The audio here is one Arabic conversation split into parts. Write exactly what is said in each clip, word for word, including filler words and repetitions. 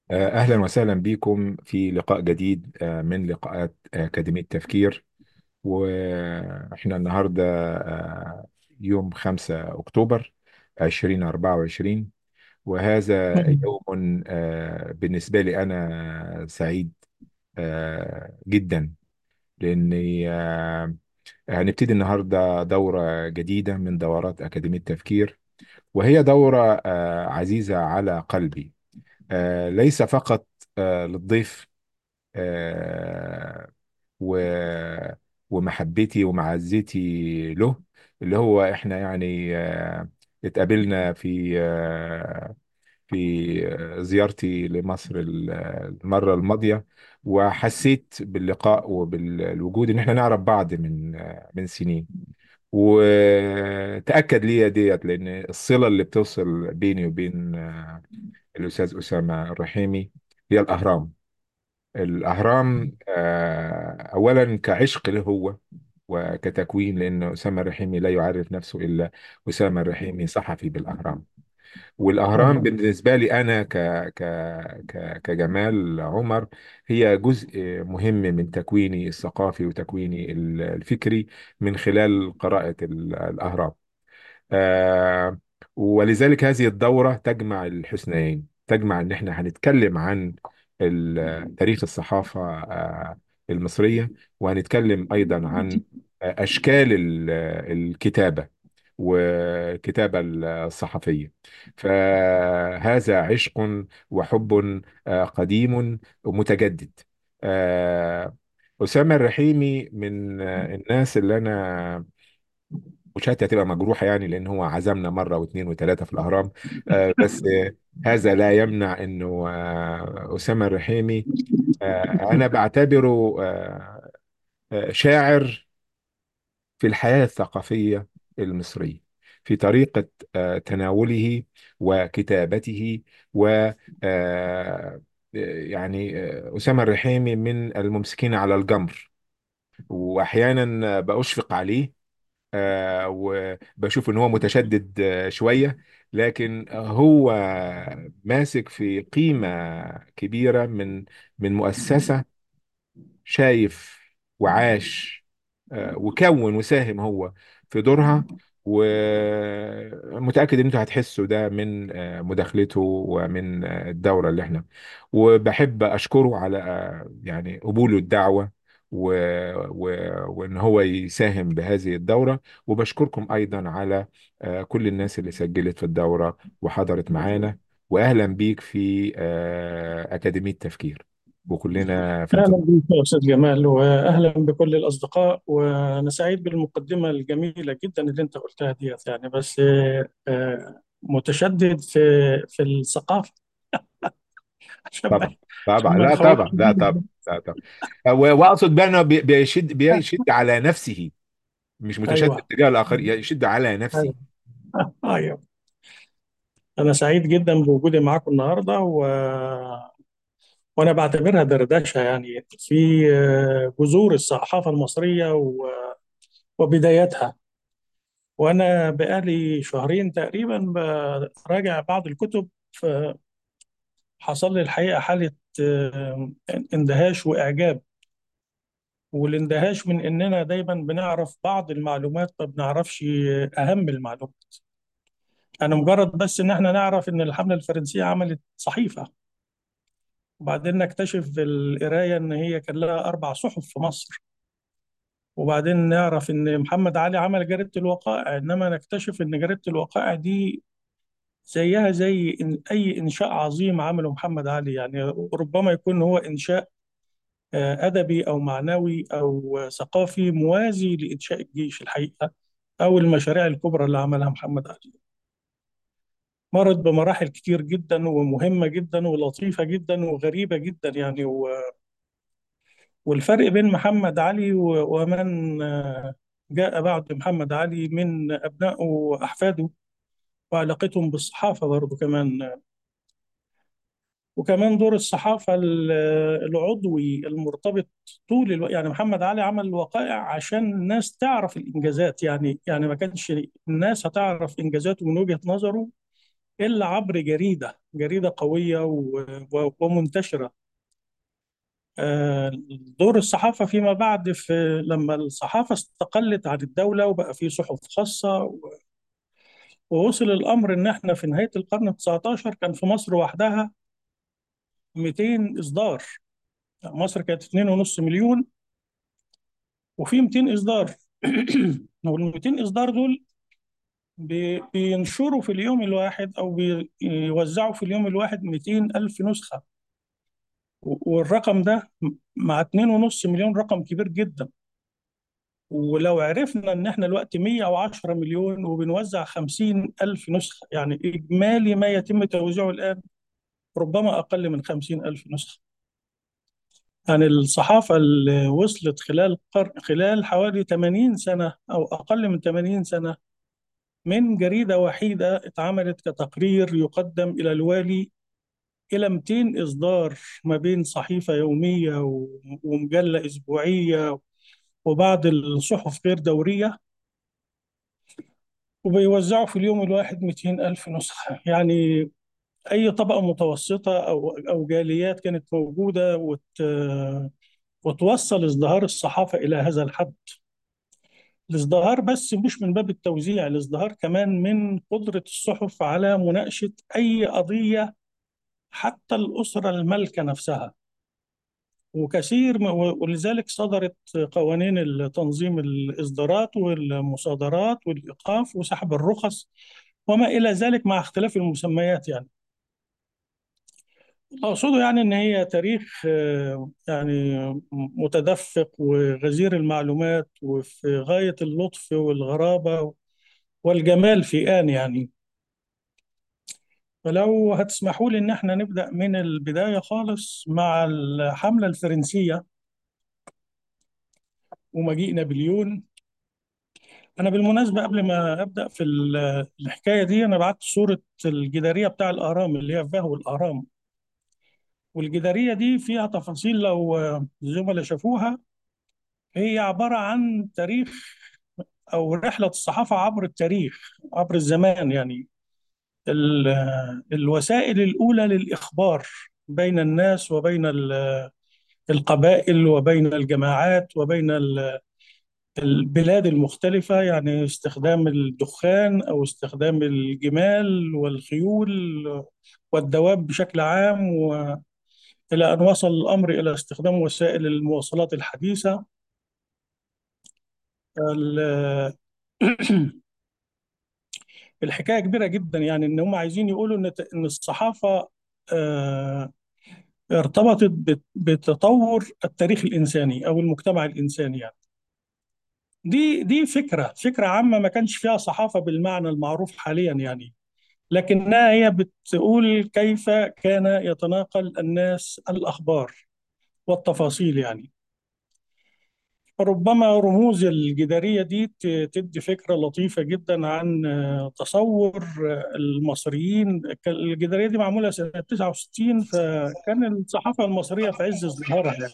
آه، أهلا وسهلا بكم في لقاء جديد آه، من لقاءات أكاديمية تفكير. وإحنا النهاردة آه، يوم خمسة أكتوبر ألفين وأربعة وعشرين، وهذا مم. يوم آه، بالنسبة لي أنا سعيد آه، جدا، لأني آه، هنبتدي النهاردة دورة جديدة من دورات أكاديمية تفكير، وهي دورة آه، عزيزة على قلبي. آه، ليس فقط آه، للضيف آه، و ومحبتي ومعزتي له، اللي هو احنا يعني آه، اتقابلنا في آه، في آه، زيارتي لمصر ال- المرة الماضية، وحسيت باللقاء وبالوجود ان احنا نعرف بعض من آه، من سنين. وتأكد لي ديت لأن الصلة اللي بتوصل بيني وبين آه، الأستاذ أسامة الرحيمي هي الأهرام. الأهرام آه، أولا كعشق له هو وكتكوين، لأن أسامة الرحيمي لا يعرف نفسه إلا أسامة الرحيمي صحفي بالأهرام. والأهرام مم. بالنسبة لي أنا ك... ك... ك... كجمال عمر هي جزء مهم من تكويني الثقافي وتكويني الفكري من خلال قراءة ال- الأهرام. آه ولذلك هذه الدورة تجمع الحسنيين، تجمع ان احنا هنتكلم عن ال- تاريخ الصحافة آه المصرية، وهنتكلم ايضا عن آه، اشكال ال- الكتابة والكتابة الصحفية. فهذا عشق وحب آه، قديم ومتجدد. آه، أسامة الرحيمي من آه، الناس اللي أنا وشهادتي هتبقى مجروحة، يعني لأن هو عزمنا مرة واثنين وثلاثة في الأهرام. آه، بس آه، هذا لا يمنع أنه آه، أسامة الرحيمي آه، أنا بعتبره آه، آه، شاعر في الحياة الثقافية المصرية، في طريقة آه، تناوله وكتابته و آه، يعني آه، أسامة الرحيمي من الممسكين على الجمر، وأحيانا بأشفق عليه آه، وبشوف ان هو متشدد آه، شوية، لكن هو ماسك في قيمة كبيرة من من مؤسسة، شايف وعاش آه، وكون وساهم هو في دورها. ومتأكد ان انتوا هتحسوا ده من آه، مداخلته ومن آه، الدورة اللي احنا. وبحب اشكره على آه، يعني قبوله الدعوة و... و... وان هو يساهم بهذه الدورة. وبشكركم ايضا على آه، كل الناس اللي سجلت في الدورة وحضرت معانا. واهلا بيك في آه، أكاديمية تفكير، وكلنا في أهلا انتظار. بك يا أستاذ جمال، وأهلا بكل الأصدقاء. وأنا سعيد بالمقدمة الجميلة جدا اللي أنت قلتها ديت، يعني بس آه، متشدد في في الثقافة. عشان ما طبعا طبعا، عشان ما لا نخوفش طبعا، لا طبعا، منهم. لا طبعا. و- واقصد بقى انه بي- بيشد بيشد على نفسه، مش متشدد أيوه. تجاه الاخر، يشد على نفسه. أيوه. أيوه. أنا سعيد جدا بوجودي معاكم النهاردة، و... وأنا بعتبرها دردشة يعني في آه، جذور الصحافة المصرية و... وبدايتها. وأنا بقالي شهرين تقريبا براجع بعض الكتب. حصل لي الحقيقة حالة آه، اندهاش وإعجاب. والاندهاش من إننا دايما بنعرف بعض المعلومات، ما بنعرفش أهم المعلومات. أنا مجرد بس إن إحنا نعرف إن الحملة الفرنسية عملت صحيفة، وبعدين نكتشف بالقراية إن هي كان لها أربع صحف في مصر. وبعدين نعرف إن محمد علي عمل جريدة الوقائع، إنما نكتشف إن جريدة الوقائع دي زيها زي إن أي إنشاء عظيم عمله محمد علي. يعني ربما يكون هو إنشاء آه، أدبي أو معنوي أو آه، ثقافي موازي لإنشاء الجيش الحقيقة، أو المشاريع الكبرى اللي عملها محمد علي. مرت بمراحل كتير جدا ومهمة جدا ولطيفة جدا وغريبة جدا يعني و... والفرق بين محمد علي و... ومن آه، جاء بعد محمد علي من أبنائه وأحفاده، وعلاقتهم بالصحافة برضو كمان. وكمان دور الصحافة ال- العضوي المرتبط طول الوقت. يعني محمد علي عمل الوقائع عشان الناس تعرف الإنجازات، يعني يعني ما كانش الناس هتعرف إنجازاته من وجهة نظره إلا عبر جريدة جريدة قوية و- و- ومنتشرة. آه، دور الصحافة فيما بعد، في لما الصحافة استقلت عن الدولة وبقى في صحف خاصة، ووصل الأمر إن إحنا في نهاية القرن التاسع عشر كان في مصر وحدها مئتين إصدار. مصر كانت اتنين ونص مليون وفي مئتين إصدار. وال مئتين إصدار دول بي- بينشروا في اليوم الواحد أو بيوزعوا في اليوم الواحد مئتين ألف نسخة. و- والرقم ده مع اتنين ونص مليون رقم كبير جدا. ولو عرفنا إن إحنا دلوقتي مية وعشرة مليون وبنوزع خمسين ألف نسخة، يعني إجمالي ما يتم توزيعه الآن ربما أقل من خمسين ألف نسخة. يعني الصحافة اللي وصلت خلال قر... خلال حوالي ثمانين سنة أو أقل من ثمانين سنة، من جريدة وحيدة اتعملت كتقرير يقدم إلى الوالي، إلى مئتين إصدار ما بين صحيفة يومية و- ومجلة أسبوعية وبعض الصحف غير دورية، وبيوزعوا في اليوم الواحد مئتين ألف نسخة. يعني أي طبقة متوسطة أو أو جاليات كانت موجودة وت... وتوصل ازدهار الصحافة إلى هذا الحد. الازدهار بس مش من باب التوزيع، الازدهار كمان من قدرة الصحف على مناقشة أي قضية، حتى الأسرة المالكة نفسها. وكثير م- ولذلك صدرت قوانين تنظيم الإصدارات والمصادرات والإيقاف وسحب الرخص وما إلى ذلك، مع اختلاف المسميات يعني. أقصده يعني إن هي تاريخ آه، يعني متدفق وغزير المعلومات وفي غاية اللطف والغرابة والجمال في آن يعني. فلو هتسمحوا لي إن احنا نبدأ من البداية خالص مع الحملة الفرنسية ومجيء نابليون. أنا بالمناسبة قبل ما أبدأ في ال- الحكاية دي، أنا بعت صورة الجدارية بتاع الأهرام اللي هي في فهو الأهرام. والجدارية دي فيها تفاصيل لو آه، الزملاء شافوها. هي عبارة عن تاريخ أو رحلة الصحافة عبر التاريخ، عبر الزمان يعني. ال- آه، الوسائل الأولى للإخبار بين الناس وبين ال- القبائل وبين الجماعات وبين ال- البلاد المختلفة، يعني استخدام الدخان أو استخدام الجمال والخيول والدواب بشكل عام، وإلى أن وصل الأمر إلى استخدام وسائل المواصلات الحديثة. ال- الحكاية كبيرة جدا، يعني إن هم عايزين يقولوا إن إن الصحافة آه، ارتبطت بت- بتطور التاريخ الإنساني أو المجتمع الإنساني يعني. دي دي فكرة فكرة عامة، ما كانش فيها صحافة بالمعنى المعروف حاليا يعني، لكنها هي بتقول كيف كان يتناقل الناس الأخبار والتفاصيل يعني. ربما رموز الجدارية دي ت- تدي فكرة لطيفة جدا عن آه، تصور آه، المصريين. كان الجدارية دي معمولة سنة تسعة وستين، فكان الصحافة المصرية في عز ازدهارها يعني.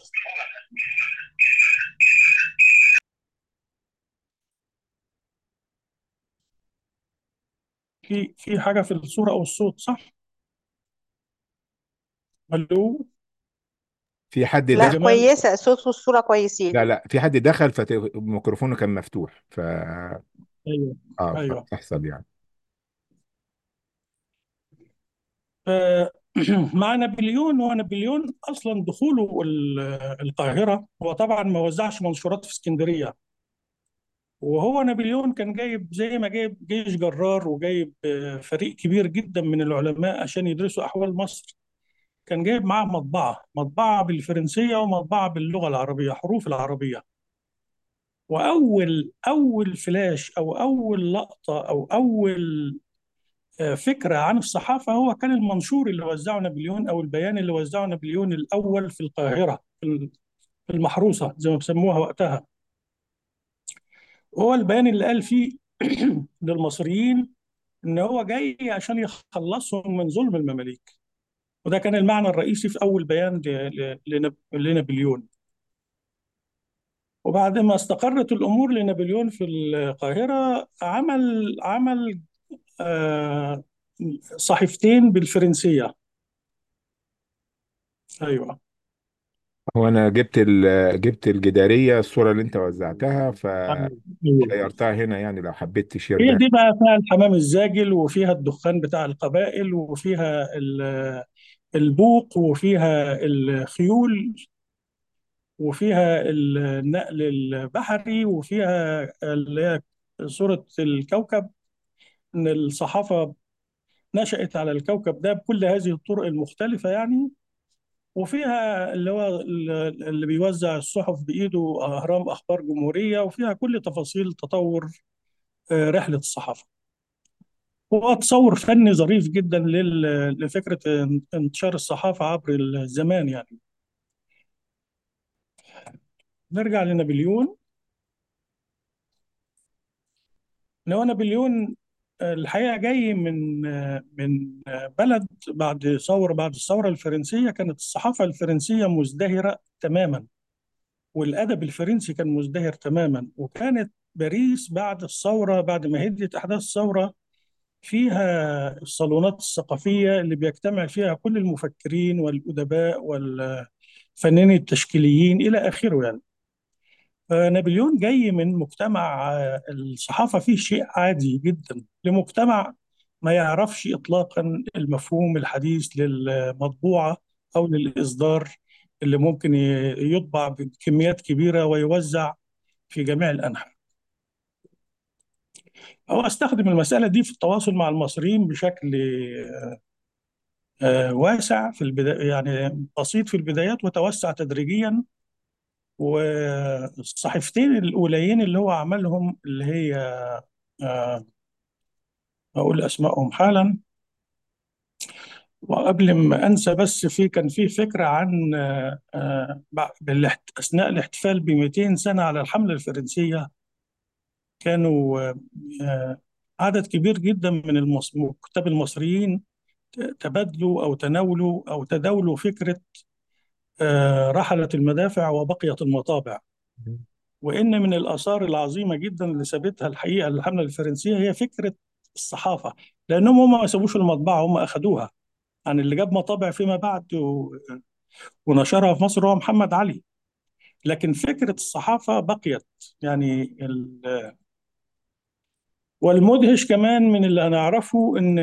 في في حاجة في الصورة أو الصوت، صح؟ ألو؟ في حد أستاذ لا، ده؟ جمال؟ كويسة، الصوت والصورة كويسين. لا لا، في حد دخل فميكروفونه كان مفتوح ف اه أيوه. أيوه. فتحصل يعني. آه، مع نابليون، ونابليون اصلا دخوله ال- القاهره، هو طبعا ما وزعش منشورات في اسكندريه. وهو نابليون كان جايب زي ما جايب جيش جرار وجايب آه، فريق كبير جدا من العلماء عشان يدرسوا احوال مصر. كان جايب معاه مطبعه مطبعه بالفرنسيه ومطبعه باللغه العربيه، حروف العربيه. واول اول فلاش او اول لقطه او اول آه، فكرة عن الصحافة هو كان المنشور اللي وزعه نابليون أو البيان اللي وزعه نابليون الأول في القاهرة، في في المحروسة زي ما بيسموها وقتها. هو البيان اللي قال فيه للمصريين إن هو جاي عشان يخلصهم من ظلم المماليك. وده كان المعنى الرئيسي في أول بيان ل- ل- لناب- لنابليون. وبعد ما استقرت الأمور لنابليون في القاهرة، عمل عمل آه، صحيفتين بالفرنسية. ايوه. هو انا جبت ال... جبت الجداريه، الصوره اللي انت وزعتها، ايوه. فشيرتها هنا، يعني لو حبيت تشير هي ده. دي بقى فيها الحمام الزاجل، وفيها الدخان بتاع القبائل، وفيها ال- البوق، وفيها الخيول، وفيها النقل البحري، وفيها اللي هي صورة الكوكب، إن الصحافة نشأت على الكوكب ده بكل هذه الطرق المختلفة يعني. وفيها اللي هو اللي بيوزع الصحف بإيده أهرام أخبار جمهورية، وفيها كل تفاصيل تطور آه، رحلة الصحافة. هو تصور فني ظريف جدا لل- لفكرة انتشار الصحافة عبر الزمان يعني. نرجع لنابليون. لو نابليون آه، الحقيقة جاي من آه، من آه، بلد بعد ثورة بعد الثورة الفرنسية كانت الصحافة الفرنسية مزدهرة تماما، والأدب الفرنسي كان مزدهر تماما. وكانت باريس بعد الثورة، بعد ما هديت أحداث الثورة، فيها الصالونات الثقافية اللي بيجتمع فيها كل المفكرين والأدباء والفنانين التشكيليين إلى آخره يعني. فنابليون جاي من مجتمع آه، الصحافة فيه شيء عادي جدا، لمجتمع ما يعرفش إطلاقا المفهوم الحديث للمطبوعة أو للإصدار اللي ممكن ي- يطبع بكميات كبيرة ويوزع في جميع الأنحاء. هو استخدم المسألة دي في التواصل مع المصريين بشكل آه، واسع في البداية، يعني بسيط في البدايات وتوسع تدريجيا. والصحيفتين الأولين اللي هو عملهم اللي هي آه، أقول أسمائهم حالا. وقبل ما أنسى، بس في كان في فكرة عن آه، آه، بع- بالاحت- أثناء الاحتفال ب مئتين سنة على الحملة الفرنسية، كانوا آه، آه، عدد كبير جدا من المص- الكتاب المصريين تبادلوا أو تناولوا أو تداولوا فكرة آه، رحلت المدافع وبقيت المطابع. وإن من الآثار العظيمة جدا اللي سابتها الحقيقة الحملة الفرنسية هي فكرة الصحافة، لأنهم هم ما سابوش المطبعة، هم أخذوها. عن اللي جاب مطابع فيما بعد و- ونشرها في مصر هو محمد علي، لكن فكرة الصحافة بقيت يعني. ال... والمدهش كمان من اللي أنا أعرفه إن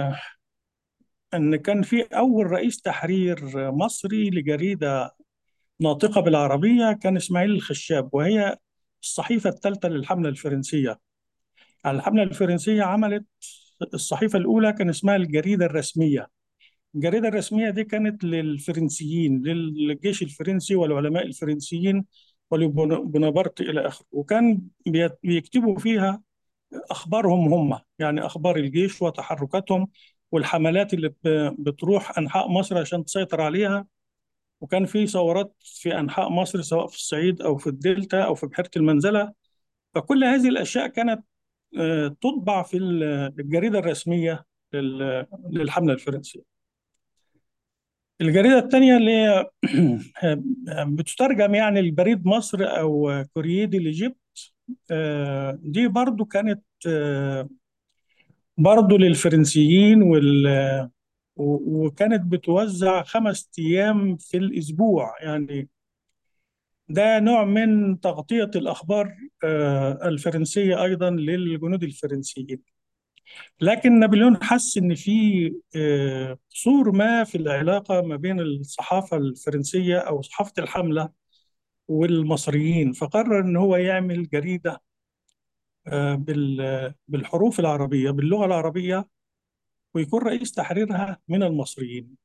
إن كان في أول رئيس تحرير مصري لجريدة ناطقة بالعربية كان إسماعيل الخشاب، وهي الصحيفة الثالثة للحملة الفرنسية. الحملة الفرنسية عملت الصحيفة الأولى كان اسمها الجريدة الرسمية. الجريدة الرسمية دي كانت للفرنسيين، للجيش الفرنسي والعلماء الفرنسيين ولبونابرت إلى آخره. وكان بيت- بيكتبوا فيها أخبارهم هم، يعني أخبار الجيش وتحركاتهم والحملات اللي ب- بتروح أنحاء مصر عشان تسيطر عليها. وكان في ثورات في أنحاء مصر سواء في الصعيد أو في الدلتا أو في بحيرة المنزلة. فكل هذه الأشياء كانت آه، تطبع في ال- الجريدة الرسمية لل- للحملة الفرنسية. الجريدة الثانية اللي هي بتترجم يعني البريد مصر أو كوريي دي ليجيبت، آه، دي برضو كانت آه، برضو للفرنسيين وال و- وكانت بتوزع خمس أيام في الأسبوع يعني. ده نوع من تغطية الأخبار آه، الفرنسية أيضا للجنود الفرنسيين. لكن نابليون حس ان في آه، قصور ما في العلاقه ما بين الصحافه الفرنسيه او صحافه الحمله والمصريين، فقرر ان هو يعمل جريده آه، بال- بالحروف العربيه باللغه العربيه، ويكون رئيس تحريرها من المصريين.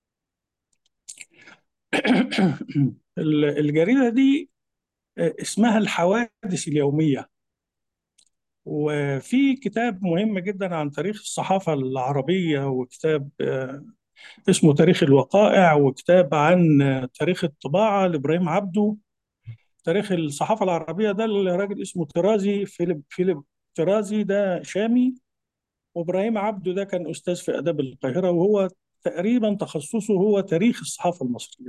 ال- الجريده دي آه، اسمها الحوادث اليوميه. وفي كتاب مهم جدا عن تاريخ الصحافه العربيه، وكتاب آه، اسمه تاريخ الوقائع، وكتاب عن تاريخ الطباعة لإبراهيم عبده. تاريخ الصحافة العربية ده الراجل اسمه طرازي، فيليب فيليب طرازي، ده شامي. وإبراهيم عبده ده كان أستاذ في آداب القاهرة، وهو تقريبا تخصصه هو تاريخ الصحافة المصرية.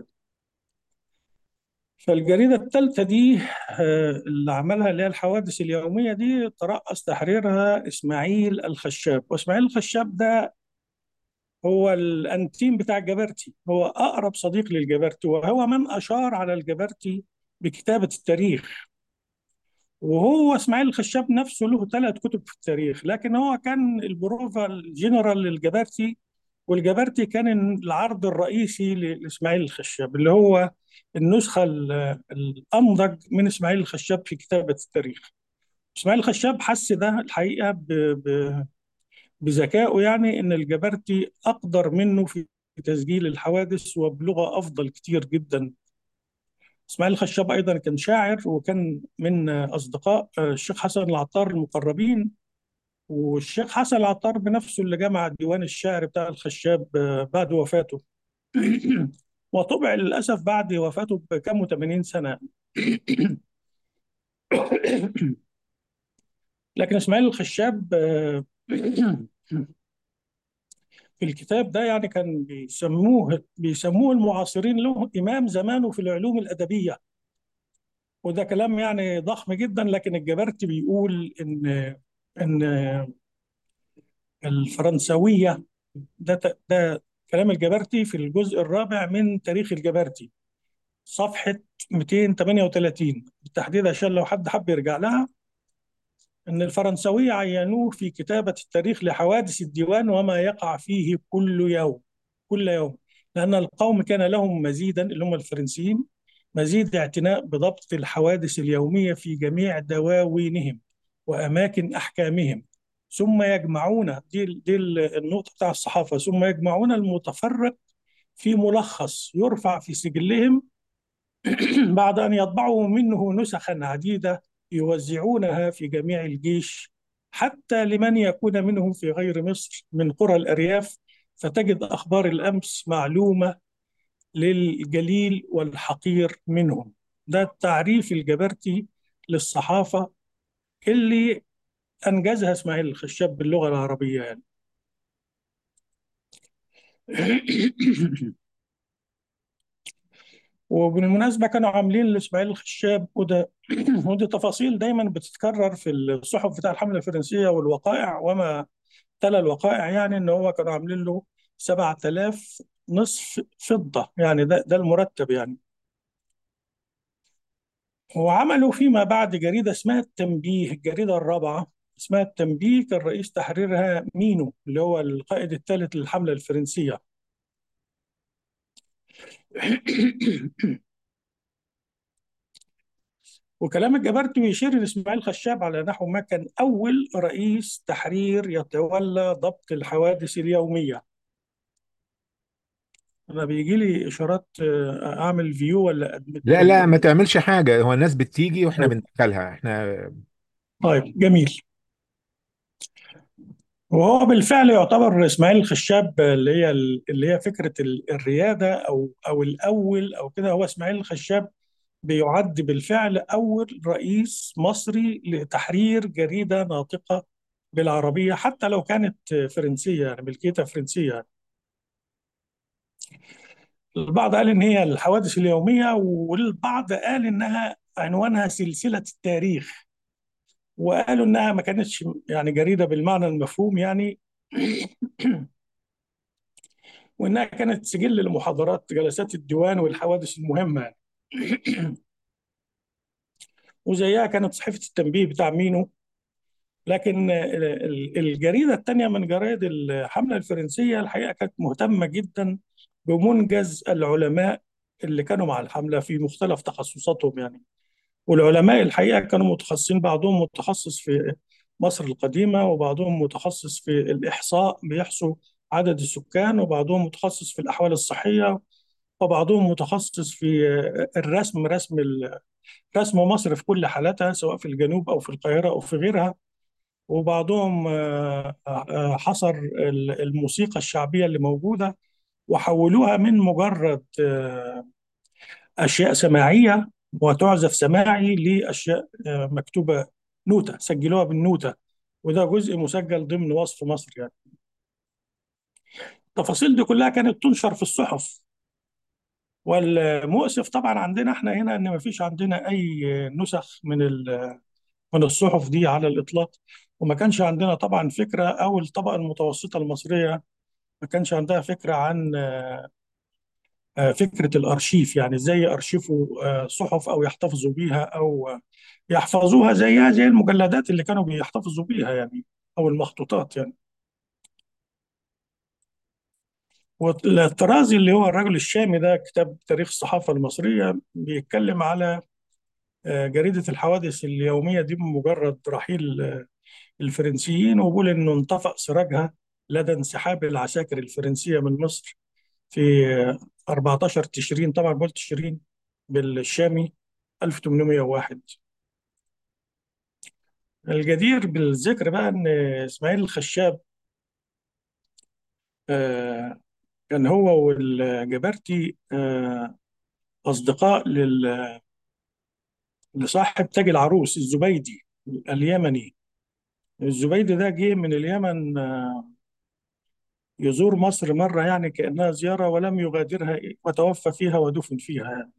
فالجريدة الثالثة دي آه، اللي عملها اللي هي الحوادث اليومية دي، ترأس تحريرها إسماعيل الخشاب. وإسماعيل الخشاب ده هو الأنتيم بتاع الجبرتي، هو أقرب صديق للجبرتي، وهو من أشار على الجبرتي بكتابة التاريخ. وهو اسماعيل الخشاب نفسه له ثلاث كتب في التاريخ، لكن هو كان البروفا الجنرال للجبرتي، والجبرتي كان العرض الرئيسي ل- لاسماعيل الخشاب، اللي هو النسخة ال- الأنضج من اسماعيل الخشاب في كتابة التاريخ. اسماعيل الخشاب حس ده الحقيقة ب- ب- بذكائه، يعني إن الجبرتي أقدر منه في تسجيل الحوادث وبلغة أفضل كتير جدا. اسماعيل الخشاب أيضا كان شاعر، وكان من أصدقاء الشيخ حسن العطار المقربين، والشيخ حسن العطار بنفسه اللي جمع ديوان الشعر بتاع الخشاب بعد وفاته. وطبع للأسف بعد وفاته بكم وثمانين سنة. لكن إسماعيل الخشاب في الكتاب ده يعني كان بيسموه بيسموه المعاصرين له إمام زمانه في العلوم الأدبية. وده كلام يعني ضخم جدا، لكن الجبرتي بيقول إن إن الفرنسوية، ده ده كلام الجبرتي في الجزء الرابع من تاريخ الجبرتي، صفحة مئتين وثمانية وثلاثين بالتحديد، عشان لو حد حب يرجع لها. إن الفرنسوية عينوه في كتابة التاريخ لحوادث الديوان وما يقع فيه كل يوم كل يوم، لأن القوم كان لهم مزيدا، اللي هم الفرنسيين، مزيد اعتناء بضبط الحوادث اليومية في جميع دواوينهم وأماكن أحكامهم. ثم يجمعون دي, دي النقطة بتاع الصحافة، ثم يجمعون المتفرق في ملخص يرفع في سجلهم بعد أن يطبعوا منه نسخا عديدة يوزعونها في جميع الجيش، حتى لمن يكون منهم في غير مصر من قرى الأرياف، فتجد أخبار الأمس معلومة للجليل والحقير منهم. ده التعريف الجبرتي للصحافة اللي أنجزها إسماعيل الخشاب باللغة العربية يعني. وبالمناسبة كانوا عاملين لإسماعيل الخشاب، وده ودي تفاصيل دايما بتتكرر في الصحف بتاع الحملة الفرنسية والوقائع وما تلا الوقائع، يعني إن هو كانوا عاملين له سبعة آلاف نصف فضة، يعني ده ده المرتب يعني. وعملوا فيما بعد جريدة اسمها التنبيه، الجريدة الرابعة اسمها التنبيه، كان رئيس تحريرها مينو، اللي هو القائد الثالث للحملة الفرنسية. وكلام الجبرتي بيشير لإسماعيل خشاب على نحو ما كان أول رئيس تحرير يتولى ضبط الحوادث اليومية. أنا بيجي لي إشارات، آه، أعمل فيو ولا أدمت لا لا، ولا؟ ما تعملش حاجة، هو الناس بتيجي واحنا طيب. بندخلها احنا. طيب جميل. وهو بالفعل يعتبر إسماعيل الخشاب اللي هي اللي هي فكرة ال- الريادة أو أو الأول أو كده. هو إسماعيل الخشاب بيعد بالفعل أول رئيس مصري لتحرير جريدة ناطقة بالعربية، حتى لو كانت فرنسية، يعني ملكيتها فرنسية. البعض قال إن هي الحوادث اليومية، والبعض قال إنها عنوانها سلسلة التاريخ، وقالوا إنها ما كانتش يعني جريدة بالمعنى المفهوم يعني، وإنها كانت سجل لمحاضرات جلسات الديوان والحوادث المهمة يعني. وزيها كانت صحيفة التنبيه بتاع مينو. لكن ال- ال- الجريدة الثانية من جرائد الحملة الفرنسية الحقيقة كانت مهتمة جدا بمنجز العلماء اللي كانوا مع الحملة في مختلف تخصصاتهم يعني. والعلماء الحقيقة كانوا متخصصين، بعضهم متخصص في مصر القديمة، وبعضهم متخصص في الإحصاء بيحصوا عدد السكان، وبعضهم متخصص في الأحوال الصحية، وبعضهم متخصص في الرسم، رسم ال- رسم مصر في كل حالاتها سواء في الجنوب أو في القاهرة أو في غيرها. وبعضهم آه، آه، حصر ال- الموسيقى الشعبية اللي موجودة وحولوها من مجرد آه، أشياء سماعية وتعزف سماعي لأشياء آه، مكتوبة نوتة، سجلوها بالنوتة. وده جزء مسجل ضمن وصف مصر يعني. التفاصيل دي كلها كانت تنشر في الصحف. والمؤسف طبعا عندنا احنا هنا ان مفيش عندنا اي نسخ من ال- من الصحف دي على الاطلاق. وما كانش عندنا طبعا فكره، او الطبقه المتوسطه المصريه ما كانش عندها فكرة عن آه، فكرة الأرشيف، يعني إزاي يأرشفوا آه، صحف أو يحتفظوا بيها أو آه، يحفظوها زيها زي المجلدات اللي كانوا بيحتفظوا بيها يعني، أو المخطوطات يعني. والطرازي اللي هو الرجل الشامي ده، كتاب تاريخ الصحافة المصرية، بيتكلم على آه، جريدة الحوادث اليومية دي بمجرد رحيل آه، الفرنسيين، وبيقول إنه انطفأ سراجها لدى انسحاب العساكر الفرنسية من مصر في آه، أربعتاشر تشرين، طبعا قلت تشرين بالشامي، ألف وثمانمائة وواحد. الجدير بالذكر بقى إن إسماعيل الخشاب آه، كان هو والجبرتي آه، أصدقاء لل- لصاحب تاج العروس الزبيدي اليمني. الزبيدي ده جه من اليمن آه، يزور مصر مرة يعني كأنها زيارة، ولم يغادرها، وتوفى فيها ودفن فيها يعني.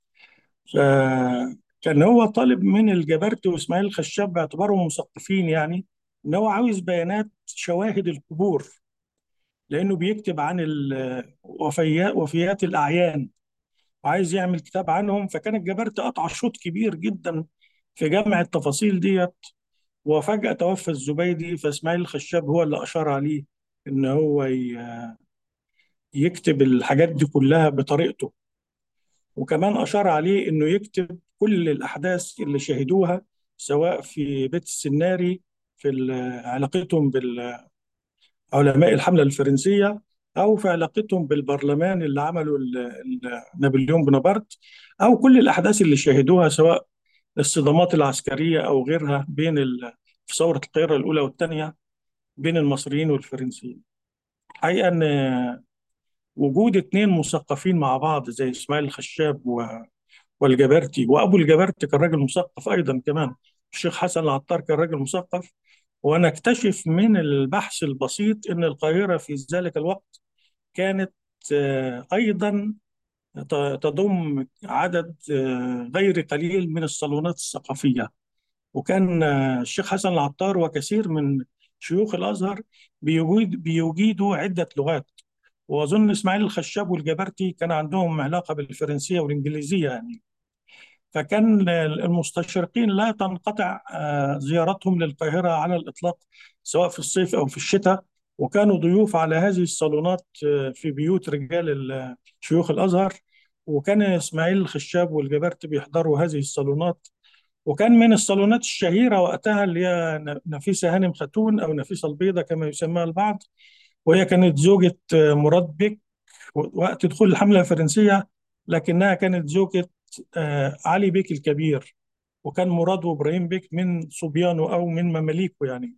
فكان هو طالب من الجبرتي وإسماعيل الخشاب باعتبارهم مثقفين يعني، إن هو عاوز بيانات شواهد القبور، لأنه بيكتب عن الوفيات، وفيات الأعيان، وعايز يعمل كتاب عنهم. فكان الجبرتي قطع شوط كبير جدا في جمع التفاصيل ديت. وفجأة توفى الزبيدي، فإسماعيل الخشاب هو اللي أشار عليه إن هو ي- يكتب الحاجات دي كلها بطريقته. وكمان أشار عليه إنه يكتب كل الأحداث اللي شهدوها، سواء في بيت السناري في ال- علاقتهم علماء الحملة الفرنسية، أو في علاقتهم بالبرلمان اللي عمله ال- ال- نابليون بونابرت، أو كل الأحداث اللي شهدوها، سواء الصدامات العسكرية أو غيرها بين ال... في ثورة القاهرة الأولى والثانية بين المصريين والفرنسيين. حقيقة أن وجود اتنين مثقفين مع بعض زي إسماعيل الخشاب و... والجبرتي، وأبو الجبرتي كان راجل مثقف أيضا كمان، الشيخ حسن العطار كان راجل مثقف. ونكتشف من البحث البسيط أن القاهرة في ذلك الوقت كانت آه، أيضا ت- تضم عدد آه، غير قليل من الصالونات الثقافية. وكان آه، الشيخ حسن العطار وكثير من شيوخ الأزهر بيجيد بيجيدوا عدة لغات. وأظن إسماعيل الخشاب والجبرتي كان عندهم علاقة بالفرنسية والإنجليزية يعني. فكان المستشرقين لا تنقطع آه، زيارتهم للقاهرة على الإطلاق، سواء في الصيف أو في الشتاء. وكانوا ضيوف على هذه الصالونات آه، في بيوت رجال ال- شيوخ الأزهر. وكان إسماعيل الخشاب والجبرت بيحضروا هذه الصالونات. وكان من الصالونات الشهيرة وقتها اللي هي ن- نفيسة هانم خاتون، أو نفيسة البيضة كما يسمىها البعض. وهي كانت زوجة آه، مراد بك وقت دخول الحملة الفرنسية، لكنها كانت زوجة آه، علي بيك الكبير. وكان مراد وإبراهيم بيك من صبيانه أو من مماليكه يعني.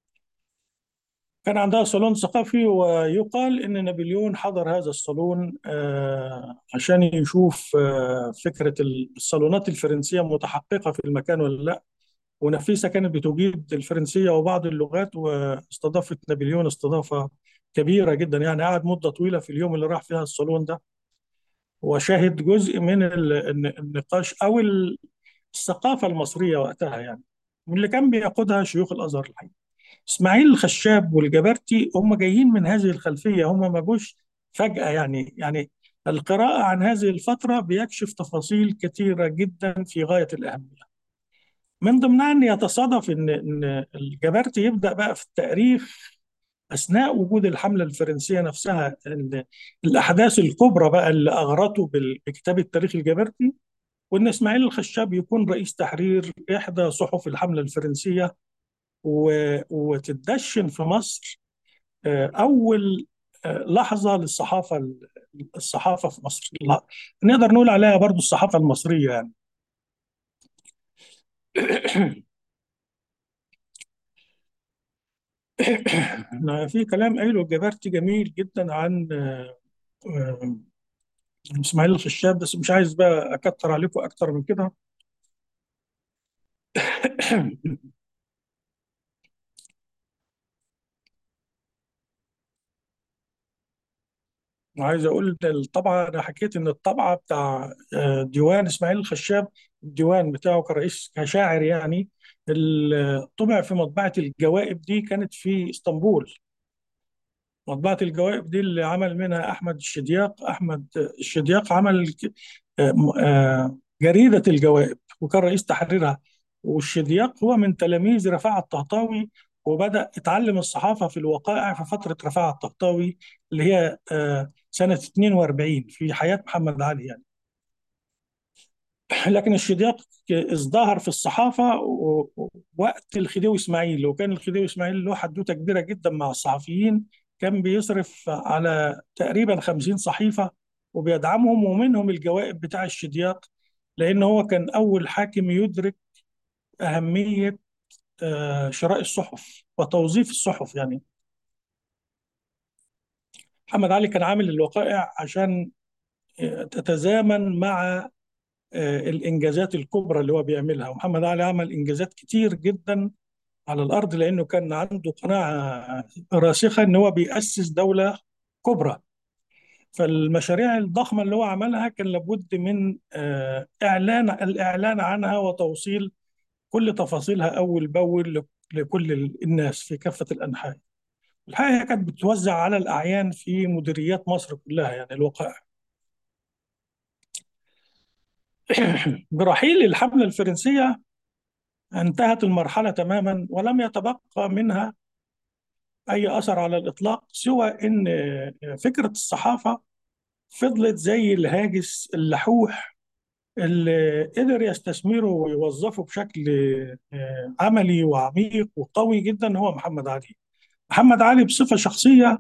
كان عندها صالون ثقافي، ويقال إن نابليون حضر هذا الصالون آه، عشان يشوف آه، فكرة الصالونات الفرنسية متحققة في المكان ولا لا. ونفيسة كانت بتجيد الفرنسية وبعض اللغات، واستضافت نابليون استضافة كبيرة جدا يعني. قعد مدة طويلة في اليوم اللي راح فيها الصالون ده، وشاهد جزء من ال- الن- النقاش أو الثقافة المصرية وقتها يعني، واللي كان بيقودها شيوخ الأزهر الحقيقة. إسماعيل الخشاب والجبرتي هم جايين من هذه الخلفية، هم ما جوش فجأة يعني. يعني القراءة عن هذه الفترة بيكشف تفاصيل كثيرة جدا في غاية الأهمية. من ضمنها أن يتصادف أن أن الجبرتي يبدأ بقى في التأريخ أثناء وجود الحملة الفرنسية نفسها. ال- الأحداث الكبرى بقى اللي أغرته بال- بكتابة تاريخ الجبرتي، وإن إسماعيل الخشاب يكون رئيس تحرير إحدى صحف الحملة الفرنسية، و- وتدشن في مصر آه، أول آه، لحظة للصحافة، الصحافة في مصر، لا، نقدر نقول عليها برضو الصحافة المصرية يعني. أنا في كلام قايله الجبرتي جميل جدا عن آه، آه، إسماعيل الخشاب، بس مش عايز بقى أكتر عليكم أكتر من كده. وعايز اقول إن الطبعه، انا حكيت ان الطبعه بتاع آه، ديوان اسماعيل الخشاب، الديوان بتاعه كرئيس كشاعر يعني، اللي طبع في مطبعه الجوائب دي كانت في اسطنبول. مطبعة الجوائب دي اللي عمل منها أحمد الشدياق. أحمد الشدياق عمل ك- آه، م- آه، جريدة الجوائب وكان رئيس تحريرها. والشدياق هو من تلاميذ رفاعة الطهطاوي، وبدأ يتعلم الصحافة في الوقائع في فترة رفاعة الطهطاوي اللي هي آه، سنة اثنين وأربعين في حياة محمد علي يعني. لكن الشدياق ازدهر في الصحافة و- و- وقت الخديوي إسماعيل، وكان الخديوي إسماعيل له حدوتة كبيرة جدا مع الصحفيين. كان بيصرف على تقريبا خمسين صحيفة وبيدعمهم، ومنهم الجوائب بتاع الشدياق، لأن هو كان أول حاكم يدرك أهمية آه، شراء الصحف وتوظيف الصحف يعني. محمد علي كان عامل الوقائع عشان آه، تتزامن مع آه، الإنجازات الكبرى اللي هو بيعملها. ومحمد علي عمل إنجازات كتير جدا على الأرض، لأنه كان عنده قناعة راسخة إن هو بيأسس دولة كبرى. فالمشاريع الضخمة اللي هو عملها كان لابد من آه، إعلان الإعلان عنها وتوصيل كل تفاصيلها أول بأول لك- لكل الناس في كافة الأنحاء. الحقيقة هي كانت بتوزع على الأعيان في مديريات مصر كلها يعني الوقائع. برحيل الحملة الفرنسية انتهت المرحلة تماما، ولم يتبقى منها أي أثر على الإطلاق، سوى أن فكرة الصحافة فضلت زي الهاجس اللحوح اللي قدر يستثمره ويوظفه بشكل آه، عملي وعميق وقوي جدا هو محمد علي. محمد علي بصفة شخصية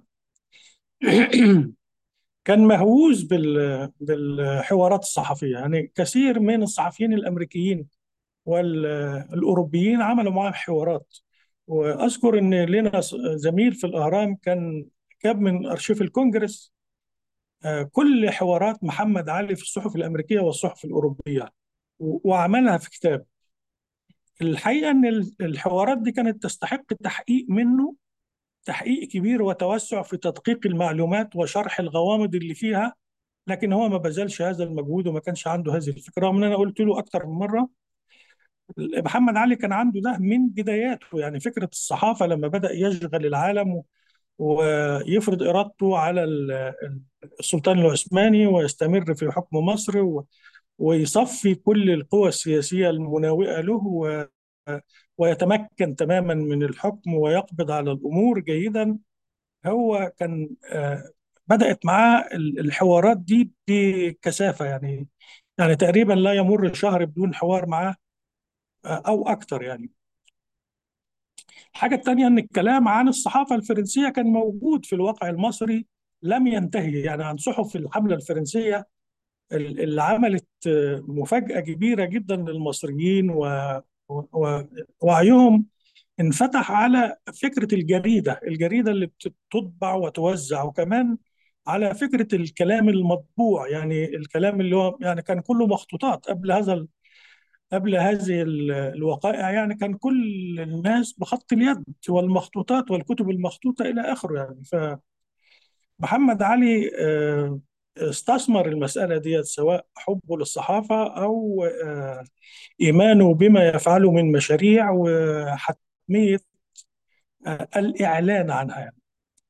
كان مهووس بال- بالحوارات الصحفية. يعني كثير من الصحفيين الأمريكيين والأوروبيين عملوا معاه حوارات. وأذكر إن لنا زميل في الأهرام كان جاب من أرشيف الكونجرس آه، كل حوارات محمد علي في الصحف الأمريكية والصحف الأوروبية و- وعملها في كتاب. الحقيقة أن ال- الحوارات دي كانت تستحق تحقيق منه، تحقيق كبير وتوسع في تدقيق المعلومات وشرح الغوامض اللي فيها. لكن هو ما بذلش هذا المجهود وما كانش عنده هذه الفكرة، رغم أن أنا قلت له أكثر من مرة محمد علي كان عنده ده من بداياته. يعني فكرة الصحافة لما بدأ يشغل العالم و- ويفرض إرادته على ال- السلطان العثماني ويستمر في حكم مصر و- ويصفي كل القوى السياسية المناوئة له و- ويتمكن تماما من الحكم ويقبض على الأمور جيدا. هو كان آه، بدأت معاه ال- الحوارات دي بكثافة يعني. يعني تقريبا لا يمر شهر بدون حوار معاه آه، أو أكثر يعني. الحاجة التانية أن الكلام عن الصحافة الفرنسية كان موجود في الواقع المصري، لم ينتهي. يعني عن صحف الحملة الفرنسية اللي عملت آه، مفاجأة كبيرة جدا للمصريين و- و- ووعيهم انفتح على فكرة الجريدة الجريدة اللي بتطبع وتوزع، وكمان على فكرة الكلام المطبوع. يعني الكلام اللي هو يعني كان كله مخطوطات قبل هذا، قبل هذه ال- الوقائع. يعني كان كل الناس بخط اليد والمخطوطات والكتب المخطوطة إلى آخره يعني. فمحمد علي آه، استثمر المسألة دي، سواء حبه للصحافة أو آه، إيمانه بما يفعله من مشاريع وحتمية آه، الإعلان عنها يعني.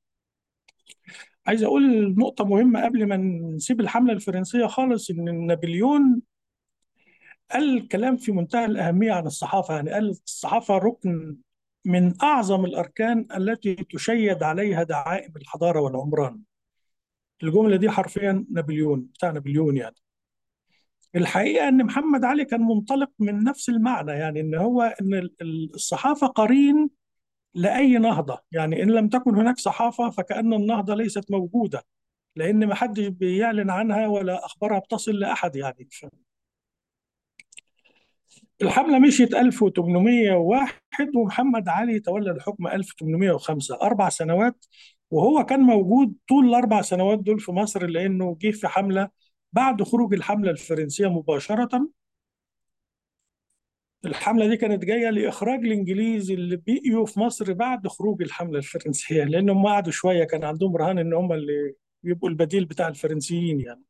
عايز أقول نقطة مهمة قبل ما نسيب الحملة الفرنسية خالص، إن نابليون قال الكلام في منتهى الأهمية عن الصحافة. يعني قال الصحافة ركن من أعظم الأركان التي تشيد عليها دعائم الحضارة والعمران. الجملة دي حرفيا نابليون بتاع نابليون يعني. الحقيقة أن محمد علي كان منطلق من نفس المعنى، يعني أن هو أن ال- ال- الصحافة قرين لأي نهضة. يعني إن لم تكن هناك صحافة فكأن النهضة ليست موجودة، لأن ما حدش بيعلن عنها ولا أخبارها بتصل لأحد يعني. الحملة مشيت ألف وثمانمائة وواحد ومحمد علي تولى الحكم ألف وثمانمائة وخمسة، أربع سنوات. وهو كان موجود طول الأربع سنوات دول في مصر، لأنه جه في حملة بعد خروج الحملة الفرنسية مباشرة. الحملة دي كانت جاية لإخراج الإنجليز اللي بقيوا في مصر بعد خروج الحملة الفرنسية، لأنهم قعدوا شوية كان عندهم رهان إن هم اللي يبقوا البديل بتاع الفرنسيين يعني.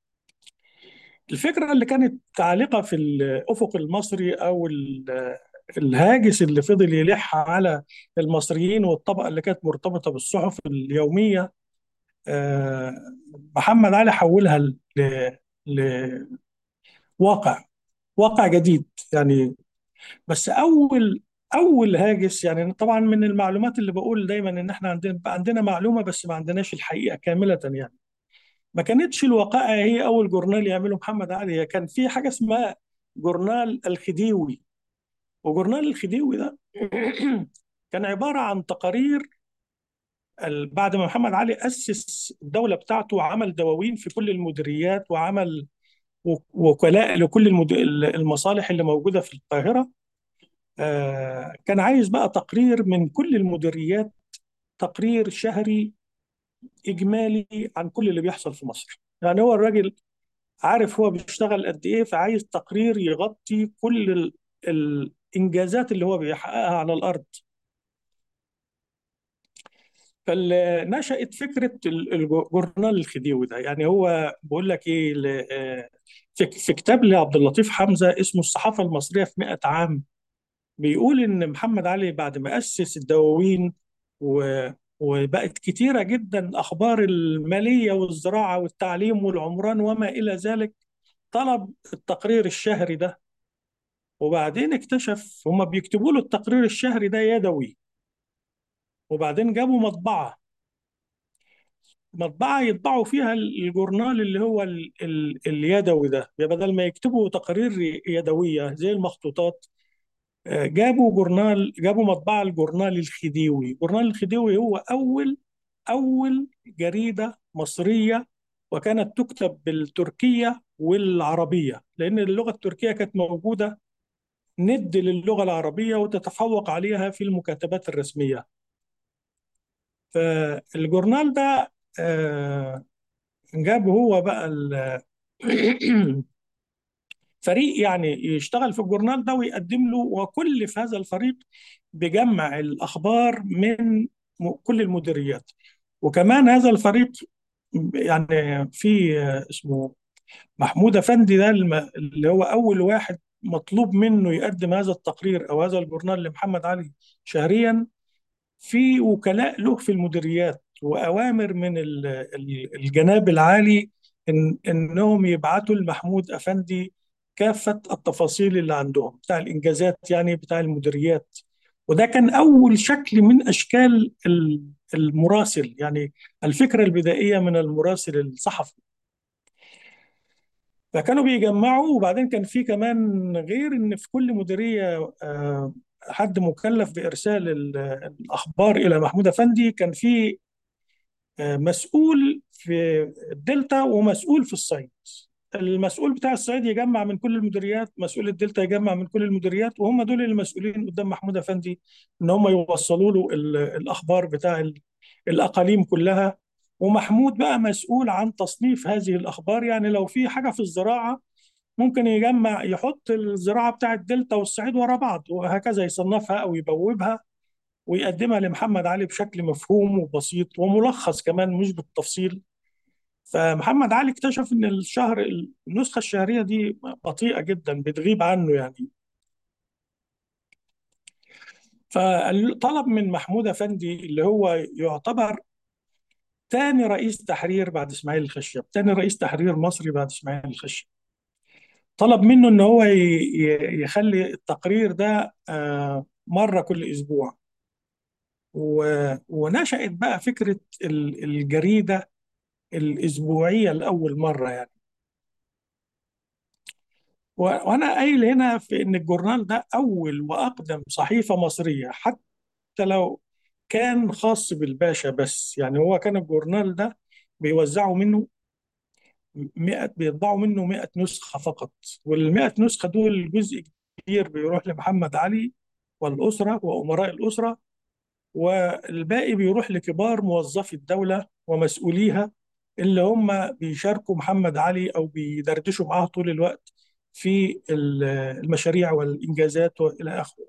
الفكرة اللي كانت عالقة في الأفق المصري أو ال- الهاجس اللي فضل يلح على المصريين والطبقة اللي كانت مرتبطة بالصحف اليومية، آه، محمد علي حولها ل- لواقع، واقع جديد يعني. بس أول أول هاجس، يعني طبعا من المعلومات اللي بقول دايما إن إحنا عندنا عندنا معلومة بس ما عندناش الحقيقة كاملة يعني. ما كانتش الوقائع هي أول جورنال يعمله محمد علي، هي كان في حاجة اسمها جورنال الخديوي. وجورنال الخديوي ده كان عبارة عن تقارير ال- بعد ما محمد علي أسس الدولة بتاعته وعمل دواوين في كل المديريات وعمل و- وكلاء لكل المد- المصالح اللي موجودة في القاهرة. آه، كان عايز بقى تقرير من كل المديريات، تقرير شهري إجمالي عن كل اللي بيحصل في مصر. يعني هو الراجل عارف هو بيشتغل قد إيه، فعايز تقرير يغطي كل ال- الإنجازات اللي هو بيحققها على الأرض. فنشأت فكرة ال- الجورنال الخديوي ده. يعني هو بقول لك إيه، ل- آه، في في كتاب لعبد اللطيف حمزة اسمه الصحافة المصرية في مئة عام، بيقول إن محمد علي بعد ما أسس الدواوين و وبقت كتيرة جدا أخبار المالية والزراعة والتعليم والعمران وما إلى ذلك، طلب التقرير الشهري ده. وبعدين اكتشف هما بيكتبوا له التقرير الشهري ده يدوي، وبعدين جابوا مطبعة مطبعة يطبعوا فيها الجورنال اللي هو ال ال اليدوي ده، بدل ما يكتبوا تقارير يدوية زي المخطوطات. آه، جابوا جورنال جابوا مطبعة الجورنال الخديوي. الجورنال الخديوي هو أول أول جريدة مصرية، وكانت تكتب بالتركية والعربية، لأن اللغة التركية كانت موجودة ند للغة العربية وتتفوق عليها في المكاتبات الرسمية. فالجورنال ده آه، جاب هو بقى ال- فريق يعني يشتغل في الجورنال ده ويقدم له، وكل في هذا الفريق بيجمع الأخبار من م- كل المديريات. وكمان هذا الفريق يعني في اسمه محمود أفندي ده، الم- اللي هو أول واحد مطلوب منه يقدم هذا التقرير أو هذا الجورنال لمحمد علي شهريا. في وكلاء له في المديريات وأوامر من ال- ال- الجناب العالي إن إنهم يبعتوا لمحمود أفندي كافة التفاصيل اللي عندهم بتاع الإنجازات يعني بتاع المديريات. وده كان أول شكل من أشكال ال- المراسل، يعني الفكرة البدائية من المراسل الصحفي. فكانوا بيجمعوا، وبعدين كان في كمان غير ان في كل مديريه آه، حد مكلف بارسال ال- الاخبار الى محمود افندي. كان في آه، مسؤول في الدلتا ومسؤول في الصعيد. المسؤول بتاع الصعيد يجمع من كل المديريات، مسؤول الدلتا يجمع من كل المديريات، وهم دول المسؤولين قدام محمود افندي ان هم يوصلوا له ال- الاخبار بتاع ال- الاقاليم كلها. ومحمود بقى مسؤول عن تصنيف هذه الاخبار. يعني لو في حاجه في الزراعه ممكن يجمع يحط الزراعه بتاع الدلتا والصعيد ورا بعض وهكذا، يصنفها او يبوبها ويقدمها لمحمد علي بشكل مفهوم وبسيط وملخص كمان مش بالتفصيل. فمحمد علي اكتشف ان الشهر النسخه الشهريه دي بطيئه جدا بتغيب عنه يعني. فطلب من محمود افندي اللي هو يعتبر ثاني رئيس تحرير بعد اسماعيل الخشاب، ثاني رئيس تحرير مصري بعد اسماعيل الخشاب، طلب منه ان هو ي- ي- يخلي التقرير ده آه، مره كل اسبوع. و- ونشأت بقى فكره ال- الجريده الاسبوعيه لاول مره يعني. و- وانا قايل هنا في ان الجورنال ده اول واقدم صحيفه مصريه، حتى لو كان خاص بالباشا بس. يعني هو كان الجورنال ده بيوزعوا منه مئة، بيطبعوا منه مئة نسخة فقط. وال مئة نسخة دول جزء كبير بيروح لمحمد علي والأسرة وأمراء الأسرة، والباقي بيروح لكبار موظفي الدولة ومسؤوليها اللي هم بيشاركوا محمد علي أو بيدردشوا معاه طول الوقت في ال- المشاريع والإنجازات وإلى آخره.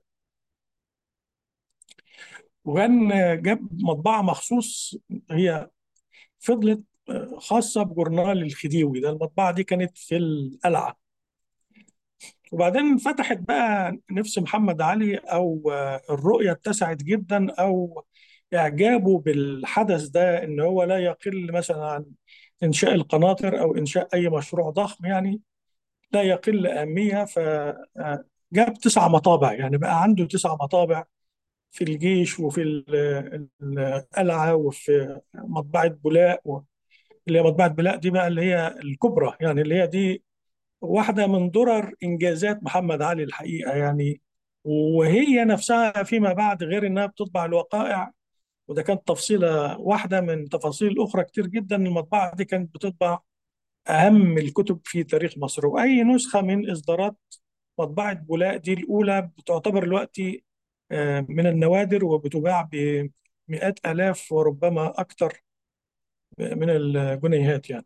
وكان جاب مطبعة مخصوص، هي فضلت خاصة بجورنال الخديوي ده. المطبعة دي كانت في القلعة، وبعدين فتحت بقى نفس محمد علي، أو آه، الرؤية اتسعت جدا، أو إعجابه بالحدث ده، إن هو لا يقل مثلا عن إنشاء القناطر أو إنشاء أي مشروع ضخم يعني، لا يقل أهمية. فجاب تسع مطابع، يعني بقى عنده تسع مطابع في الجيش وفي ال- القلعة وفي مطبعة بولاق، اللي هي مطبعة بولاق دي بقى اللي هي الكبرى، يعني اللي هي دي واحدة من درر إنجازات محمد علي الحقيقة يعني. وهي نفسها فيما بعد، غير إنها بتطبع الوقائع، وده كانت تفصيلة واحدة من تفاصيل أخرى كتير جدا، المطبعة دي كانت بتطبع أهم الكتب في تاريخ مصر. وأي نسخة من إصدارات مطبعة بولاق دي الأولى بتعتبر دلوقتي آه، من النوادر، وبتباع بمئات آلاف وربما أكثر من الجنيهات يعني.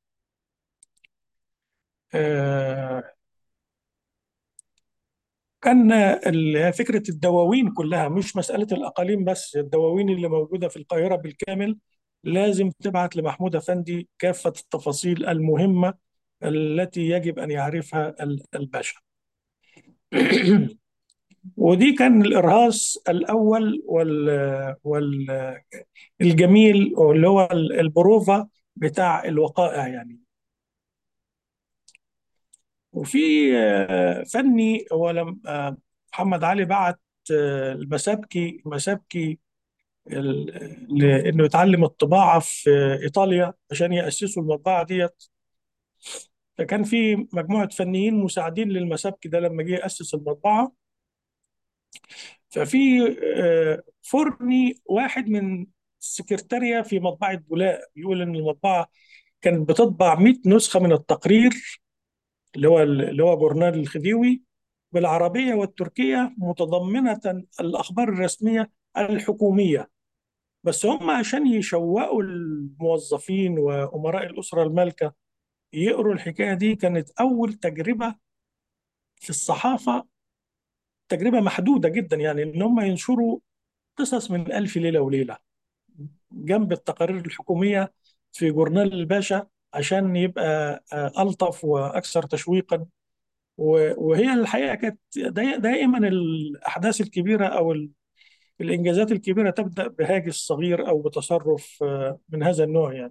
آه، كان ال- فكرة الدواوين كلها، مش مسألة الأقاليم بس، الدواوين اللي موجودة في القاهرة بالكامل لازم تبعت لمحمود أفندي كافة التفاصيل المهمة التي يجب أن يعرفها ال- الباشا. ودي كان الإرهاص الأول وال والجميل، اللي هو ال- البروفا بتاع الوقائع يعني. وفي آه، فني، هو لم آه، محمد علي بعت آه، المسابكي المسابكي ال- لانه يتعلم الطباعه في ايطاليا عشان ياسسوا المطبعه ديت. فكان في مجموعه فنيين مساعدين للمسابكي ده لما جه ياسس المطبعه. ففي آه، فرني واحد من السكرتارية في مطبعة بولاق بيقول إن المطبعة كانت بتطبع مئة نسخة من التقرير، اللي هو اللي هو جورنال الخديوي، بالعربية والتركية، متضمنة الأخبار الرسمية الحكومية. بس هم عشان يشوقوا الموظفين وأمراء الأسرة المالكة يقروا الحكاية دي، كانت أول تجربة في الصحافة، تجربة محدودة جدا يعني، إن هم ينشروا قصص من ألف ليلة وليلة جنب التقارير الحكومية في جورنال الباشا، عشان يبقى آه، ألطف وأكثر تشويقا. و- وهي الحقيقة كانت داي- دائما الأحداث الكبيرة أو ال- الإنجازات الكبيرة تبدأ بهاجس صغير أو بتصرف آه، من هذا النوع يعني.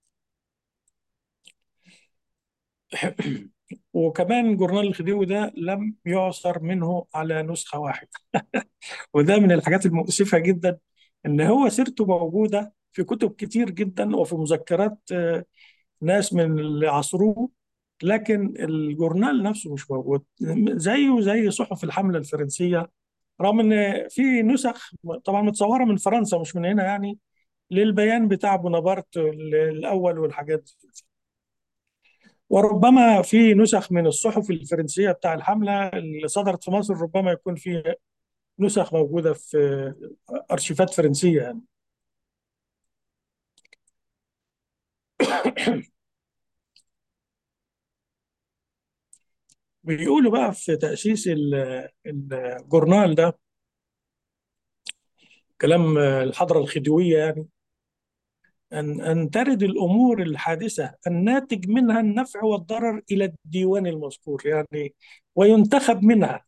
وكمان جورنال الخديوي ده لم يعثر منه على نسخة واحدة. وده من الحاجات المؤسفة جدا، إن هو سيرته موجودة في كتب كتير جدا وفي مذكرات آه، ناس من اللي عصروه، لكن الجورنال نفسه مش موجود، زيه زي صحف الحملة الفرنسية. رغم ان في نسخ طبعا متصورة من فرنسا مش من هنا يعني، للبيان بتاع بونابرت الأول والحاجات دي. وربما في نسخ من الصحف الفرنسية بتاع الحملة اللي صدرت في مصر، ربما يكون في نسخ موجودة في أرشيفات فرنسية يعني. بيقولوا بقى في تأسيس ال- الجورنال ده، كلام الحضرة الخديوية يعني، أن أن ترد الأمور الحادثة الناتج منها النفع والضرر إلى الديوان المذكور يعني، وينتخب منها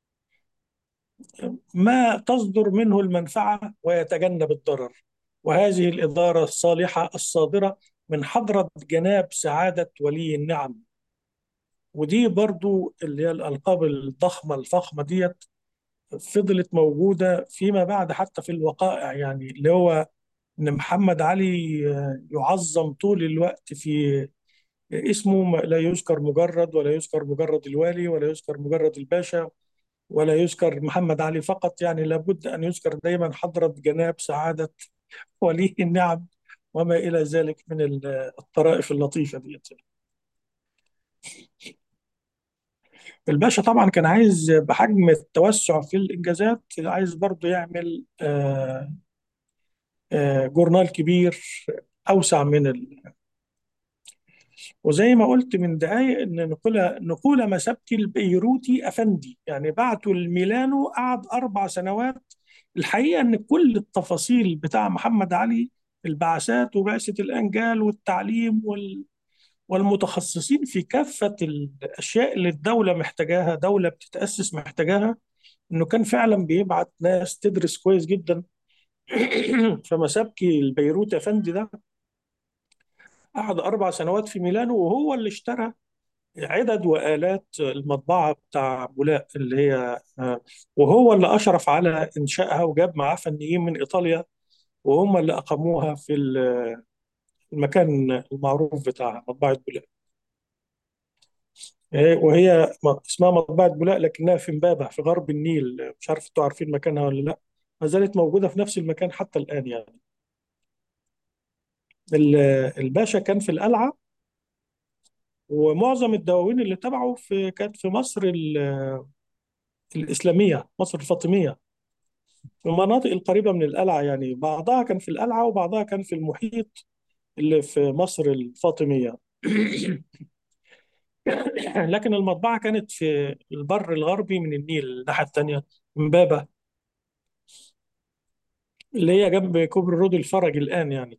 ما تصدر منه المنفعة ويتجنب الضرر. وهذه الإدارة الصالحة الصادرة من حضرة جناب سعادة ولي النعم. ودي برضو اللي هي الألقاب الضخمة الفخمة ديت فضلت موجودة فيما بعد حتى في الوقائع، يعني اللي هو إن محمد علي آه، يعظم طول الوقت في اسمه، لا يذكر مجرد، ولا يذكر مجرد الوالي، ولا يذكر مجرد الباشا، ولا يذكر محمد علي فقط، يعني لابد أن يذكر دايما حضرة جناب سعادة ولي النعم، وما إلى ذلك من ال- الطرائف اللطيفة دي. الباشا طبعا كان عايز بحجم التوسع في الإنجازات، عايز برضه يعمل آه، آه، جورنال كبير أوسع من ال... وزي ما قلت من دقايق، إن نقولة نقولة مسابكي البيروتي أفندي يعني بعته الميلانو، قعد أربع سنوات. الحقيقة إن كل التفاصيل بتاع محمد علي، البعثات وبعثة الأنجال والتعليم والمتخصصين في كافة الأشياء اللي الدولة محتاجاها، دولة بتتأسس محتاجاها، إنه كان فعلا بيبعت ناس تدرس كويس جدا. فمسابكي البيروت أفندي ده قعد أربع سنوات في ميلانو، وهو اللي اشترى عدد وآلات المطبعة بتاع بولاق اللي هي آه، وهو اللي أشرف على إنشائها، وجاب معاه فنيين من إيطاليا وهم اللي أقاموها في المكان المعروف بتاع مطبعة بولاق. إيه، وهي م- اسمها مطبعة بولاق لكنها في إمبابة في غرب النيل، مش عارف انتوا عارفين مكانها ولا لا. ما زالت موجودة في نفس المكان حتى الآن يعني. ال- الباشا كان في القلعة، ومعظم الدواوين اللي تبعه في كانت في مصر ال- الإسلامية، مصر الفاطمية، في المناطق القريبة من القلعة يعني. بعضها كان في القلعة وبعضها كان في المحيط اللي في مصر الفاطمية. لكن المطبعة كانت في البر الغربي من النيل الناحية التانية، إمبابة، اللي هي جنب كوبري رود الفرج الآن يعني.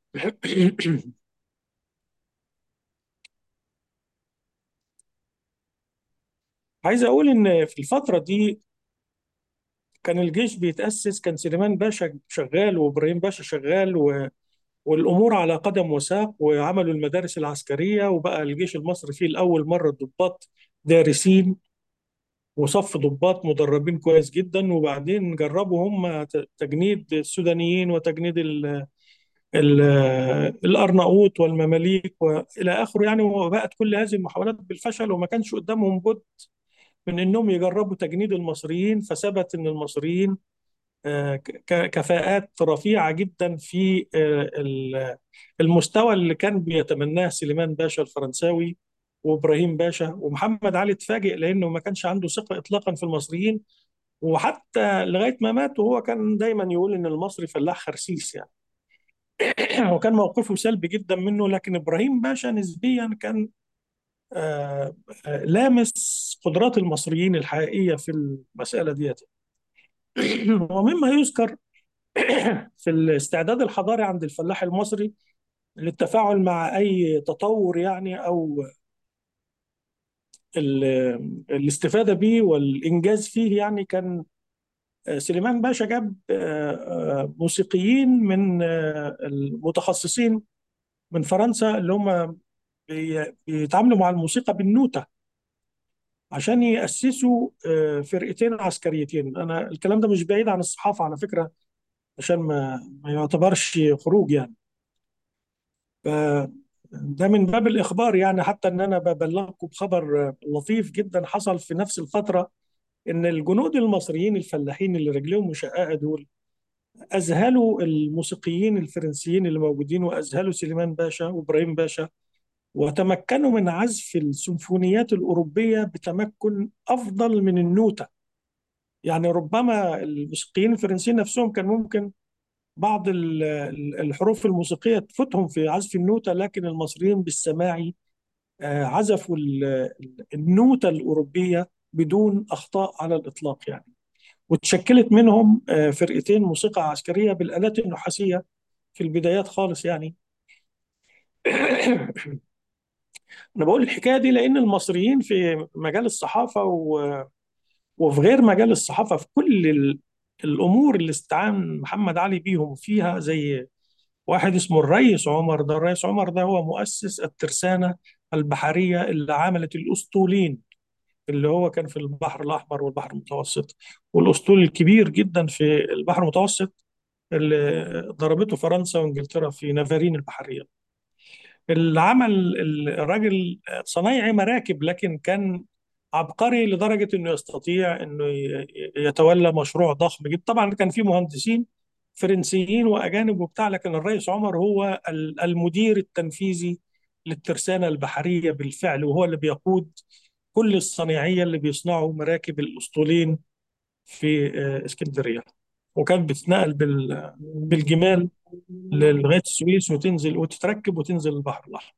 عايز أقول إن في الفترة دي كان الجيش بيتأسس، كان سليمان باشا شغال وإبراهيم باشا شغال و... والأمور على قدم وساق، وعملوا المدارس العسكرية، وبقى الجيش المصري فيه لأول مرة الضباط دارسين، وصف ضباط مدربين كويس جدا. وبعدين جربوا هم ت- تجنيد السودانيين وتجنيد ال ال الأرناؤوط والمماليك وإلى آخره يعني. وبقت كل هذه المحاولات بالفشل، وما كانش قدامهم بد من انهم يجربوا تجنيد المصريين. فثبت ان المصريين آه، ك- كفاءات رفيعه جدا في آه، ال- المستوى اللي كان بيتمناه سليمان باشا الفرنساوي وابراهيم باشا. ومحمد علي اتفاجئ لانه ما كانش عنده ثقه اطلاقا في المصريين، وحتى لغايه ما مات وهو كان دايما يقول ان المصري فلاح خرسيس يعني. وكان موقفه سلبي جدا منه. لكن ابراهيم باشا نسبيا كان آه، آه، لامس قدرات المصريين الحقيقيه في المساله ديت. ومما يذكر في الاستعداد الحضاري عند الفلاح المصري للتفاعل مع أي تطور يعني، أو ال- الاستفادة به والإنجاز فيه يعني. كان سليمان باشا جاب آه، آه، موسيقيين من آه، المتخصصين من فرنسا، اللي هم بي- بيتعاملوا مع الموسيقى بالنوتة، عشان يأسسوا آه، فرقتين عسكريتين. أنا الكلام ده مش بعيد عن الصحافة على فكرة، عشان ما ما يعتبرش خروج يعني. ف ده من باب الإخبار يعني، حتى إن أنا ببلغكم بخبر لطيف جدا حصل في نفس الفترة. إن الجنود المصريين الفلاحين اللي رجليهم مشققة دول أذهلوا الموسيقيين الفرنسيين اللي موجودين، وأذهلوا سليمان باشا وإبراهيم باشا، وتمكنوا من عزف السيمفونيات الأوروبية بتمكن أفضل من النوتة. يعني ربما الموسيقيين الفرنسيين نفسهم كان ممكن بعض ال- ال- الحروف الموسيقية تفوتهم في عزف النوتة، لكن المصريين بالسماع آه، عزفوا ال- ال- النوتة الأوروبية بدون أخطاء على الإطلاق يعني. وتشكلت منهم آه، فرقتين موسيقى عسكرية بالآلات النحاسية في البدايات خالص يعني. أنا بقول الحكاية دي لأن المصريين في مجال الصحافة و- وفي غير مجال الصحافة، في كل ال- الأمور اللي استعان محمد علي بيهم فيها، زي واحد اسمه الريس عمر ده. الريس عمر ده هو مؤسس الترسانة البحرية اللي عملت الأسطولين، اللي هو كان في البحر الأحمر والبحر المتوسط، والأسطول الكبير جدا في البحر المتوسط اللي ضربته فرنسا وإنجلترا في نافارين البحرية. العمل الراجل صنايعي مراكب، لكن كان عبقري لدرجة أنه يستطيع أنه ي- يتولى مشروع ضخم جدا. طبعا كان في مهندسين فرنسيين وأجانب وبتاع، لكن الرئيس عمر هو ال- المدير التنفيذي للترسانة البحرية بالفعل، وهو اللي بيقود كل الصنايعية اللي بيصنعوا مراكب الأسطولين في آه، اسكندرية. وكانت بتتنقل بال- بالجمال لغاية السويس، وتنزل وتتركب وتنزل البحر الأحمر.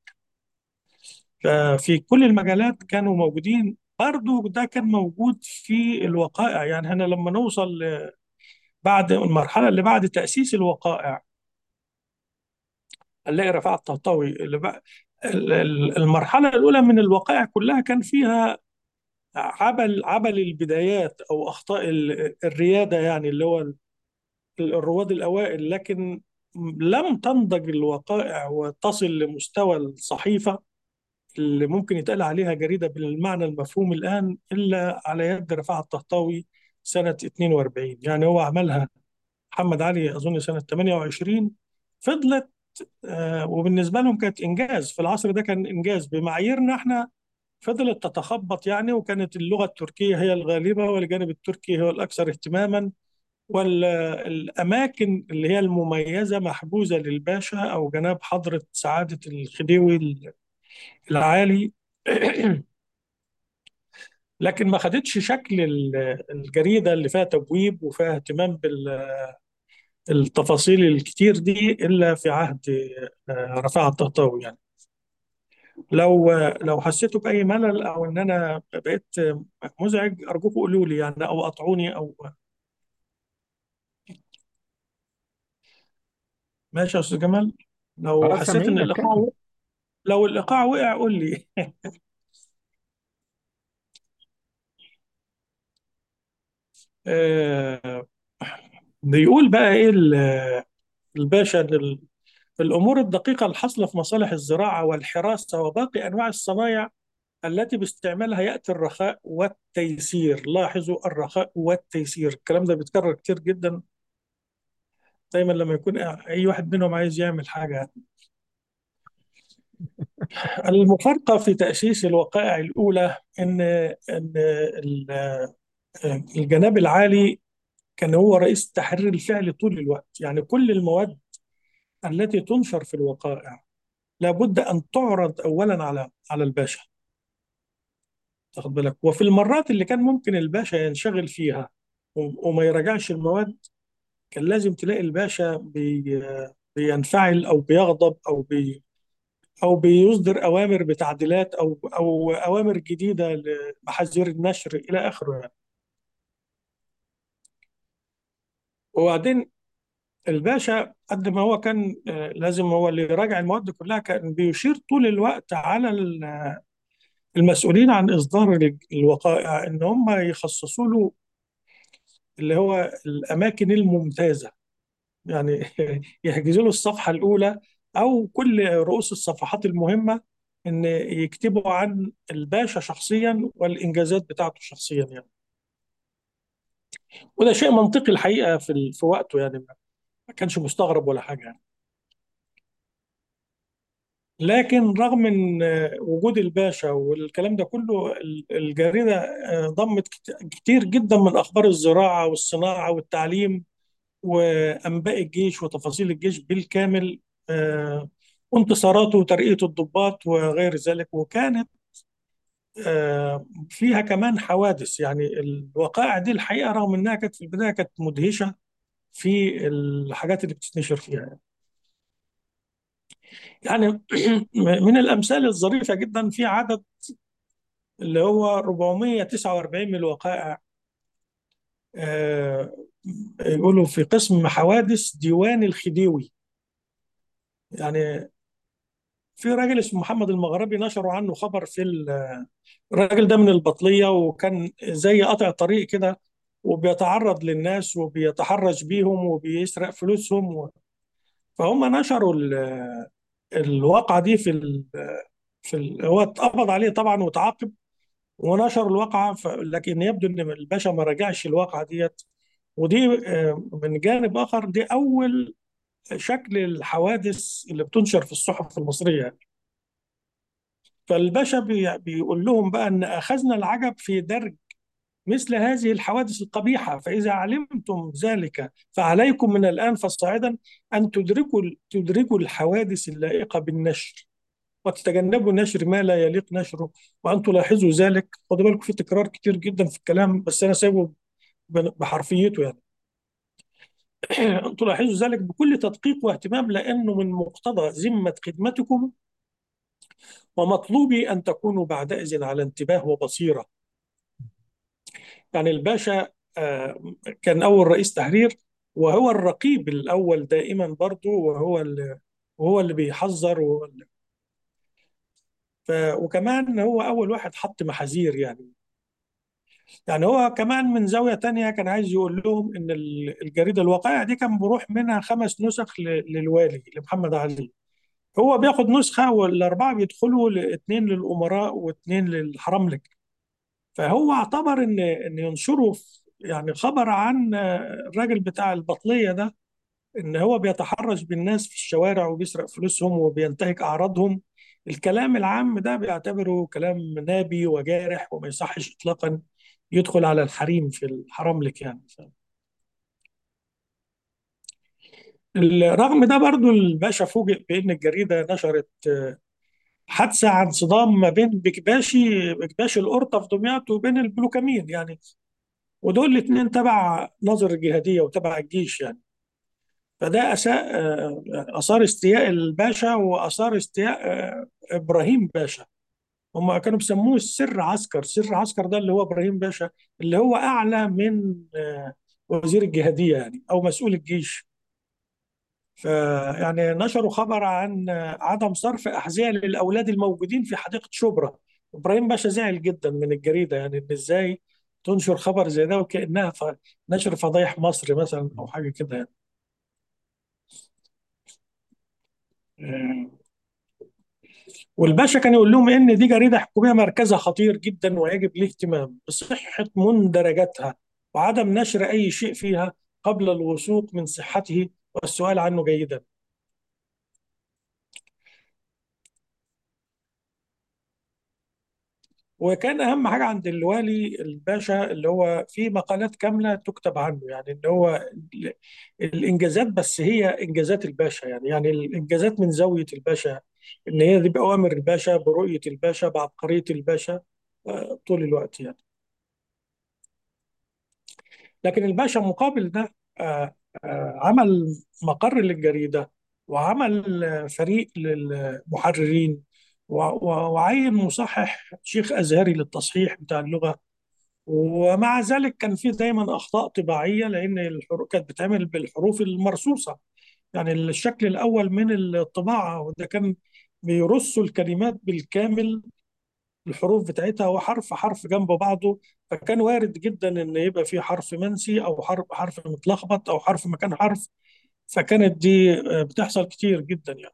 ففي كل المجالات كانوا موجودين. برضو ده كان موجود في الوقائع يعني. احنا لما نوصل ل- بعد المرحلة اللي بعد تأسيس الوقائع، نلاقي رفاعة الطهطاوي اللي بقى ال- ال- المرحلة الأولى من الوقائع كلها كان فيها عبل عبل البدايات أو أخطاء ال- الريادة، يعني اللي هو ال- الرواد الأوائل، لكن لم تنضج الوقائع وتصل لمستوى الصحيفة اللي ممكن يتقال عليها جريدة بالمعنى المفهوم الآن إلا على يد رفاعة الطهطاوي سنة اتنين واربعين. يعني هو عملها محمد علي أظن سنة ثمانية وعشرين. فضلت آه، وبالنسبة لهم كانت إنجاز في العصر ده، كان إنجاز بمعاييرنا إحنا. فضلت تتخبط يعني، وكانت اللغة التركية هي الغالبة والجانب التركي هو الأكثر اهتماما، والأماكن اللي هي المميزة محجوزة للباشا أو جناب حضرة سعادة الخديوي العالي. لكن ما خدتش شكل ال- الجريدة اللي فيها تبويب وفيها اهتمام بالتفاصيل الكتير دي إلا في عهد آه، رفاعة الطهطاوي يعني. لو لو حسيتوا بأي ملل أو إن أنا بقيت مزعج، أرجوكم قولوا لي يعني، أو قطعوني أو. ماشي يا أستاذ جمال. لو خلاص حسيت إن سامعينك، الإيقاع كمل. وقع- لو الإيقاع وقع قول لي. آه، بيقول بقى إيه ال- الباشا إن ال- الأمور الدقيقة الحاصلة في مصالح الزراعة والحراسة وباقي أنواع الصنايع التي باستعمالها يأتي الرخاء والتيسير. لاحظوا الرخاء والتيسير، الكلام ده بيتكرر كتير جدا دايما لما يكون أي واحد منهم عايز يعمل حاجة. المفارقة في تأسيس الوقائع الأولى إن إن ال- الجناب العالي كان هو رئيس التحرير الفعلي طول الوقت. يعني كل المواد التي تنشر في الوقائع لابد أن تعرض أولا على على الباشا، تاخد بالك. وفي المرات اللي كان ممكن الباشا ينشغل فيها و- وما يراجعش المواد، كان لازم تلاقي الباشا بي بينفعل أو بيغضب أو بي أو بيصدر أوامر بتعديلات أو أو أوامر جديدة لمحاذير النشر إلى آخره يعني. وبعدين الباشا قد ما هو كان آه، لازم هو اللي يراجع المواد كلها، كان بيشير طول الوقت على ال- المسؤولين عن إصدار ال- الوقائع إن هم يخصصوا له اللي هو الأماكن الممتازة يعني. يحجزوا له الصفحة الأولى أو كل رؤوس الصفحات المهمة، إن يكتبوا عن الباشا شخصيا والإنجازات بتاعته شخصيا يعني. وده شيء منطقي الحقيقة في ال- في وقته يعني، ما كانش مستغرب ولا حاجة يعني. لكن رغم ان وجود الباشا والكلام ده كله، ال- الجريده آه، ضمت كت- كتير جدا من اخبار الزراعه والصناعه والتعليم وانباء الجيش وتفاصيل الجيش بالكامل، آه، وانتصاراته وترقيه الضباط وغير ذلك. وكانت آه، فيها كمان حوادث. يعني الوقائع دي الحقيقه رغم انها كانت في البدايه كانت مدهشه في الحاجات اللي بتتنشر فيها يعني. من الامثال الظريفه جدا في عدد اللي هو أربعمائة وتسعة وأربعين من الوقائع، آه، يقولوا في قسم حوادث ديوان الخديوي. يعني في راجل اسمه محمد المغربي نشروا عنه خبر في ال- الراجل ده من البطلية، وكان زي قاطع طريق كده، وبيتعرض للناس وبيتحرش بيهم وبيسرق فلوسهم و... فهم نشروا ال- الواقعة دي في ال... في ال... هو اتقبض عليه طبعا وتعاقب ونشر الواقعة. ف... لكن يبدو ان الباشا ما راجعش الواقعة ديت. ودي آه، من جانب آخر دي أول شكل الحوادث اللي بتنشر في الصحف المصرية يعني. فالباشا بي... بيقول لهم بقى أن أخذنا العجب في درج مثل هذه الحوادث القبيحة، فإذا علمتم ذلك فعليكم من الآن فصاعدا أن تدركوا تدركوا الحوادث اللائقة بالنشر وتتجنبوا نشر ما لا يليق نشره، وأن تلاحظوا ذلك. خدوا بالكم في تكرار كتير جدا في الكلام بس أنا سايبه بحرفيته يعني. أن تلاحظوا ذلك بكل تدقيق واهتمام، لأنه من مقتضى ذمة خدمتكم ومطلوبي أن تكونوا بعدئذ على انتباه وبصيرة. يعني الباشا آه، كان أول رئيس تحرير، وهو الرقيب الأول دائما برضه، وهو اللي وهو اللي بيحذر وهو اللي ف... وكمان هو أول واحد حط محاذير يعني. يعني هو كمان من زاوية تانية كان عايز يقول لهم إن ال- الجريدة الواقعة دي كان بروح منها خمس نسخ ل- للوالي لمحمد علي. هو بياخد نسخة والأربعة بيدخلوا لاثنين للأمراء واثنين للحرملك. فهو اعتبر إن إن ينشروا في- يعني خبر عن الراجل بتاع البطلية ده، إن هو بيتحرش بالناس في الشوارع وبيسرق فلوسهم وبينتهك أعراضهم. الكلام العام ده بيعتبره كلام نابي وجارح وما يصحش إطلاقا يدخل على الحريم في الحرملك يعني. رغم ده برضو الباشا فوجئ بأن الجريدة نشرت حادثة عن صدام ما بين بكباشي بكباشي القرطة في دمياط وبين البلوكامين يعني. ودول الاثنين تبع ناظر الجهادية وتبع الجيش يعني. فده أساء آه، أثار استياء الباشا وأثار استياء آه، إبراهيم باشا. هم كانوا بيسموه السر عسكر. سر عسكر ده اللي هو إبراهيم باشا، اللي هو أعلى من آه، وزير الجهادية يعني أو مسؤول الجيش. فيعني نشروا خبر عن عدم صرف أحذية للأولاد الموجودين في حديقة شبرا. إبراهيم باشا زعل جدا من الجريدة، يعني إن إزاي تنشر خبر زي ده وكأنها ف- نشر فضايح مصر مثلا أو حاجة كده يعني. والباشا كان يقول لهم إن دي جريدة حكومية مركزها خطير جدا ويجب الاهتمام بصحة مندرجاتها وعدم نشر أي شيء فيها قبل الوثوق من صحته والسؤال عنه جيدا. وكان اهم حاجه عند الوالي الباشا اللي هو في مقالات كامله تكتب عنه، يعني اللي هو ال- الانجازات، بس هي انجازات الباشا يعني يعني الانجازات من زاويه الباشا، ان هي دي باوامر الباشا برؤيه الباشا بعبقريه الباشا آه، طول الوقت يعني. لكن الباشا مقابل ده آه، آه، عمل مقر للجريده، وعمل آه، فريق للمحررين، و- و- وعين مصحح شيخ ازهري للتصحيح بتاع اللغه. ومع ذلك كان في دايما اخطاء طباعيه لان الحروف كانت بتعمل بالحروف المرصوصه، يعني الشكل الاول من الطباعه، وده كان بيرصوا الكلمات بالكامل الحروف بتاعتها وحرف حرف جنب بعضه. فكان وارد جدا ان يبقى في حرف منسي او حرف حرف متلخبط او حرف مكان حرف. فكانت دي آه، بتحصل كتير جدا يعني.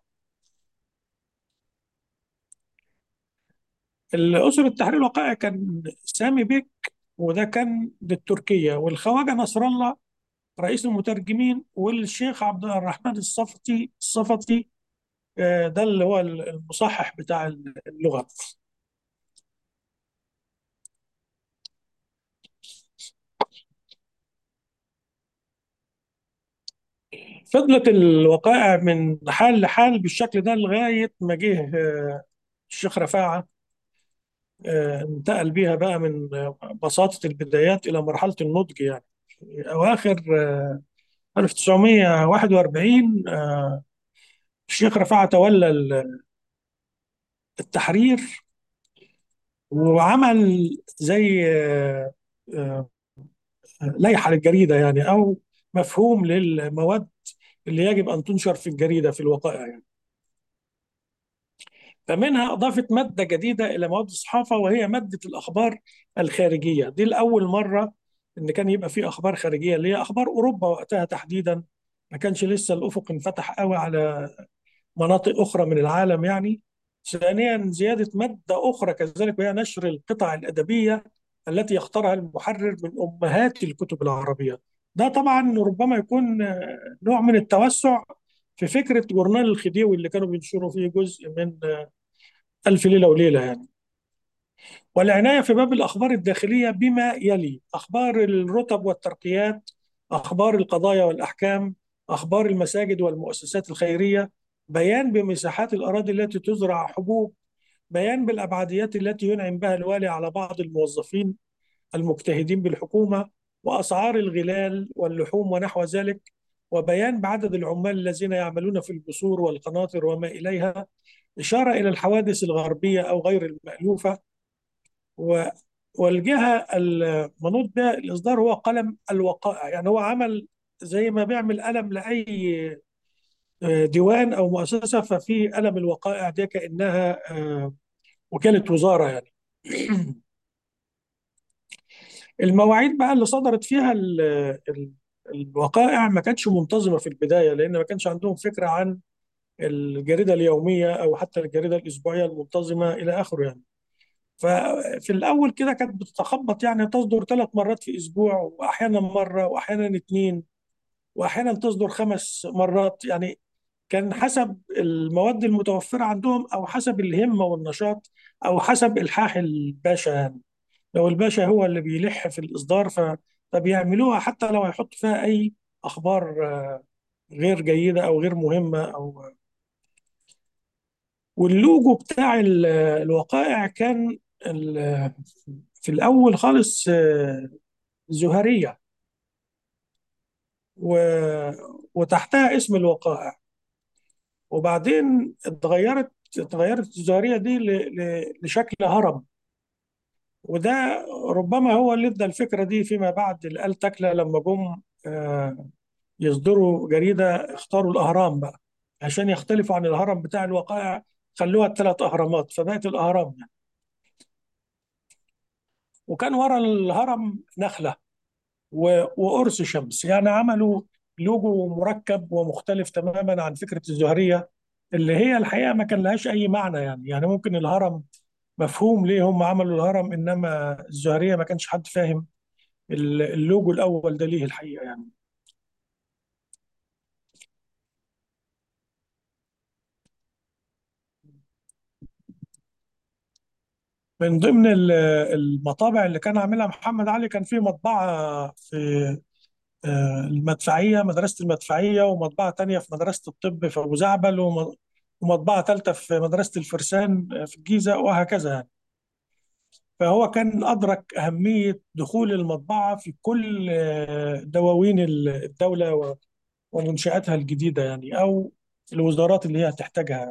الأسر التحرير الوقائع كان سامي بيك، وده كان للتركية، والخواجة نصر الله رئيس المترجمين، والشيخ عبد الرحمن الصفتي الصفتي آه، ده اللي هو المصحح بتاع اللغة. فضلت الوقائع من حال لحال بالشكل ده لغاية ما جه آه، الشيخ رفاعة. آه، انتقل بيها بقى من آه، بساطة البدايات إلى مرحلة النضج يعني. في أواخر آه، ألف وتسعمية وواحد وأربعين آه، الشيخ رفاعة تولى التحرير، وعمل زي آه، آه، لائحة للجريدة يعني، أو مفهوم للمواد اللي يجب أن تنشر في الجريدة في الوقائع يعني. فمنها أضافت مادة جديدة إلى مواد الصحافة، وهي مادة الأخبار الخارجية. دي لأول مرة إن كان يبقى في أخبار خارجية اللي هي أخبار أوروبا وقتها تحديدا. ما كانش لسه الأفق انفتح قوي على مناطق أخرى من العالم يعني. ثانيا زيادة مادة أخرى كذلك، وهي نشر القطع الأدبية التي يختارها المحرر من أمهات الكتب العربية. ده طبعا ربما يكون آه، نوع من التوسع في فكرة جورنال الخديوي اللي كانوا بينشروا فيه جزء من آه، ألف ليلة وليلة يعني. والعناية في باب الأخبار الداخلية بما يلي: أخبار الرتب والترقيات، أخبار القضايا والأحكام، أخبار المساجد والمؤسسات الخيرية، بيان بمساحات الأراضي التي تزرع حبوب، بيان بالأبعديات التي ينعم بها الوالي على بعض الموظفين المجتهدين بالحكومة، وأسعار الغلال واللحوم ونحو ذلك، وبيان بعدد العمال الذين يعملون في البثور والقناطر وما إليها، إشارة إلى الحوادث الغربية أو غير المألوفة. و والجهة المنوط بها الإصدار هو قلم الوقائع. يعني هو عمل زي ما بيعمل قلم لأي آه، ديوان أو مؤسسة، ففي قلم الوقائع دي كأنها آه، وكالة وزارة يعني. المواعيد بقى اللي صدرت فيها ال ال الوقائع ما كانتش منتظمة في البداية، لأن ما كانش عندهم فكرة عن الجريدة اليومية أو حتى الجريدة الأسبوعية المنتظمة إلى آخره يعني. ففي الأول كده كانت بتتخبط، يعني تصدر ثلاث مرات في أسبوع، وأحيانا مرة، وأحيانا اتنين، وأحيانا تصدر خمس مرات يعني. كان حسب المواد المتوفرة عندهم، أو حسب الهمة والنشاط، أو حسب إلحاح الباشا يعني. لو الباشا هو اللي بيلح في الإصدار ف... فبيعملوها، حتى لو هيحط فيها أي أخبار آه، غير جيدة أو غير مهمة أو. واللوجو بتاع ال- الوقائع كان ال- في الأول خالص آه، زهرية، و... وتحتها اسم الوقائع. وبعدين اتغيرت اتغيرت الزهرية دي ل... ل... لشكل هرم. وده ربما هو اللي ادى الفكرة دي فيما بعد لآل تكلة، لما جم آه، يصدروا جريدة اختاروا الأهرام بقى، عشان يختلفوا عن الهرم بتاع الوقائع. خلوها الثلاث أهرامات فبقت الأهرام يعني. وكان ورا الهرم نخلة و- وقرص شمس، يعني عملوا لوجو مركب ومختلف تماما عن فكرة الزهرية، اللي هي الحقيقة ما كان لهاش أي معنى يعني. يعني ممكن الهرم مفهوم ليه هم عملوا الهرم، إنما الزهرية ما كانش حد فاهم ال- اللوجو الأول ده ليه الحقيقة يعني. من ضمن ال- المطابع اللي كان عاملها محمد علي، كان في مطبعة في آه، المدفعية، مدرسة المدفعية، ومطبعة تانية في مدرسة الطب في أبو زعبل، وم- ومطبعة ثالثة في مدرسة الفرسان آه، في الجيزة، وهكذا يعني. فهو كان أدرك أهمية دخول المطبعة في كل آه، دواوين الدولة و- ومنشآتها الجديدة يعني، أو الوزارات اللي هي هتحتاجها.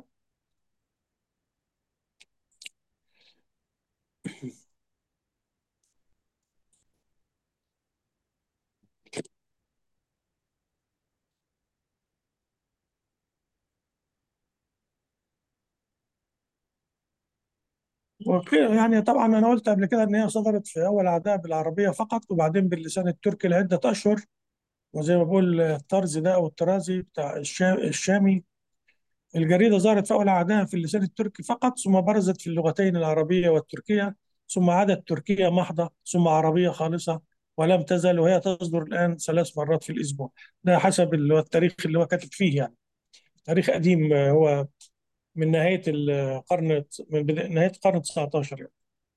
وكده يعني. طبعا أنا قلت قبل كده إن هي صدرت في أول أعداء بالعربية فقط، وبعدين باللسان التركي لعدة أشهر. وزي ما بقول الطرز ده أو الطرازي بتاع الشا- الشامي. الجريدة ظهرت في أول أعداء في اللسان التركي فقط، ثم برزت في اللغتين العربية والتركية، ثم عادت تركية محضة، ثم عربية خالصة، ولم تزل، وهي تصدر الآن ثلاث مرات في الأسبوع. ده حسب اللي هو التاريخ اللي هو كاتب فيه يعني. تاريخ قديم، آه، هو من نهاية القرن، من بدا- نهاية القرن تسعتاشر يعني.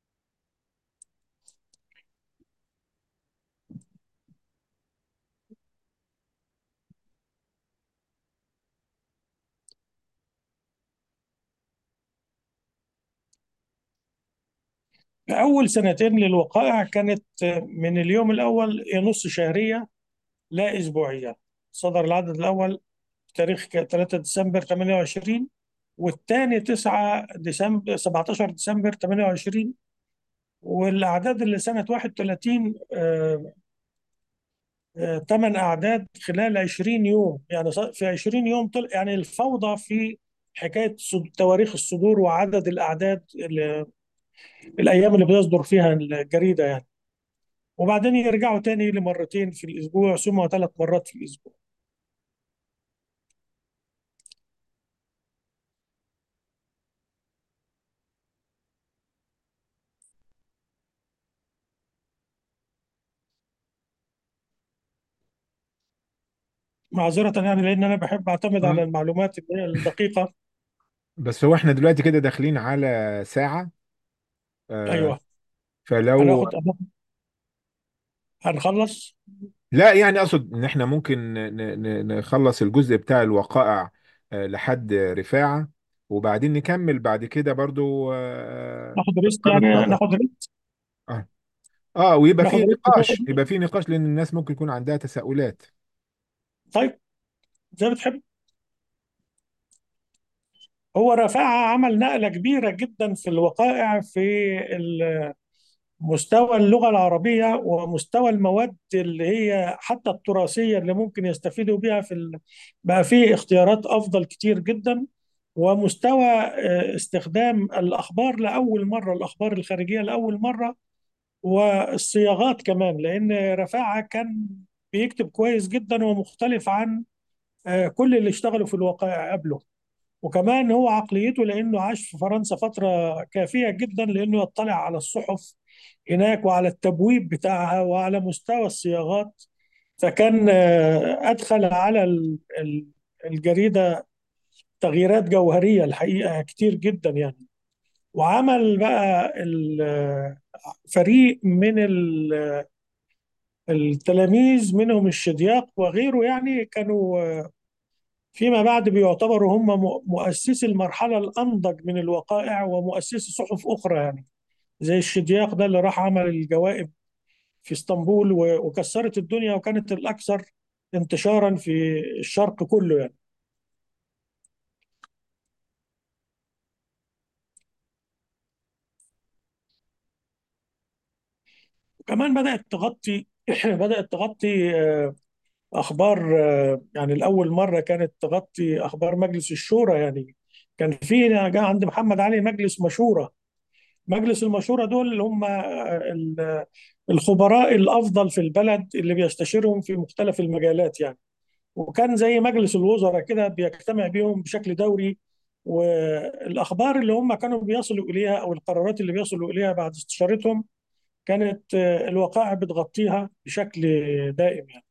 أول سنتين للوقائع كانت من اليوم الأول هي نص شهرية لا أسبوعية. صدر العدد الأول تاريخ ثلاثة ديسمبر ثمانية وعشرين، والثاني تسعة ديسمبر سبعتاشر ديسمبر ثمانية وعشرين. والأعداد اللي سنة واحد وثلاثين ثمان أعداد خلال عشرين يوم يعني. ص- في عشرين يوم طل يعني الفوضى في حكاية صد- تواريخ الصدور وعدد الأعداد اللي الأيام اللي بيصدر فيها الجريدة يعني. وبعدين يرجعوا تاني لمرتين في الأسبوع، ثم ثلاث مرات في الأسبوع. معذرة يعني، لأن أنا بحب أعتمد على آه. المعلومات اللي هي الدقيقة. بس هو احنا دلوقتي كده داخلين على ساعة. آه، أيوه. فلو هناخد هنخلص. لا، يعني اقصد ان احنا ممكن ن- ن- نخلص الجزء بتاع الوقائع آه، لحد رفاعة، وبعدين نكمل بعد كده برضو آه، ناخد ريست قرن يعني، تسعتاشر. ناخد ريست. اه اه ويبقى ناخد في ريست نقاش، تاني. يبقى في نقاش لان الناس ممكن يكون عندها تساؤلات. طيب، زي ما بتحب. هو رفاعة عمل نقلة كبيرة جدا في الوقائع، في ال- مستوى اللغة العربية، ومستوى المواد اللي هي حتى التراثية اللي ممكن يستفيدوا بيها في ال... بقى فيه اختيارات أفضل كتير جدا. ومستوى آه، استخدام الأخبار لأول مرة، الأخبار الخارجية لأول مرة، والصياغات كمان، لأن رفاعة كان بيكتب كويس جدا ومختلف عن آه، كل اللي اشتغلوا في الوقائع قبله. وكمان هو عقليته، لأنه عاش في فرنسا فترة كافية جدا لأنه يطلع على الصحف هناك وعلى التبويب بتاعها وعلى مستوى الصياغات. فكان آه، أدخل على ال- ال- الجريدة تغييرات جوهرية الحقيقة كتير جدا يعني. وعمل بقى ال- فريق من ال- التلاميذ، منهم الشدياق وغيره، يعني كانوا فيما بعد بيعتبروا هم م- مؤسسي المرحلة الأنضج من الوقائع ومؤسسي صحف أخرى يعني، زي الشدياق ده اللي راح عمل الجوائب في اسطنبول و- وكسرت الدنيا وكانت الأكثر انتشارا في الشرق كله يعني. وكمان بدأت تغطي بدأت تغطي آه، أخبار، آه، يعني الأول مرة كانت تغطي أخبار مجلس الشورى يعني. كان في جاء عند محمد علي مجلس مشورة. مجلس المشورة دول اللي هم آه، ال- الخبراء الأفضل في البلد اللي بيستشيرهم في مختلف المجالات يعني. وكان زي مجلس الوزراء كده بيجتمع بيهم بشكل دوري، والأخبار اللي هم كانوا بيصلوا إليها أو القرارات اللي بيصلوا إليها بعد استشارتهم كانت آه، الوقائع بتغطيها بشكل دائم يعني.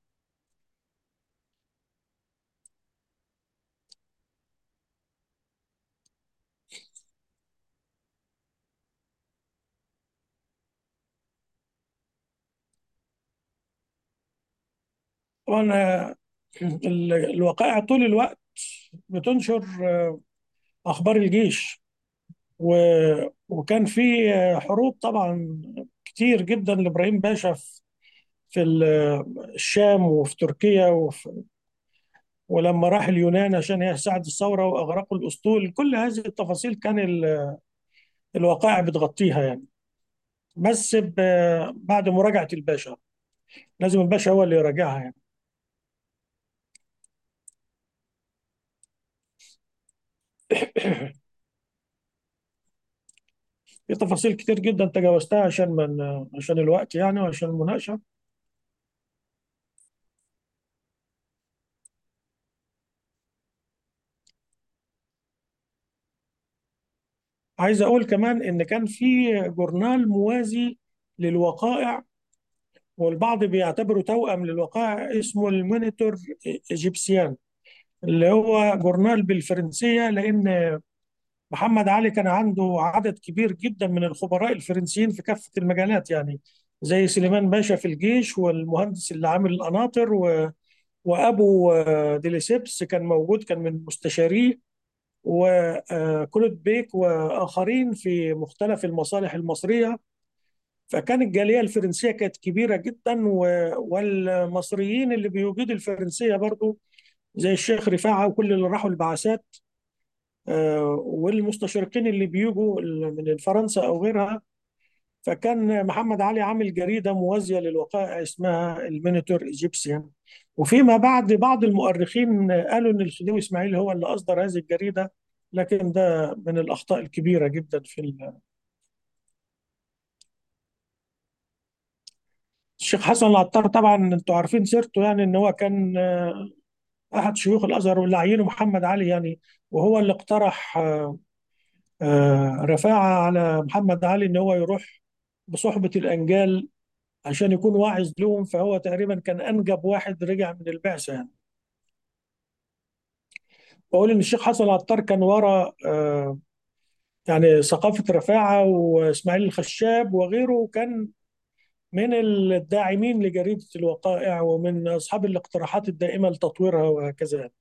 طبعا آه، ال- الوقائع طول الوقت بتنشر آه، أخبار الجيش، و- وكان في آه، حروب طبعا كتير جدا لإبراهيم باشا في في ال- الشام وفي تركيا وفي، ولما راح اليونان عشان يساعد الثورة وأغرقوا الأسطول. كل هذه التفاصيل كان ال- الوقائع بتغطيها يعني، بس ب- بعد مراجعة الباشا. لازم الباشا هو اللي يراجعها يعني. في تفاصيل كتير جدا تجاوزتها عشان من عشان الوقت يعني وعشان المناقشة. عايز أقول كمان إن كان في جورنال موازي للوقائع، والبعض بيعتبره توأم للوقائع، اسمه المونيتور إيجيبسيان، اللي هو جورنال بالفرنسية، لأن محمد علي كان عنده عدد كبير جدا من الخبراء الفرنسيين في كافة المجالات يعني، زي سليمان باشا في الجيش، والمهندس اللي عامل القناطر، و... وأبو آه، ديليسيبس كان موجود، كان من مستشاريه، وكلود بيك وآخرين في مختلف المصالح المصرية. فكان الجالية الفرنسية كانت كبيرة جدا، و... والمصريين اللي بيوجدوا الفرنسية برضو، زي الشيخ رفاعة وكل اللي راحوا البعثات، آه، والمستشرقين اللي بيجوا من فرنسا أو غيرها. فكان محمد علي عامل جريدة موازية للوقائع اسمها المينيتور إيجيبسيان. وفيما بعد بعض المؤرخين قالوا إن الخديوي إسماعيل هو اللي أصدر هذه الجريدة، لكن ده من الأخطاء الكبيرة جدا في ال- الشيخ حسن العطار. طبعا انتوا عارفين سيرته، يعني ان هو كان آه، احد شيوخ الازهر واللي عينه محمد علي يعني، وهو اللي اقترح آه، آه، رفاعة على محمد علي ان هو يروح بصحبة الانجال عشان يكون واعظ لهم. فهو تقريبا كان انجب واحد رجع من البعثة يعني. بقول ان الشيخ حسن العطار كان ورا آه، يعني ثقافة رفاعة واسماعيل الخشاب وغيره، وكان من الداعمين لجريدة الوقائع ومن أصحاب الاقتراحات الدائمة لتطويرها وهكذا يعني.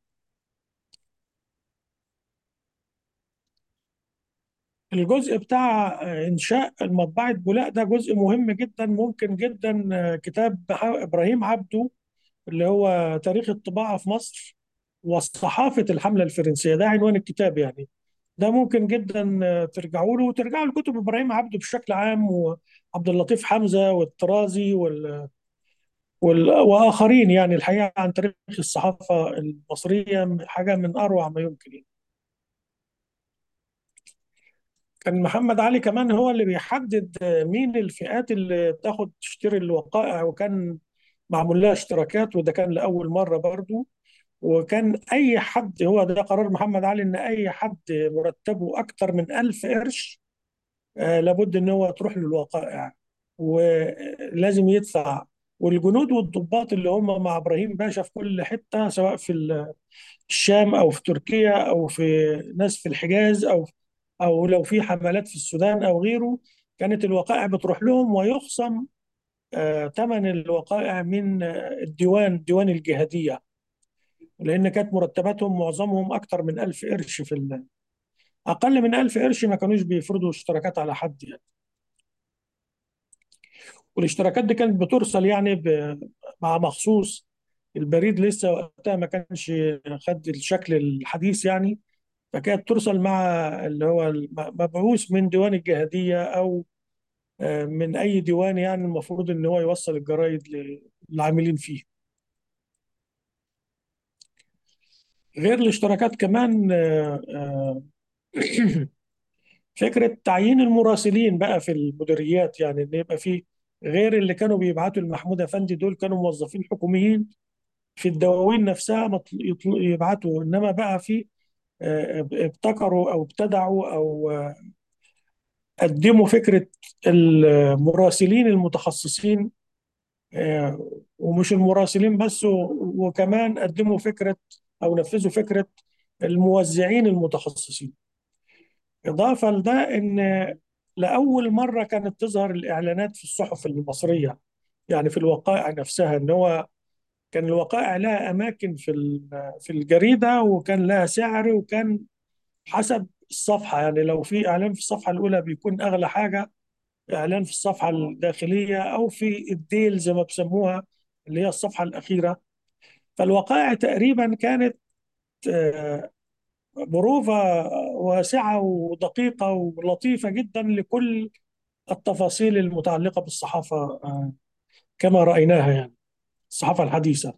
الجزء بتاع إنشاء مطبعة بولاق ده جزء مهم جدا، ممكن جدا كتاب إبراهيم عبده اللي هو تاريخ الطباعة في مصر وصحافة الحملة الفرنسية، ده عنوان الكتاب يعني. ده ممكن جدا ترجعوا له، وترجعوا لكتب إبراهيم عبده بشكل عام، وعبد اللطيف حمزة والطرازي وال... وال... وآخرين يعني. الحقيقة عن تاريخ الصحافة المصرية حاجة من أروع ما يمكن يعني. كان محمد علي كمان هو اللي بيحدد مين الفئات اللي تاخد تشتري الوقائع، وكان معمول لها اشتراكات، وده كان لأول مرة برضو. وكان أي حد، هو ده قرار محمد علي، إن أي حد مرتبه أكتر من ألف قرش آه، لابد إن هو تروح له الوقائع ولازم يدفع. والجنود والضباط اللي هم مع إبراهيم باشا في كل حتة، سواء في الشام او في تركيا او في ناس في الحجاز، او او لو في حملات في السودان او غيره، كانت الوقائع بتروح لهم، ويخصم آه، ثمن الوقائع من آه، الديوان، ديوان الجهادية، لأن كانت مرتباتهم معظمهم أكثر من ألف قرش. في ال- أقل من ألف قرش ما كانوش بيفرضوا اشتراكات على حد يعني. والاشتراكات دي كانت بترسل يعني ب- مع مخصوص. البريد لسه وقتها ما كانش خد الشكل الحديث يعني، فكانت ترسل مع اللي هو مبعوث من ديوان الجهادية، أو آه، من أي ديوان يعني المفروض إن هو يوصل الجرايد للعاملين فيه. غير الاشتراكات كمان آه، آه، فكرة تعيين المراسلين بقى في المديريات، يعني إن يبقى فيه غير اللي كانوا بيبعتوا المحمود أفندي، دول كانوا موظفين حكوميين في الدواوين نفسها مطل- يطل- يبعتوا، إنما بقى في آه، ابتكروا أو ابتدعوا أو آه، قدموا فكرة المراسلين المتخصصين. آه، ومش المراسلين بس، و- وكمان قدموا فكرة أو نفذوا فكرة الموزعين المتخصصين. إضافة لده إن لأول مرة كانت تظهر الإعلانات في الصحف المصرية، يعني في الوقائع نفسها، إن هو كان الوقائع لها أماكن في ال- في الجريدة، وكان لها سعر، وكان حسب الصفحة. يعني لو في إعلان في الصفحة الأولى بيكون أغلى حاجة، إعلان في الصفحة الداخلية أو في الديل زي ما بسموها، اللي هي الصفحة الأخيرة. فالوقائع تقريبا كانت آه، بروفة واسعة ودقيقة ولطيفة جدا لكل التفاصيل المتعلقة بالصحافة آه، كما رأيناها يعني، الصحافة الحديثة.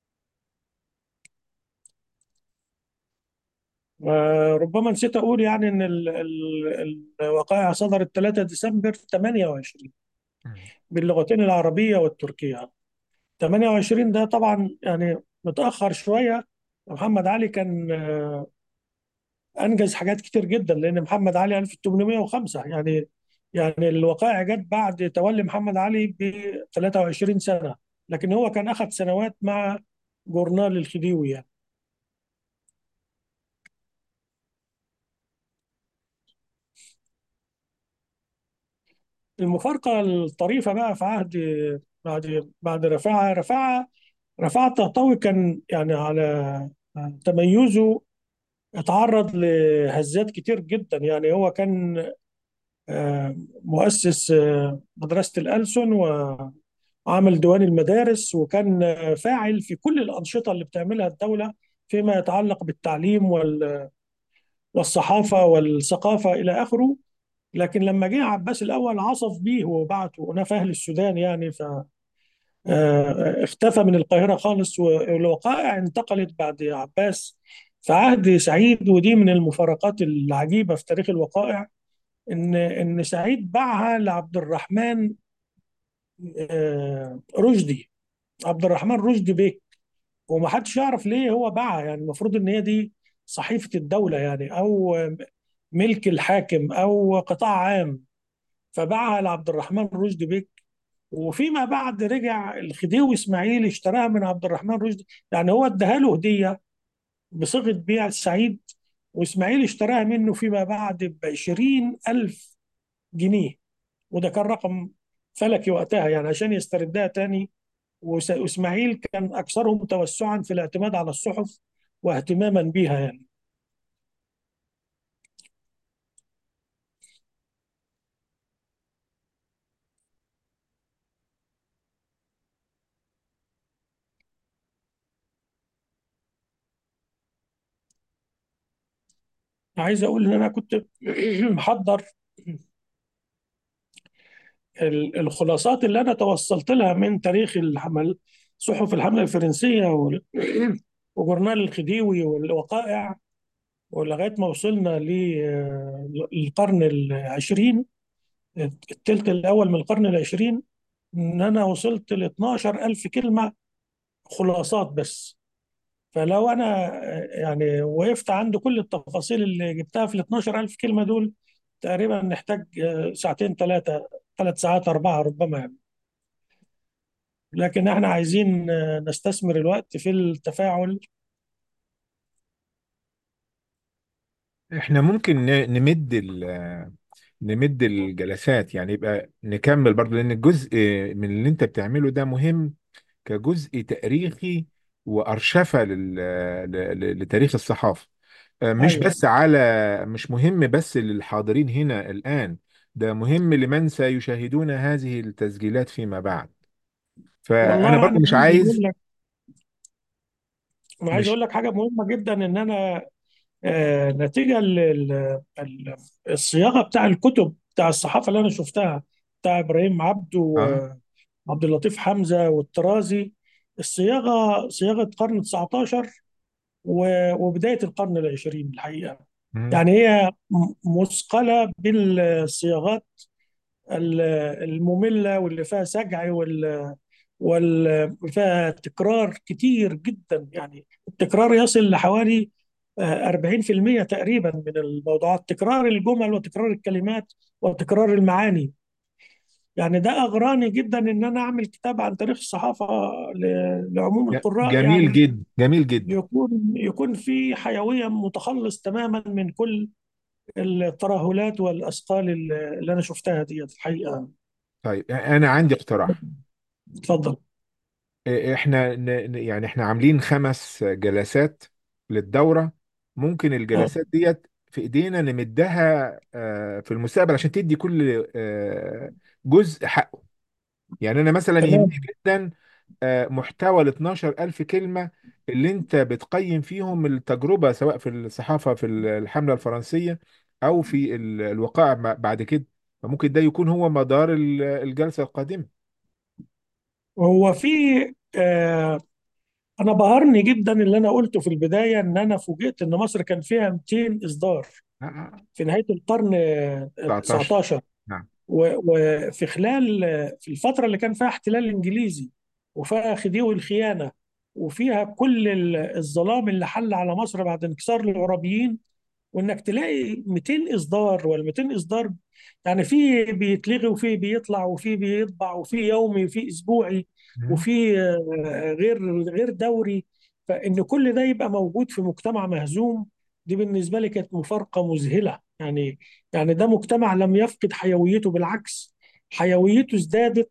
وربما نسيت أقول يعني إن ال- ال- الوقائع صدرت ثلاثة ديسمبر ثمانية وعشرين مم. باللغتين العربية والتركية. ثمانية وعشرين ده طبعا يعني متأخر شوية. محمد علي كان آه، أنجز حاجات كتير جدا، لأن محمد علي ألف وثمانمائة وخمسة يعني، يعني الوقائع جت بعد تولي محمد علي ب ثلاثة وعشرين سنة، لكن هو كان أخذ سنوات مع جورنال الخديوي يعني. المفارقة الطريفة بقى في عهد بعد بعد رفاعة رفاعة رفاعة الطهطاوي كان يعني على تميزه اتعرض لهزات كتير جدا. يعني هو كان آه، مؤسس آه، مدرسة الألسن، وعمل ديوان المدارس، وكان آه، فاعل في كل الأنشطة اللي بتعملها الدولة فيما يتعلق بالتعليم وال- والصحافة والثقافة إلى آخره. لكن لما جه عباس الأول عصف بيه وبعته، ونفاه للسودان يعني، ف آه، اختفى من القاهرة خالص. والوقائع انتقلت بعد عباس في عهد سعيد، ودي من المفارقات العجيبة في تاريخ الوقائع، ان ان سعيد باعها لعبد الرحمن آه، رشدي، عبد الرحمن رشدي بيك. ومحدش يعرف ليه هو باعها، يعني المفروض ان هي دي صحيفة الدولة يعني، او ملك الحاكم او قطاع عام، فباعها لعبد الرحمن رشدي بيك. وفيما بعد رجع الخديوي اسماعيل اشتراها من عبد الرحمن رشدي، يعني هو اداها له هدية بصيغة بيع سعيد، واسماعيل اشتراها منه فيما بعد ب عشرين ألف جنيه. وده كان رقم فلكي وقتها يعني، عشان يستردها تاني. وس- واسماعيل كان اكثرهم توسعا في الاعتماد على الصحف واهتماما بها يعني. عايز اقول ان انا كنت محضر ال- الخلاصات اللي انا توصلت لها من تاريخ الحمل، صحف الحمله الفرنسيه وال- وجورنال الخديوي والوقائع. ولغاية ما وصلنا للقرن العشرين، التلت الأول من القرن العشرين، إن أنا وصلت ل اتناشر ألف كلمة خلاصات بس. فلو أنا يعني وقفت عند كل التفاصيل اللي جبتها في ال اتناشر ألف كلمة دول، تقريبا نحتاج ساعتين، ثلاثة، ثلاث ساعات، أربعة ربما يعني. لكن احنا عايزين نستثمر الوقت في التفاعل. احنا ممكن ن- نمد ال- نمد الجلسات، يعني يبقى نكمل برضه، لان الجزء من اللي انت بتعمله ده مهم كجزء تاريخي وارشفه لل- ل- ل- لتاريخ الصحافه. آه، مش ايوه. بس على مش مهم بس للحاضرين هنا الان، ده مهم لمن سيشاهدون هذه التسجيلات فيما بعد. فانا والله برضه انا مش عايز اقول عايز لك انا عايز مش اقول لك حاجه مهمه جدا، ان انا آه، نتيجه لل- ال- الصياغه بتاع الكتب بتاع الصحافه اللي انا شفتها، بتاع ابراهيم عبده اه وعبد اللطيف حمزه والطرازي. الصياغه صياغه قرن تسعتاشر و- وبدايه القرن العشرين الحقيقه. مم. يعني هي م- مثقله بالصياغات ال- الممله، واللي فيها سجع، وال وال- فيها تكرار كتير جدا. يعني التكرار يصل لحوالي آه، أربعين في المية تقريبا من الموضوعات، تكرار الجمل وتكرار الكلمات وتكرار المعاني. يعني ده أغراني جدا إن أنا أعمل كتاب عن تاريخ الصحافة ل- لعموم ج- القراء جميل يعني. جدا، جميل جدا. يكون يكون في حيوية، متخلص تماما من كل الترهلات والأثقال اللي اللي أنا شفتها دي الحقيقة. طيب انا عندي اقتراح. اتفضل. احنا ن- ن- يعني احنا عاملين خمس جلسات للدورة. ممكن اه، الجلسات ديت في ايدينا نمدها آه، في المستقبل عشان تدي كل آه، جزء حقه. يعني انا مثلا يهمني تمام. جدا آه، محتوى ال اتناشر ألف كلمة اللي انت بتقيم فيهم التجربة، سواء في الصحافة في الحملة الفرنسية او في ال- الوقائع بعد كده. فممكن ده يكون هو مدار ال- الجلسة القادمة. هو في آه انا بهرني جدا اللي انا قلته في البدايه، ان انا فوجئت ان مصر كان فيها مئتين اصدار آه، آه، في نهايه القرن آه، تسعتاشر. تسعتاشر. نعم. و- وفي خلال آه، في الفتره اللي كان فيها احتلال انجليزي، وفيها خديوي الخيانه، وفيها كل ال- الظلام اللي حل على مصر بعد انكسار العرابيين، وانك تلاقي مئتين اصدار ولا مئتين اصدار. يعني في بيتلغي، وفي بيطلع، وفي بيطبع، وفي يومي، وفي اسبوعي، مم. وفي آه، غير غير دوري. فان كل ده يبقى موجود في مجتمع مهزوم، دي بالنسبه لي كانت مفارقه مذهله يعني. يعني ده مجتمع لم يفقد حيويته، بالعكس، حيويته ازدادت.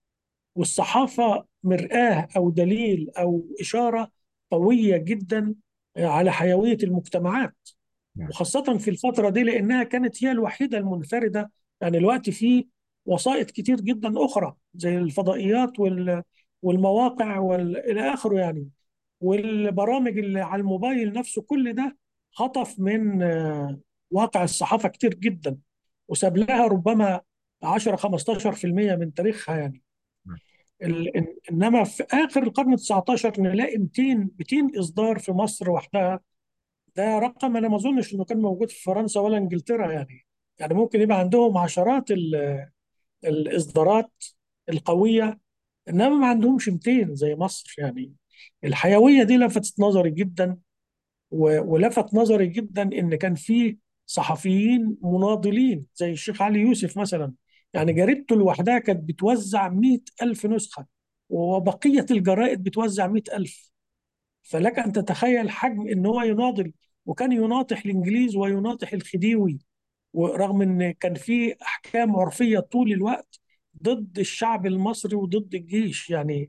والصحافه مرآة او دليل او اشاره قويه جدا على حيويه المجتمعات، نعم. وخاصة في الفترة دي لأنها كانت هي الوحيدة المنفردة. يعني الوقت في وسائط كتير جدا أخرى زي الفضائيات وال- والمواقع وإلى آخره يعني، والبرامج اللي على الموبايل نفسه، كل ده خطف من آه، واقع الصحافة كتير جدا، وساب لها ربما عشرة خمستاشر في المية من تاريخها يعني. نعم. ال- إن- انما في اخر القرن تسعتاشر نلاقي مئتين مئتين اصدار في مصر وحدها. ده رقم انا ما اظنش انه كان موجود في فرنسا ولا انجلترا يعني. يعني ممكن يبقى عندهم عشرات ال- الاصدارات القويه، انما ما عندهمش مئتين زي مصر يعني. الحيويه دي لفتت نظري جدا. و- ولفت نظري جدا ان كان في صحفيين مناضلين زي الشيخ علي يوسف مثلا. يعني جريدته لوحدها كانت بتوزع مئة ألف نسخة، وبقية الجرائد بتوزع مئة ألف. فلك أن تتخيل حجم إن هو يناضل، وكان يناطح الإنجليز ويناطح الخديوي، ورغم إن كان في أحكام عرفية طول الوقت ضد الشعب المصري وضد الجيش يعني.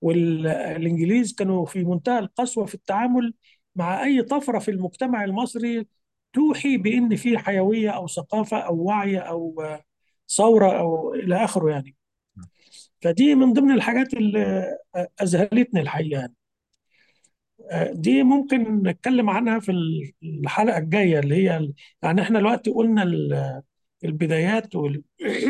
والإنجليز كانوا في منتهى القسوة في التعامل مع أي طفرة في المجتمع المصري توحي بإن في حيوية أو ثقافة أو وعي أو ثورة أو إلى آخره يعني. فدي من ضمن الحاجات اللي أذهلتني الحقيقة يعني. دي ممكن نتكلم عنها في الحلقة الجاية اللي هي ال- يعني احنا دلوقتي قلنا ال- البدايات وال-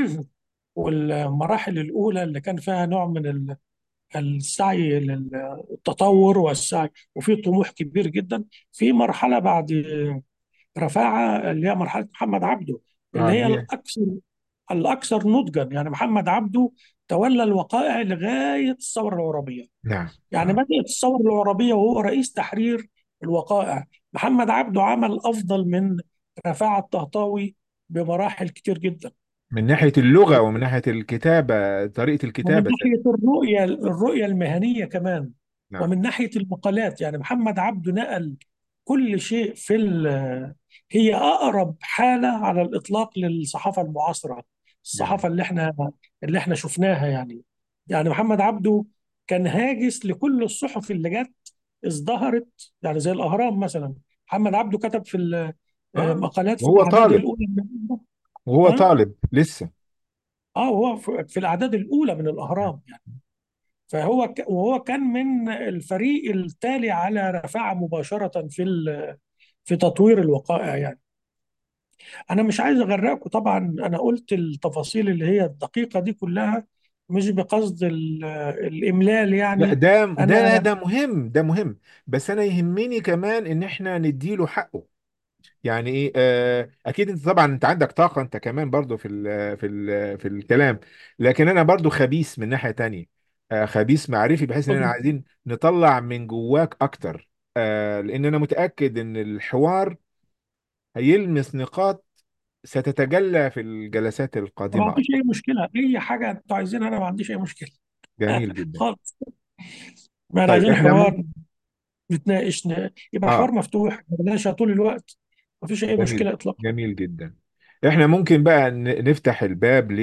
والمراحل الأولى اللي كان فيها نوع من ال- السعي للتطور والسعي، وفي طموح كبير جدا. في مرحلة بعد رفاعة اللي هي مرحلة محمد عبده، اه اللي هي هي. الأكثر الأكثر نضجا. يعني محمد عبده تولى الوقائع لغاية الثورة العربية. نعم. يعني اه بدأت الثورة العربية وهو رئيس تحرير الوقائع. محمد عبده عمل أفضل من رفاعة الطهطاوي بمراحل كتير جدا. من ناحية اللغة ومن ناحية الكتابة، طريقة ومن الكتابة. ناحية الرؤية الرؤية المهنية كمان. نعم. ومن ناحية المقالات، يعني محمد عبده نقل كل شيء في ال- هي أقرب حالة على الإطلاق للصحافة المعاصرة، جميل. الصحافة اللي احنا اللي احنا شفناها يعني. يعني محمد عبده كان هاجس لكل الصحف اللي جت ازدهرت، يعني زي الأهرام مثلا. محمد عبده كتب في ال- آه، اه مقالات في وهو الأعداد طالب، الأولى من وهو ها؟ طالب لسه. اه هو في في الأعداد الأولى من الأهرام. فهو ك... وهو كان من الفريق التالي على رفاعة مباشرة في ال... في تطوير الوقائع يعني. أنا مش عايز أغرقكم طبعا، أنا قلت التفاصيل اللي هي الدقيقة دي كلها مش بقصد ال... الإملال لا يعني. ده ده لا أنا ده مهم، ده مهم. بس انا يهمني كمان ان احنا نديله حقه. يعني ايه، آه اكيد انت طبعا انت عندك طاقة انت كمان برضو في ال في ال في الكلام. لكن انا برضو خبيث من ناحية تانية. آه خبيث معرفي، بحيث ان انا عايزين نطلع من جواك اكتر. آه لان انا متأكد ان الحوار هيلمس نقاط ستتجلى في الجلسات ما القادمة عنديش ايضا. أي مشكلة، أي حاجة أنتوا عايزينها أنا ما عنديش أي مشكلة. جميل جدا. خالص. ما أنا طيب عايزين احنا حوار ممكن. نتناقش ن- يبقى حوار اه مفتوح، بلاش طول الوقت. ما فيش أي جميل، مشكلة إطلاقا. جميل جدا. احنا ممكن بقى ن- نفتح الباب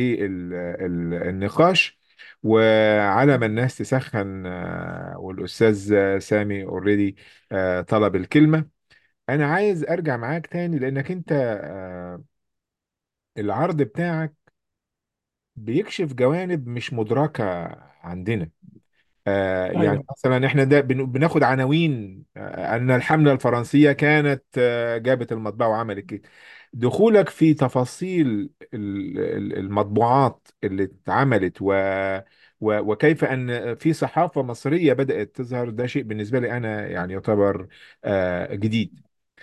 للنقاش، وعلى ما الناس تسخن، آه، والأستاذ سامي اوريدي طلب الكلمة. أنا عايز أرجع معاك تاني لأنك أنت، آه، العرض بتاعك بيكشف جوانب مش مدركة عندنا. آه، يعني أيوه. مثلا احنا ده بن- بناخد عناوين، آه، ان الحمله الفرنسيه كانت، آه، جابت المطبعه وعملت كده. دخولك في تفاصيل ال- ال- المطبوعات اللي اتعملت و و- وكيف ان في صحافه مصريه بدات تظهر، ده شيء بالنسبه لي انا يعني يعتبر آه، جديد.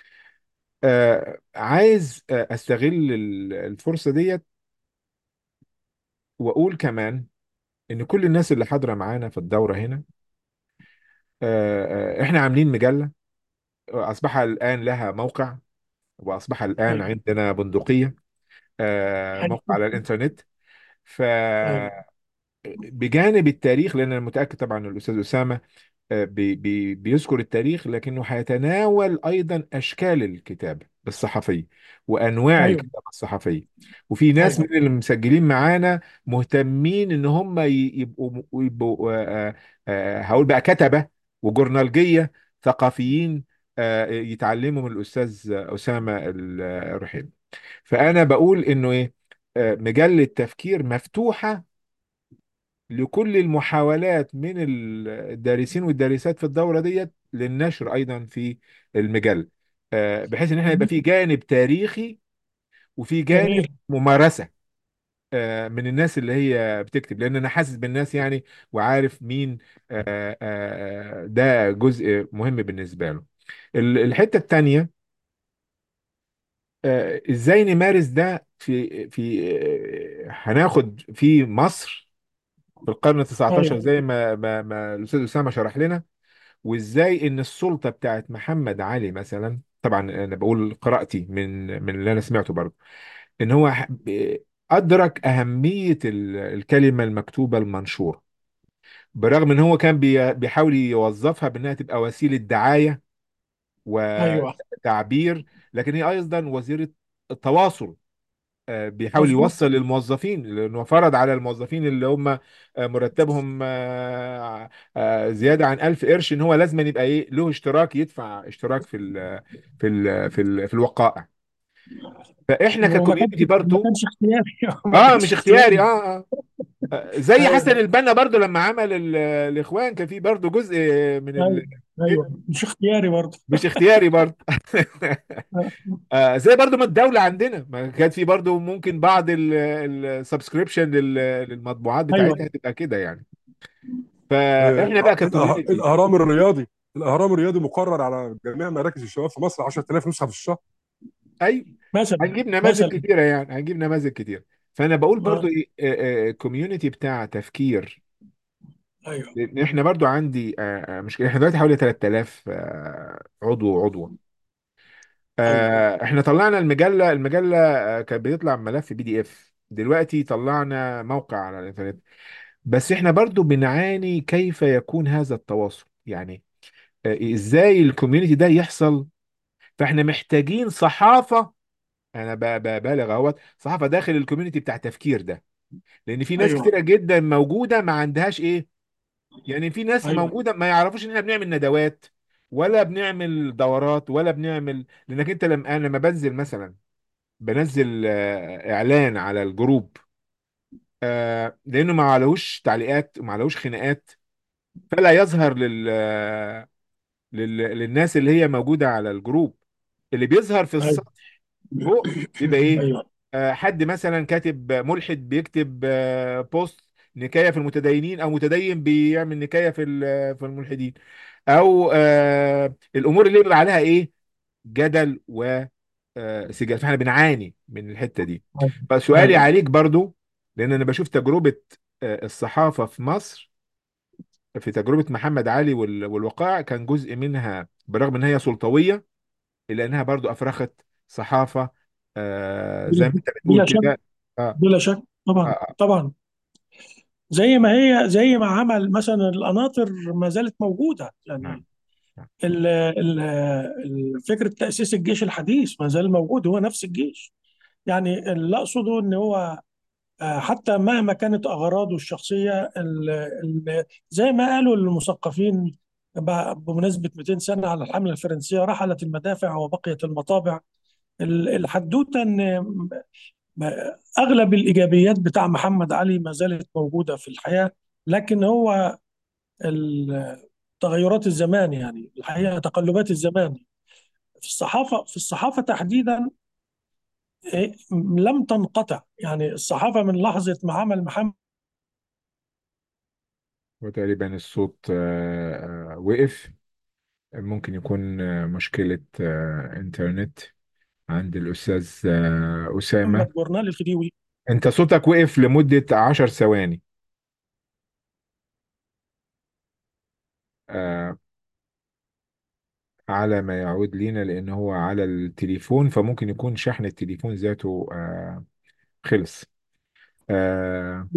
آه، عايز آه، استغل ال- الفرصه ديت، واقول كمان ان كل الناس اللي حاضره معانا في الدوره هنا، آه، آه، احنا عاملين مجله أصبح الآن لها موقع، وأصبح الآن أيوه. عندنا بندقية، آه، حلو. موقع على الإنترنت. أيوه. فبجانب التاريخ، لأن أنا متأكد طبعا إن الأستاذ أسامة آه، بي بي بيذكر التاريخ، لكنه هيتناول أيضا أشكال الكتابة الصحفية وأنواع أيوه. الكتابة الصحفية. وفي ناس أيوه. من اللي مسجلين معانا مهتمين إن هم ي- يبقوا يبقوا آه، آه، هقول بقى كتبة وجورنالجية ثقافيين، آه، يتعلموا من الأستاذ أسامة الرحيل. فأنا بقول إنه إيه، آه، مجلة تفكير مفتوحة لكل المحاولات من الدارسين والدارسات في الدورة ديت للنشر أيضا في المجال، آه، بحيث إن احنا يبقى في جانب تاريخي وفي جانب جميل. ممارسة، آه، من الناس اللي هي بتكتب، لأن أنا حاسس بالناس يعني، وعارف مين. آه، آه، آه، ده جزء مهم بالنسبة له. ال- الحتة التانية، آه، إزاي نمارس ده في في آه، هناخد في مصر في القرن ال تسعتاشر أيوه. زي ما ما ما الأستاذ أسامة شرح لنا. وازاي ان السلطه بتاعت محمد علي مثلا، طبعا انا بقول قراءتي من من اللي انا سمعته برضه، ان هو ح- ب- ادرك اهميه ال- الكلمه المكتوبه المنشوره، برغم ان هو كان بي- بيحاول يوظفها بانها تبقى وسيله دعايه أيوه. وتعبير، لكن هي ايضا وسيله التواصل. آه، بيحاول مظبوط. يوصل للموظفين، لانه فرض على الموظفين اللي هم آه، مرتبهم آه، آه، زياده عن ألف قرش، ان هو لازم يبقى ايه، له اشتراك، يدفع اشتراك في ال في ال في ال في الوقائع. فاحنا وما كانش ككوميونتي ما برضو. كانش اختياري. ما اه كانش مش اختياري، اختياري. اه اه آه، زي حسن أيوه. البنا برضو لما عمل ال- الاخوان، كان في برضو جزء من ال أيوه. كده. أيوه مش اختياري برضه. مش اختياري برضو. آه زي برضو ما الدولة عندنا ما كانت في برضو ممكن بعض السبسكريبشن للمطبوعات بتاعتها أيوه. تبقى كده يعني. آه، فاحنا بقى الأه- ككوميونتي. الاهرام الرياضي الاهرام الرياضي مقرر على جميع مراكز الشباب في مصر عشرة آلاف نسخه في الشهر. ايوه. مثلا هنجيب نماذج مثلا كتيره، يعني هنجيب نماذج كتيره. فانا بقول برضو آه. ايه، كوميونتي بتاع تفكير. ايوه لان احنا برضو عندي آه، آه، مشكله. احنا دلوقتي حوالي ثلاثة آلاف آه، عضو وعضوه. ايوه آه، احنا طلعنا المجله المجله آه، كانت بيطلع ملف بي دي اف. دلوقتي طلعنا موقع على الانترنت. بس احنا برضو بنعاني كيف يكون هذا التواصل، يعني آه، ازاي الكوميونتي ده يحصل. فاحنا محتاجين صحافة. انا ب- ب- بالغ اهوت، صحافة داخل الكوميونتي بتاع التفكير ده. لان في ناس ايوه كتيرة جدا موجودة ما عندهاش ايه. يعني في ناس ايوه موجودة ما يعرفوش ان احنا بنعمل ندوات، ولا بنعمل دورات، ولا بنعمل. لانك انت لما انا لما بنزل مثلا، بنزل آه، اعلان على الجروب، آه، لانه ما عليهوش تعليقات وما عليهوش خناقات، فلا يظهر لل لل- للناس اللي هي موجودة على الجروب. اللي بيظهر في ايوه السطح فوق بيبقى ايه؟ ايوه آه حد مثلا كاتب ملحد بيكتب آه بوست نكاية في المتدينين، او متدين بيعمل نكاية في ال- في الملحدين، او آه الامور اللي بيبقى عليها ايه، جدل و آه، سجال. فاحنا بنعاني من الحتة دي. فسؤالي ايوه عليك برضو، لان انا بشوف تجربة آه، الصحافة في مصر، في تجربة محمد علي وال- والوقائع، كان جزء منها برغم ان هي سلطوية، الا انها برضو افرخت صحافة آه زي بلا ما انت بتقول بلا شك كده. اه. بلا شك اه, طبعا آه. طبعا. زي ما هي زي ما عمل مثلا القناطر ما زالت موجوده نعم. يعني. نعم. ال- ال- ال- فكره تاسيس الجيش الحديث ما زال موجود، هو نفس الجيش. يعني اللي اقصده ان هو آه، حتى مهما كانت اغراضه الشخصيه، ال- ال- زي ما قالوا المثقفين ب- بمناسبه مئتين سنه على الحمله الفرنسيه، رحلت المدافع وبقيت المطابع. ال- الحدوته ان ما- اغلب الايجابيات بتاع محمد علي ما زالت موجوده في الحياه، لكن هو ال- تغيرات الزمان، يعني الحقيقه تقلبات الزمان في الصحافه في الصحافه تحديدا إيه، لم تنقطع. يعني الصحافه من لحظه ما عمل محمد. وتقريبا الصوت آه آه وقف. ممكن يكون آه مشكلة آه انترنت عند الأستاذ آه أسامة. جورنال الخديوي. انت صوتك وقف لمدة عشر ثواني. آه على ما يعود لينا، لأن هو على التليفون، فممكن يكون شحن التليفون ذاته آه خلص. آه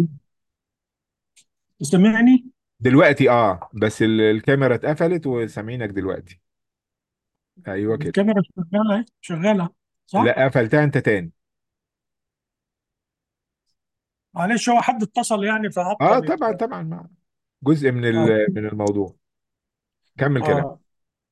سمعني. دلوقتي اه، بس ال- الكاميرا اتقفلت وسامعينك دلوقتي. ايوه كده. الكاميرا شغاله أهي، شغاله صح. لا، قفلتها انت تاني. معلش هو حد اتصل يعني اه فعطل طبعا ال- طبعا، مع جزء من اه ال- من الموضوع. كمل كلام. اه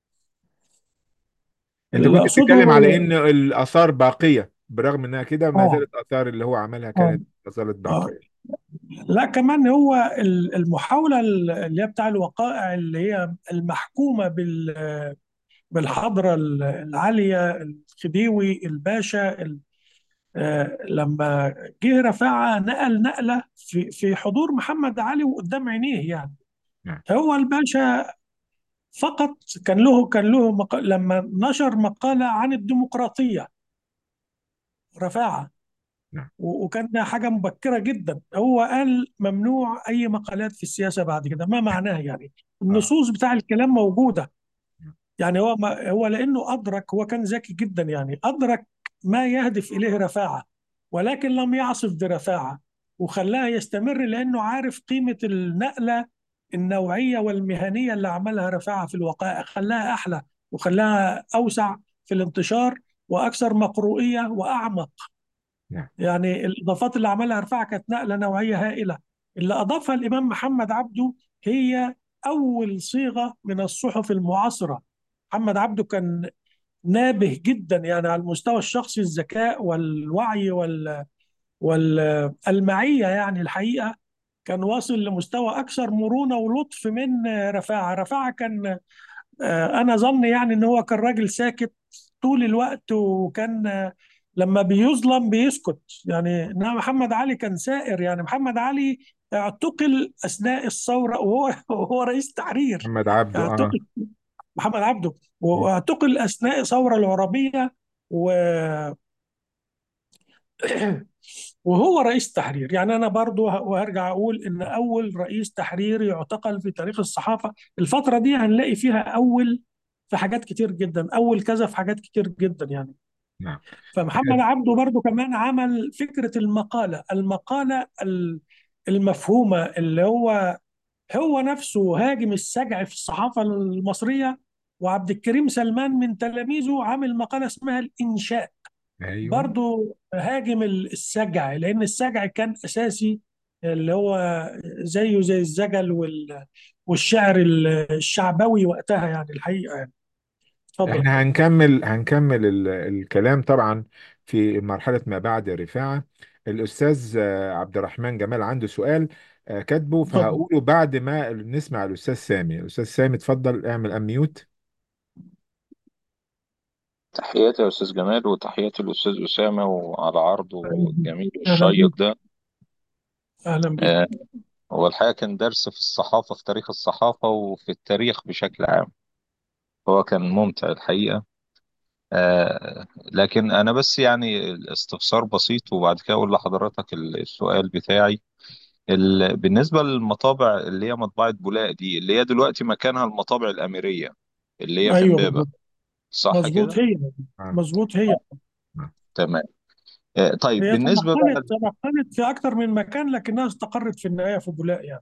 انت اللي كنت اقصده بتتكلم على ان الاثار باقيه، برغم انها كده ما اه زالت الاثار اللي هو عملها اه كانت ما زالت اه باقيه. لا كمان هو ال- المحاولة اللي هي بتاع الوقائع اللي هي المحكومة بال- بالحضرة العالية، الخديوي الباشا ال- آه، لما جه رفاعة نقل نقلة في في حضور محمد علي وقدام عينيه يعني. نعم. هو الباشا فقط كان له كان له مق... لما نشر مقالة عن الديمقراطية رفاعة، نعم. و- وكان حاجة مبكرة جدا، هو قال ممنوع أي مقالات في السياسة بعد كده. ما معناه يعني اه. النصوص بتاع الكلام موجودة. نعم. يعني هو ما هو لأنه أدرك، هو كان ذكي جدا يعني، أدرك ما يهدف إليه رفاعة، ولكن لم يعصف برفاعة وخلاه يستمر، لأنه عارف قيمة النقلة النوعية والمهنية اللي عملها رفاعة في الوقائع، خلاها أحلى وخلاها أوسع في الانتشار وأكثر مقروئية وأعمق. نعم. يعني الإضافات اللي عملها رفاعة كانت نقلة نوعية هائلة. اللي أضافها الإمام محمد عبده هي أول صيغة من الصحف المعاصرة. محمد عبده كان نابه جدا يعني على المستوى الشخصي، الذكاء والوعي وال والألمعية يعني الحقيقة. كان واصل لمستوى أكثر مرونة ولطف من رفاعة. رفاعة كان آه، انا ظن يعني ان هو كان راجل ساكت طول الوقت، وكان آه، لما بيظلم بيسكت يعني. انما محمد علي كان سائر. يعني محمد علي اعتقل اثناء الثوره وهو وهو رئيس تحرير. محمد عبده اه. اعتقل محمد عبده واعتقل اثناء الثوره العربيه و وهو رئيس تحرير. يعني أنا برضو ه- وهرجع أقول إن أول رئيس تحرير يعتقل في تاريخ الصحافة. الفترة دي هنلاقي فيها أول في حاجات كتير جدا، أول كذا في حاجات كتير جدا يعني. نعم. فمحمد عبده برضو كمان عمل فكرة المقالة المقالة ال- المفهومة، اللي هو هو نفسه هاجم السجع في الصحافة المصرية. وعبد الكريم سلمان من تلاميذه عامل مقالة اسمها الإنشاء، ايوه. برضو هاجم السجع، لأن السجع كان أساسي، اللي هو زيه زي الزجل وال- والشعر الشعبوي وقتها يعني الحقيقة يعني. اتفضل. احنا هنكمل هنكمل ال- الكلام طبعا في مرحلة ما بعد رفاعة. الأستاذ آه، عبد الرحمن جمال عنده سؤال آه، كاتبه، اتفضل. فهقوله بعد ما نسمع الأستاذ سامي. الأستاذ سامي اتفضل اعمل أميوت. تحياتي يا أستاذ جمال، وتحياتي للأستاذ أسامة وعلى عرضه أهلا بيك. الجميل أهلا والشيق بيك. ده. أهلا بيك. آه، هو الحقيقة كان درس في الصحافة، في تاريخ الصحافة وفي التاريخ بشكل عام. هو كان ممتع الحقيقة. آه، لكن أنا بس يعني الاستفسار بسيط، وبعد كده أقول لحضرتك ال- السؤال بتاعي. ال- بالنسبة للمطابع اللي هي مطبعة بولاق دي، اللي هي دلوقتي مكانها المطابع الأميرية اللي هي في أيوه إمبابة، مظبوط. صح مظبوط كده؟ هي. آه. مظبوط هي. آه. آه. تمام. آه، طيب هي بالنسبة تنقلت بقى، تنقلت في أكثر من مكان، لكنها استقرت في النهاية في بولاق يعني.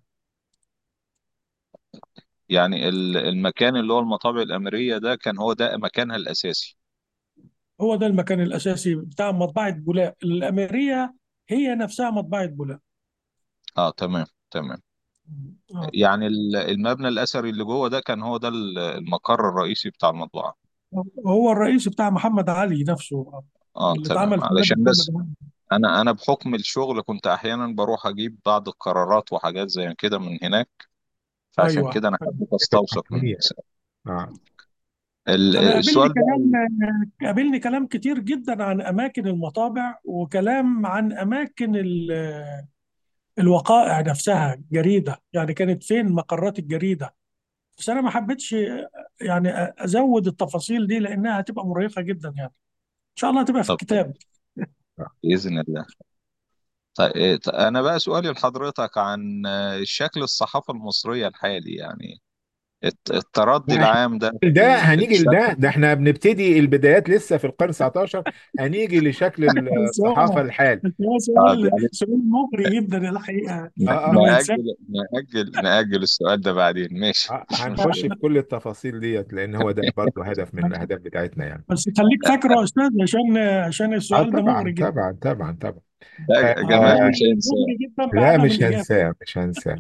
يعني ال- المكان اللي هو المطابع الأميرية ده كان هو ده مكانها الأساسي. هو ده المكان الأساسي بتاع مطبعة بولاق الأميرية، هي نفسها مطبعة بولاق. اه تمام تمام. آه. يعني ال- المبنى الأثري اللي جوه ده كان هو ده ال- المقر الرئيسي بتاع المطبعة. هو الرئيس بتاع محمد علي نفسه، آه، اه اللي تمام، اتعمل في نادي علشان محمد بس علي. أنا أنا بحكم الشغل كنت أحيانا بروح أجيب بعض القرارات وحاجات زي كده من هناك، فعشان أيوه. كده أنا حبيت أستوثق من الحكمية. المسألة. آه. ال- أنا قابلني السؤال بقى. كلام قابلني كلام كتير جدا عن أماكن المطابع، وكلام عن أماكن ال- الوقائع نفسها، جريدة يعني كانت فين مقرات الجريدة. بس أنا ما حبيتش يعني أزود التفاصيل دي، لأنها هتبقى مرهقة جدا يعني. إن شاء الله هتبقى في طب الكتاب. آه. بإذن الله. طيب إيه، ط- أنا بقى سؤالي لحضرتك عن آه، شكل الصحافة المصرية الحالي، يعني الت- التردي العام ده في ده ال- في هنيجي لده، الشكل. ده احنا بنبتدي البدايات لسه في القرن تسعتاشر. هنيجي لشكل بس الصحافة هو الحالي. بس هو طيب سؤال يعني سؤال مغري جدا الحقيقة. ن- اه اه لو إنسان نأجل نأجل نأجل السؤال ده بعدين، ماشي. آه، هنخش في كل التفاصيل ديت، لان هو ده برضه هدف من الاهداف بتاعتنا يعني. بس خليك فاكره يا أستاذ، عشان عشان اه السؤال ده طبعا مغري جدا. طبعا طبعا طبعا. لا، آه آه، جمال آه، مش مغري هينساه. مغري جدا لا بعدم مش الإجابة. هنساه مش هنساه.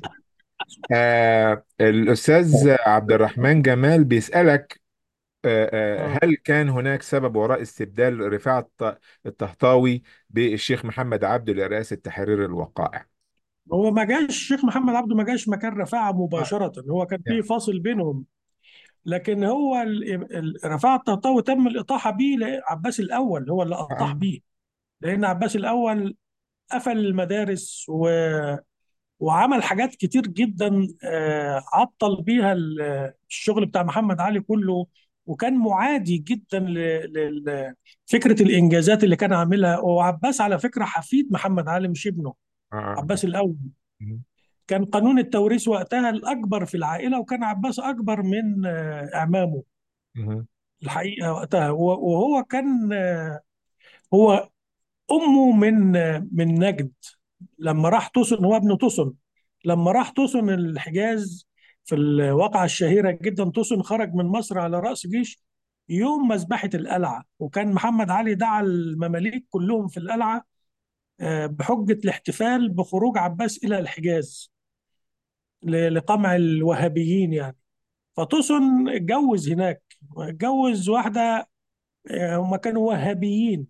آه الاستاذ عبد الرحمن جمال بيسألك آه آه آه. هل كان هناك سبب وراء استبدال رفاعة الط- الطهطاوي بالشيخ محمد عبده لرئاسة تحرير الوقائع؟ هو ما جاش الشيخ محمد عبده، ما جاش مكان رفاعة آه. مباشرة، هو كان في يعني. فاصل بينهم. لكن هو ال- ال- رفاعة الطهطاوي تم الإطاحة به لعباس الأول، هو اللي أطاح آه. به. لأن عباس الأول قفل المدارس و... وعمل حاجات كتير جدا، آه، عطل بيها ال- الشغل بتاع محمد علي كله. وكان معادي جدا لفكرة الإنجازات اللي كان عاملها. وعباس على فكرة حفيد محمد علي مش ابنه، آه. آه. عباس الأول. مم. كان قانون التوريث وقتها الأكبر في العائلة، وكان عباس أكبر من آه، أعمامه مم. الحقيقة وقتها. و- وهو كان آه، هو أمه من آه، من نجد. لما راح توسن، هو ابن توسن، لما راح توسن الحجاز في الواقعة الشهيرة جدا، توسن خرج من مصر على رأس جيش يوم مذبحة القلعة. وكان محمد علي دعا المماليك كلهم في القلعة آه، بحجة الاحتفال بخروج عباس إلى الحجاز ل- لقمع الوهابيين يعني. فتوسن اتجوز هناك، اتجوز واحدة، آه، هم كانوا وهابيين.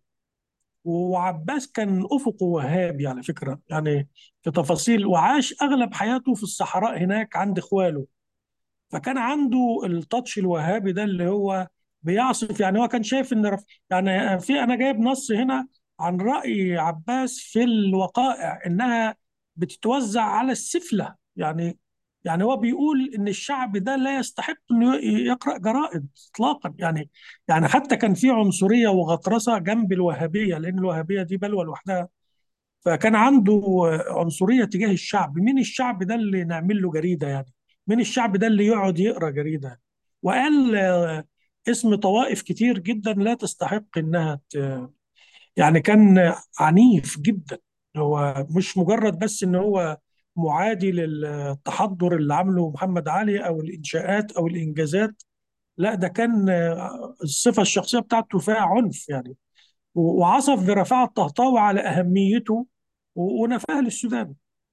وعباس كان أفقه وهابي على فكرة يعني، في تفاصيل. وعاش أغلب حياته في الصحراء هناك عند إخواله. فكان عنده التاتش الوهابي ده، اللي هو بيعصف يعني. هو كان شايف إن رف... يعني في، أنا جايب نص هنا عن رأي عباس في الوقائع إنها بتتوزع على السفلة يعني. يعني هو بيقول ان الشعب ده لا يستحق انه ي- يقرا جرائد اطلاقا. يعني يعني حتى كان في عنصريه وغطرسه جنب الوهابيه، لان الوهابيه دي بلوى لوحدها. فكان عنده عنصريه تجاه الشعب. مين الشعب ده اللي نعمل له جريده يعني؟ مين الشعب ده اللي يقعد يقرا جريده؟ وقال آه، اسم طوائف كتير جدا لا تستحق انها ت- يعني كان عنيف جدا. هو مش مجرد بس ان هو معادي للتحضر اللي عمله محمد علي او الانشاءات او الانجازات، لا ده كان آه، الصفه الشخصيه بتاعته فيها عنف يعني. و- وعصف برفاعة الطهطاوي على اهميته و- ونفاه للسودان.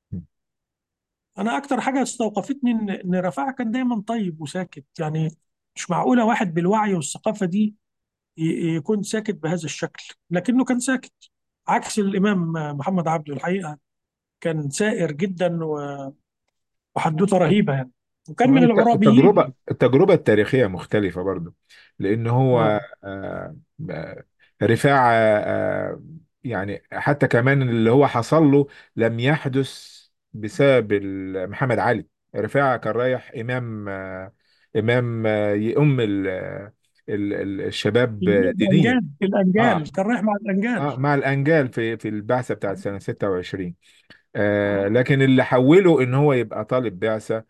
انا اكتر حاجه استوقفتني ان ان رفاعة كان دايما طيب وساكت يعني. مش معقوله واحد بالوعي والثقافه دي ي- يكون ساكت بهذا الشكل، لكنه كان ساكت. عكس الامام محمد عبده الحقيقه، كان سائر جدا و- وحدوته رهيبه يعني، وكان من الت- العرابيين. التجربة التجربة التاريخية مختلفة برضو، لأن هو اه آه، آه، رفاعة آه، يعني حتى كمان اللي هو حصل له لم يحدث بسبب ال- محمد علي. رفاعة كان رايح إمام آه، إمام آه، يؤم ال- ال- ال- الشباب دينيا. الانجال اه الانجال كان رايح مع الانجال. اه مع الأنجال في في البعثة بتاعت سنة ستة وعشرين. آه لكن اللي حوله ان هو يبقى طالب بعثة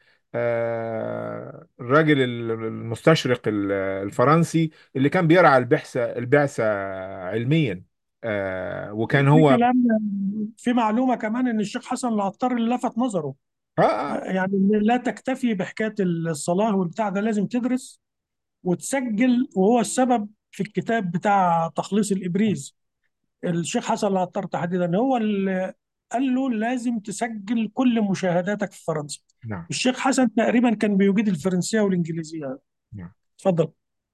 آه الراجل ال- المستشرق ال- الفرنسي اللي كان بيرعى البعثة البعثة علميا. آه وكان في هو كلام، في معلومه كمان ان الشيخ حسن العطار اللي لفت نظره، آه آه، يعني إن لا تكتفي بحكايه الصلاه والبتاع ده، لازم تدرس وتسجل. وهو السبب في الكتاب بتاع تخليص الابريز، الشيخ حسن العطار تحديدا هو اللي قال له لازم تسجل كل مشاهداتك في فرنسا. نعم الشيخ حسن تقريبا كان بيجيد الفرنسيه والانجليزيه. نعم. اتفضل.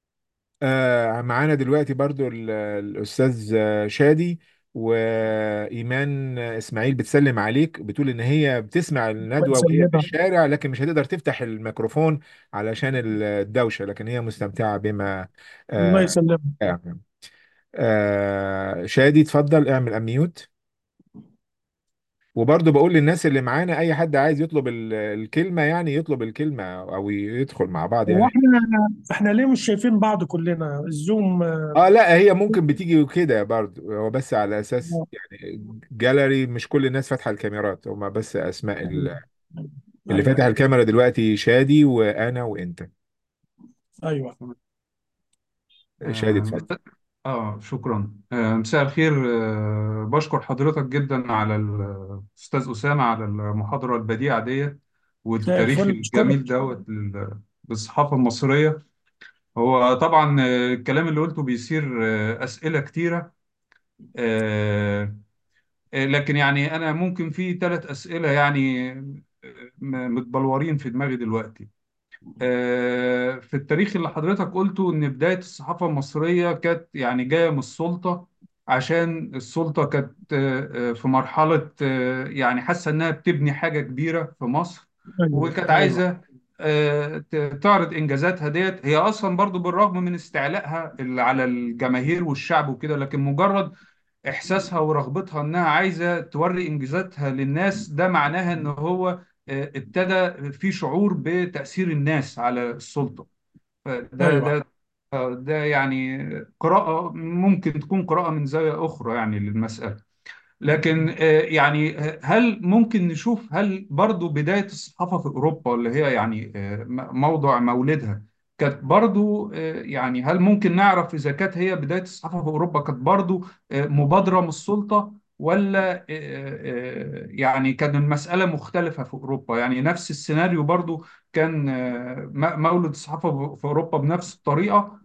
آه معانا دلوقتي برضو ال- الأستاذ آه، شادي وإيمان إسماعيل بتسلم عليك، بتقول إن هي بتسمع الله الندوة وهي في يسلمك. الشارع لكن مش هتقدر تفتح الميكروفون علشان الدوشة، لكن هي مستمتعة بما الله آه يسلمك. آه آه شادي اتفضل اعمل أميوت. وبرضو بقول للناس اللي معانا أي حد عايز يطلب ال- الكلمة يعني يطلب الكلمة أو يدخل مع بعض هو يعني. احنا احنا ليه مش شايفين بعض كلنا الزوم؟ اه لا هي ممكن بتيجي كده برضو، هو بس على اساس آه، يعني جاليري مش كل الناس فاتحه الكاميرات، هما بس اسماء ايوه ال- اللي ايوه فاتح الكاميرا دلوقتي شادي وانا وانت. ايوه. شادي آه اتفضل. مس- آه شكرا. آه مساء الخير. آه بشكر حضرتك جدا على ال- الأستاذ أسامة على المحاضرة البديعة ديت زي والتاريخ الفل، اشكرك. الجميل دوت لل- للصحافة المصرية. هو طبعا آه، الكلام اللي قلته بيثير آه، أسئلة كتيرة. آه، آه، لكن يعني أنا ممكن في ثلاث أسئلة يعني آه، م- متبلورين في دماغي دلوقتي. آه، في التاريخ اللي حضرتك قلته إن بداية الصحافة المصرية كانت يعني جاية من السلطة، عشان السلطة كانت آه، آه، في مرحلة آه، يعني حاسة إنها بتبني حاجة كبيرة في مصر، ايوه وكانت ايوه عايزة آه، ت- تعرض إنجازاتها ديت. هي أصلا برضو بالرغم من استعلائها ال- على الجماهير والشعب وكده، لكن مجرد إحساسها ورغبتها إنها عايزة توري إنجازاتها للناس، ده معناها إن هو آه، ابتدى في شعور بتأثير الناس على السلطة. ده ايوه. ده آه، ده يعني قراءة ممكن تكون قراءة من زاوية أخرى يعني للمسألة. لكن آه، يعني آه، هل ممكن نشوف هل برضو بداية الصحافة في أوروبا اللي هي يعني آه، م- موضع مولدها كانت برضو آه، يعني هل ممكن نعرف إذا كانت هي بداية الصحافة في أوروبا كانت برضو آه، مبادرة من السلطة، ولا آه، آه، يعني كان المسألة مختلفة في أوروبا؟ يعني نفس السيناريو برضو كان آه، م- مولد الصحافة في أوروبا بنفس الطريقة.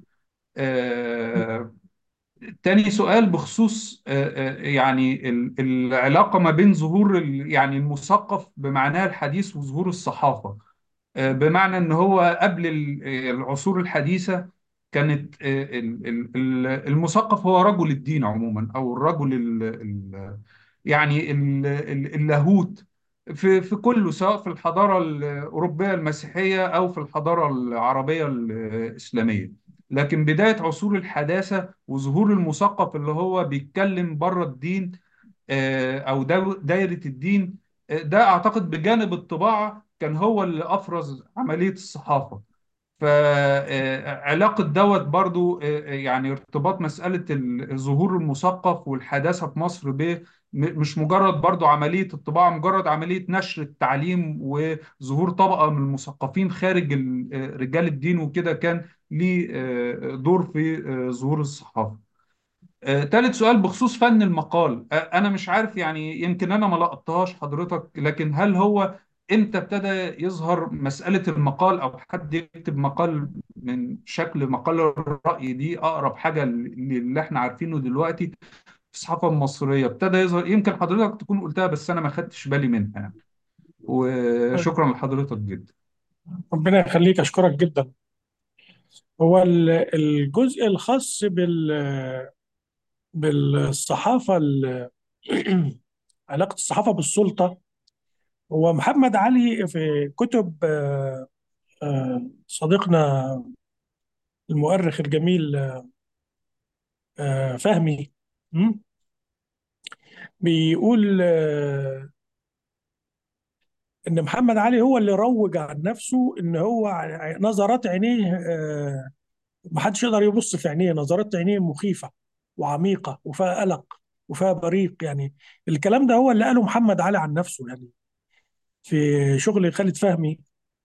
آه، تاني سؤال بخصوص آه، آه، يعني ال- العلاقة ما بين ظهور ال- يعني المثقف بمعناه الحديث وظهور الصحافة. آه، بمعنى ان هو قبل ال- آه، العصور الحديثة كانت آه، ال- ال- ال- المثقف هو رجل الدين عموما، او الرجل ال- ال- يعني ال- ال- اللاهوت في في كله، سواء في الحضارة الأوروبية المسيحية أو في الحضارة العربية الإسلامية. لكن بداية عصور الحداثة وظهور المثقف اللي هو بيتكلم بره الدين، آه، او دو- دايره الدين، آه، ده اعتقد بجانب الطباعه كان هو اللي أفرز عملية الصحافة. فعلاقة دوت برضو آه، آه، يعني ارتباط مسألة الظهور المثقف والحداثة في مصر ب م- مش مجرد برضو عملية الطباعة، مجرد عملية نشر التعليم وظهور طبقة من المثقفين خارج ال- آه، رجال الدين وكده، كان ليه آه، دور في آه، ظهور الصحافة. آه، تالت سؤال بخصوص فن المقال. آه، أنا مش عارف يعني، يمكن أنا ما لقطتهاش حضرتك، لكن هل هو إمتى ابتدى يظهر مسألة المقال أو حد يكتب مقال من شكل مقال الرأي؟ دي أقرب حاجة اللي إحنا عارفينه دلوقتي في الصحافة المصرية ابتدى يظهر. يمكن حضرتك تكون قلتها بس أنا ما خدتش بالي منها يعني. وشكرا لحضرتك جدا. ربنا يخليك، أشكرك جدا. هو ال- الجزء الخاص بال بالصحافة ال- علاقة الصحافة بالسلطة، هو محمد علي في كتب آه، آه، صديقنا المؤرخ الجميل آه، فهمي، م? بيقول آه، ان محمد علي هو اللي روج عن نفسه، ان هو ع- نظرات عينيه آه، محدش يقدر يبص في عينيه، نظرات عينيه مخيفة وعميقة وفيها قلق وفيها بريق يعني. الكلام ده هو اللي قاله محمد علي عن نفسه يعني في شغل خالد فهمي.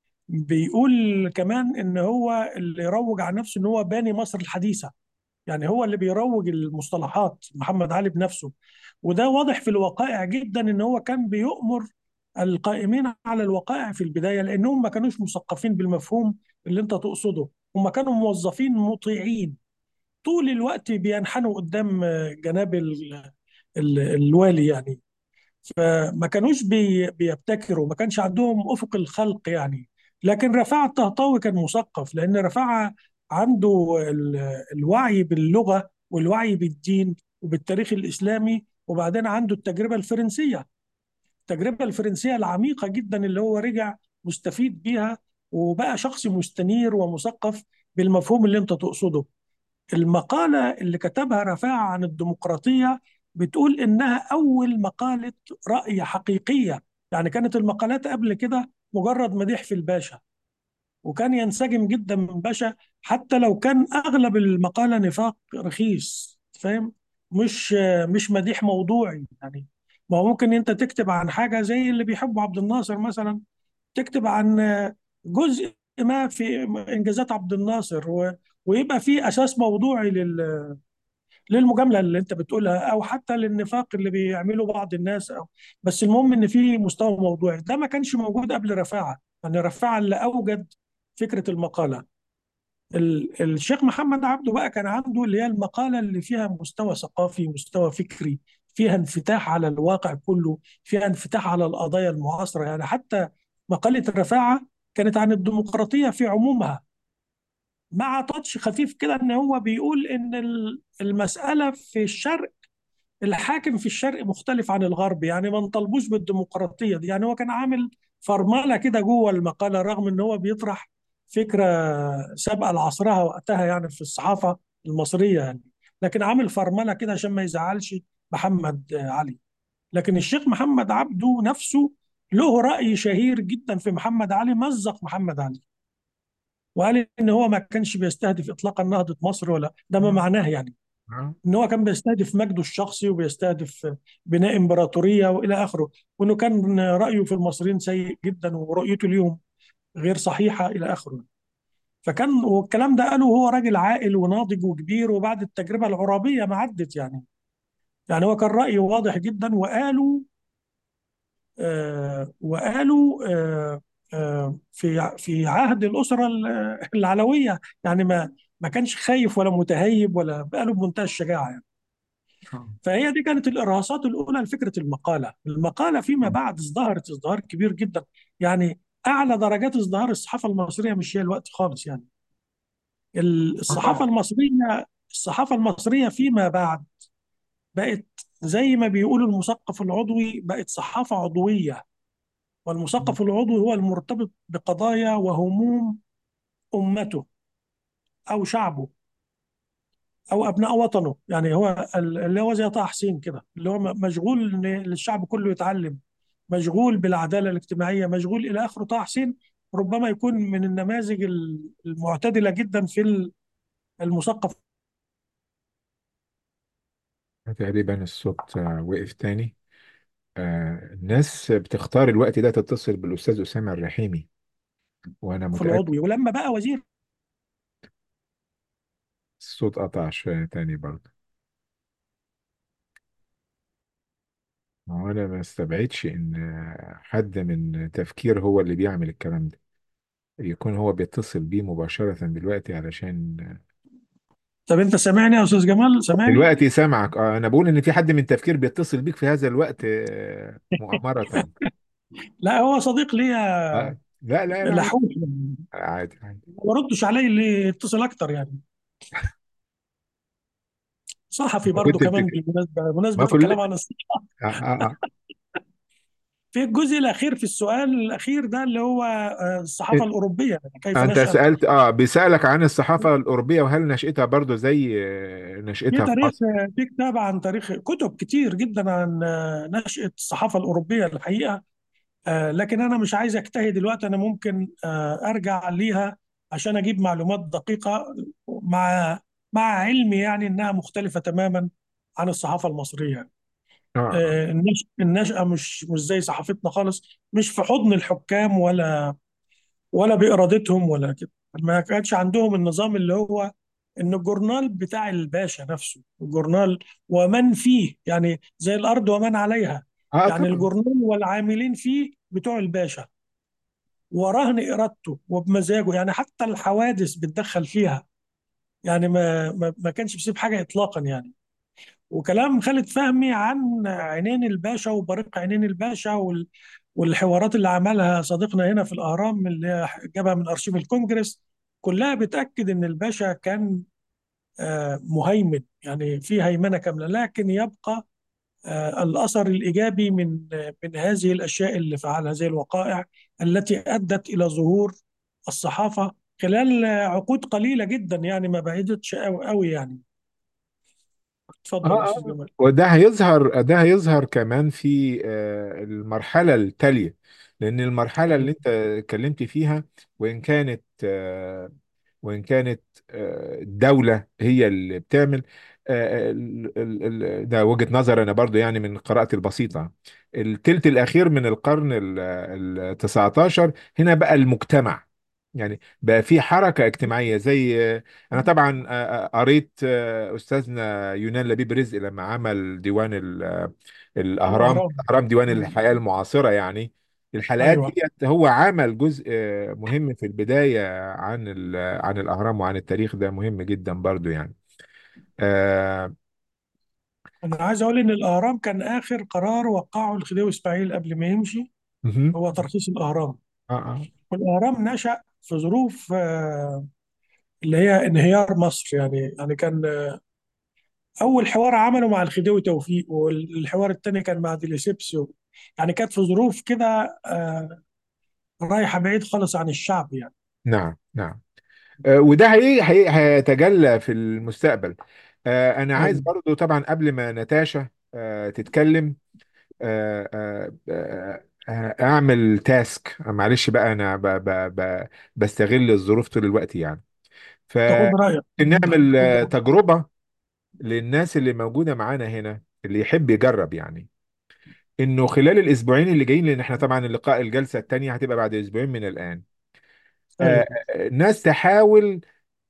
بيقول كمان ان هو اللي روج عن نفسه ان هو باني مصر الحديثة، يعني هو اللي بيروج المصطلحات محمد علي بنفسه. وده واضح في الوقائع جدا، ان هو كان بيؤمر القائمين على الوقائع في البداية، لانهم ما كانوش مثقفين بالمفهوم اللي انت تقصده. هم كانوا موظفين مطيعين طول الوقت بينحنوا قدام جناب ال- ال- الوالي يعني. فما كانوش بي بيبتكروا، ما كانش عندهم أفق الخلق يعني. لكن رفاعة الطهطاوي كان مثقف، لأن رفاعة عنده ال- الوعي باللغة والوعي بالدين وبالتاريخ الإسلامي، وبعدين عنده التجربة الفرنسية، التجربة الفرنسية العميقة جدا اللي هو رجع مستفيد بيها، وبقى شخص مستنير ومثقف بالمفهوم اللي انت تقصده. المقالة اللي كتبها رفاعة عن الديمقراطية بتقول إنها أول مقالة رأي حقيقية. يعني كانت المقالات قبل كده مجرد مديح في الباشا، وكان ينسجم جدا من باشا، حتى لو كان أغلب المقالة نفاق رخيص، فاهم؟ مش مش مديح موضوعي يعني. ما هو ممكن أنت تكتب عن حاجة زي اللي بيحبوا عبد الناصر مثلا، تكتب عن جزء ما في انجازات عبد الناصر و... ويبقى في اساس موضوعي لل... للمجامله اللي انت بتقولها، او حتى للنفاق اللي بيعمله بعض الناس، أو بس المهم ان في مستوى موضوعي. ده ما كانش موجود قبل رفاعه، يعني رفاعه اللي اوجد فكره المقاله. ال... الشيخ محمد عبده بقى كان عنده اللي هي المقاله اللي فيها مستوى ثقافي، مستوى فكري، فيها انفتاح على الواقع كله، فيها انفتاح على القضايا المعاصره. يعني حتى مقالة رفاعة كانت عن الديمقراطية في عمومها، مع تاتش خفيف كده، ان هو بيقول ان ال- المسألة في الشرق، الحاكم في الشرق مختلف عن الغرب، يعني ما نطالبوش بالديمقراطية دي. يعني هو كان عامل فرملة كده جوه المقالة، رغم ان هو بيطرح فكرة سابقة لعصرها وقتها يعني في الصحافة المصرية يعني، لكن عامل فرملة كده عشان ما يزعلش محمد علي. لكن الشيخ محمد عبده نفسه له رأي شهير جدا في محمد علي، مزق محمد علي وقال ان هو ما كانش بيستهدف اطلاقا نهضة مصر، ولا ده ما معناه يعني، ان هو كان بيستهدف مجده الشخصي وبيستهدف بناء امبراطورية والى اخره، وانه كان رأيه في المصريين سيء جدا ورؤيته ليهم غير صحيحة الى اخره. فكان والكلام ده قاله وهو راجل عاقل وناضج وكبير، وبعد التجربة العرابية ما عدت يعني. يعني هو كان رأيه واضح جدا، وقالوا آه، وقالوا آه، آه، في في عهد الأسرة ال- العلوية يعني، ما ما كانش خايف ولا متهيب، ولا قالوا بمنتهى الشجاعة يعني. آه. فهي دي كانت الإرهاصات الأولى لفكرة المقالة. المقالة فيما آه. بعد ازدهرت ازدهار كبير جدا، يعني أعلى درجات ازدهار الصحافة المصرية مش هي الوقت خالص يعني. ال- آه الصحافة طبعا. المصرية الصحافة المصرية فيما بعد بقت زي ما بيقولوا المثقف العضوي، بقت صحافة عضوية. والمثقف العضوي هو المرتبط بقضايا وهموم أمته أو شعبه أو أبناء وطنه. يعني هو ال- اللي هو زي طه حسين كده، اللي هو م- مشغول إن الشعب كله يتعلم، مشغول بالعداله الاجتماعيه، مشغول الى اخره. طه حسين ربما يكون من النماذج المعتدله جدا في المثقف. تقريبا الصوت آه، وقف تاني. آه، الناس بتختار الوقت ده تتصل بالأستاذ أسامة الرحيمي، وأنا في متأكد. العضوي، ولما بقى وزير. الصوت قطع شوية تاني برضه. ما هو أنا ما استبعدش إن آه، حد من تفكير هو اللي بيعمل الكلام ده، يكون هو بيتصل بيه مباشرة دلوقتي علشان. طب انت سامعني يا استاذ جمال؟ سامعني؟ دلوقتي سامعك. اه انا بقول ان في حد من تفكير بيتصل بيك في هذا الوقت آه، مؤامرة. لا، هو صديق ليا، آه. لا لا لا. لحوح يعني. عادي عادي. ما بردش عليه اللي يتصل اكتر يعني. صحفي ما برضو كنت كمان، بتك... بالمناسبه ما بمناسبه الكلام كل عن الصحه. آه آه آه. في الجزء الاخير في السؤال الاخير ده اللي هو آه، الصحافه إت- الاوروبيه، يعني كيف انت نشات. سألت اه بيسألك عن الصحافة الأوروبية، وهل نشأتها برضو زي آه، في نشأتها في تاريخ، مصر؟ في كتاب عن تاريخ، كتب كتير جدا عن آه، نشأة الصحافة الأوروبية الحقيقة. آه، لكن أنا مش عايز أجتهد دلوقتي. أنا ممكن آه، أرجع ليها عشان أجيب معلومات دقيقة، مع مع علمي يعني إنها مختلفة تماما عن الصحافة المصرية. اه آه. آه، النش- النشأة مش مش زي صحافتنا خالص، مش في حضن الحكام ولا ولا بإرادتهم ولا كده. ما كانش عندهم النظام اللي هو ان الجورنال بتاع الباشا نفسه، الجورنال ومن فيه، يعني زي الارض ومن عليها. اه يعني طبعا. الجورنال والعاملين فيه بتوع الباشا، ورهن ارادته وبمزاجه. يعني حتى الحوادث بتدخل فيها، يعني ما ما, ما كانش بيسيب حاجه اطلاقا يعني. وكلام خالد فهمي عن عينين الباشا وبريق عينين الباشا وال والحوارات اللي عملها صديقنا هنا في الأهرام اللي جابها من أرشيف الكونجرس، كلها بتأكد إن الباشا كان آه، مهيمن، يعني في هيمنة كاملة. لكن يبقى آه، الأثر الإيجابي من آه، من هذه الأشياء اللي فعلها، زي الوقائع التي أدت إلى ظهور الصحافة خلال آه، عقود قليلة جدا، يعني ما بعدتش قوي قوي يعني. اه اتفضل يا أستاذ اه جمال. وده هيظهر ده هيظهر كمان في آه، المرحلة التالية، لأن المرحلة اللي أنت اتكلمت فيها، وإن كانت آه، وإن كانت آه، الدولة هي اللي بتعمل آه، ال- ال- ال- ده وجهة نظر أنا برضو يعني من قراءتي البسيطة. التلت الأخير من القرن التسعة عشر هنا بقى المجتمع، يعني بقى في حركة اجتماعية زي آه، أنا طبعا آه، آه، قريت آه، أستاذنا يونان لبيب رزق لما عمل ديوان ال- آه، الأهرام الأهرام. الأهرام ديوان الحياة المعاصرة يعني. الحلقات أيوه. ديت هو عمل جزء آه، مهم في البداية عن ال- عن الأهرام وعن التاريخ ده، مهم جدا برضو يعني. آه أنا عايز أقول إن الأهرام كان آخر قرار وقعه الخديوي إسماعيل قبل ما يمشي، مهم. هو ترخيص الأهرام. آه آه. والأهرام نشأ في ظروف آه، اللي هي انهيار مصر. يعني يعني كان آه، أول حوار عمله مع الخديوي توفيق، والحوار الثاني كان مع ديليسيبس. يعني كانت في ظروف كده آه، رايحة بعيد خالص عن الشعب يعني. نعم نعم. آه وده هي هي هيتجلى في المستقبل. آه أنا عايز أيوه. برضو طبعا قبل ما نتاشا آه تتكلم آه آه آه آه، أعمل تاسك. معلش بقى أنا ب ب ب بستغل الظروف طول الوقت يعني. تاخد رأيك. فنعمل آه، تجربة للناس اللي موجودة معانا هنا، اللي يحب يجرب يعني، انه خلال الاسبوعين اللي جايين، لان احنا طبعا اللقاء الجلسة التانية هتبقى بعد اسبوعين من الان. آه، أيوه. آه، الناس تحاول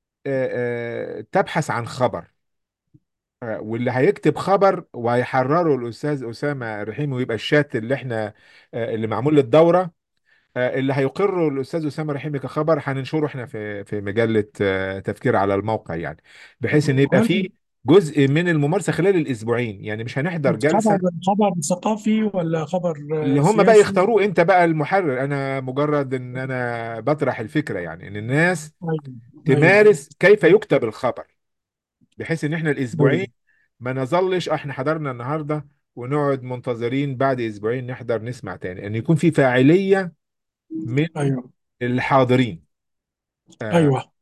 آه، آه، تبحث عن خبر، آه، واللي هيكتب خبر وهيحرره الاستاذ اسامة رحيم، ويبقى الشات اللي احنا آه، اللي معمول للدورة، آه، اللي هيقره الاستاذ اسامه رحيمي كخبر هننشره احنا في في مجله آه، تفكير على الموقع يعني، بحيث ان يبقى هل فيه جزء من الممارسه خلال الاسبوعين، يعني مش هنحضر خبر جلسه. خبر ثقافي ولا خبر اللي آه، هم بقى سياسي؟ يختاروه، انت بقى المحرر، انا مجرد ان انا بطرح الفكره، يعني ان الناس أيوه. أيوه. تمارس كيف يكتب الخبر، بحيث ان احنا أيوه. الاسبوعين ما نظلش "آه، احنا حضرنا النهارده ونقعد منتظرين بعد اسبوعين نحضر نسمع تاني"، ان يكون في فاعليه من أيوه. الحاضرين. آه، أيوه.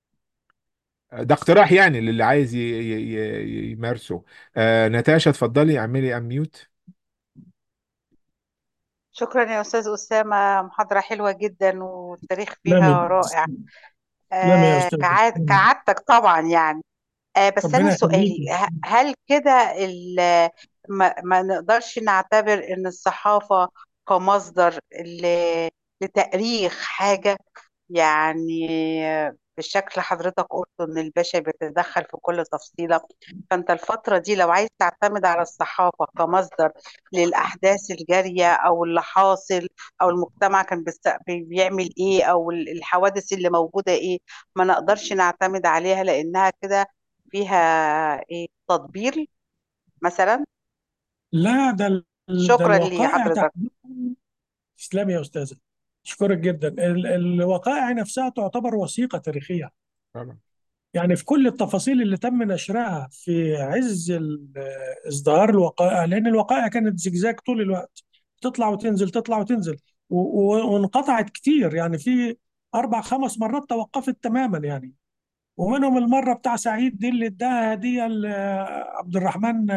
ده اقتراح يعني للي عايز ي- ي- ي- يمارسه. آه نتاشا اتفضلي اعملي اميوت. شكرا يا أستاذ أسامة، محاضرة حلوة جدا والتاريخ تسلمي. فيها رائع. تسلمي يا آه أستاذ. كعاد كعادتك طبعا يعني. آه بس أنا ربنا يخليك. سؤالي، ه- هل كده ال- ما, ما نقدرش نعتبر إن الصحافة كمصدر ل- لتأريخ حاجة؟ يعني بالشكل حضرتك قلت ان الباشا بيتدخل في كل تفصيلة، فانت الفترة دي لو عايز تعتمد على الصحافة كمصدر للأحداث الجارية او اللي حاصل او المجتمع كان بيست- بي- بيعمل ايه او ال- الحوادث اللي موجودة ايه، ما نقدرش نعتمد عليها لأنها كده فيها ايه، تطبيل مثلا. لا، ده ال- ده شكرا الوقائع لحضرتك. تحديدا. تسلمي يا أستاذة. أشكرك جدا. ال- الوقائع نفسها تعتبر وثيقة تاريخية، طبعا. يعني في كل التفاصيل اللي تم نشرها في عز ال- ازدهار الوقائع، لأن الوقائع كانت زجزاج طول الوقت، تطلع وتنزل تطلع وتنزل، و- و- وانقطعت كتير، يعني في أربع خمس مرات توقفت تماما يعني. ومنهم المرة بتاع سعيد دي اللي اداها هدية لعبد الرحمن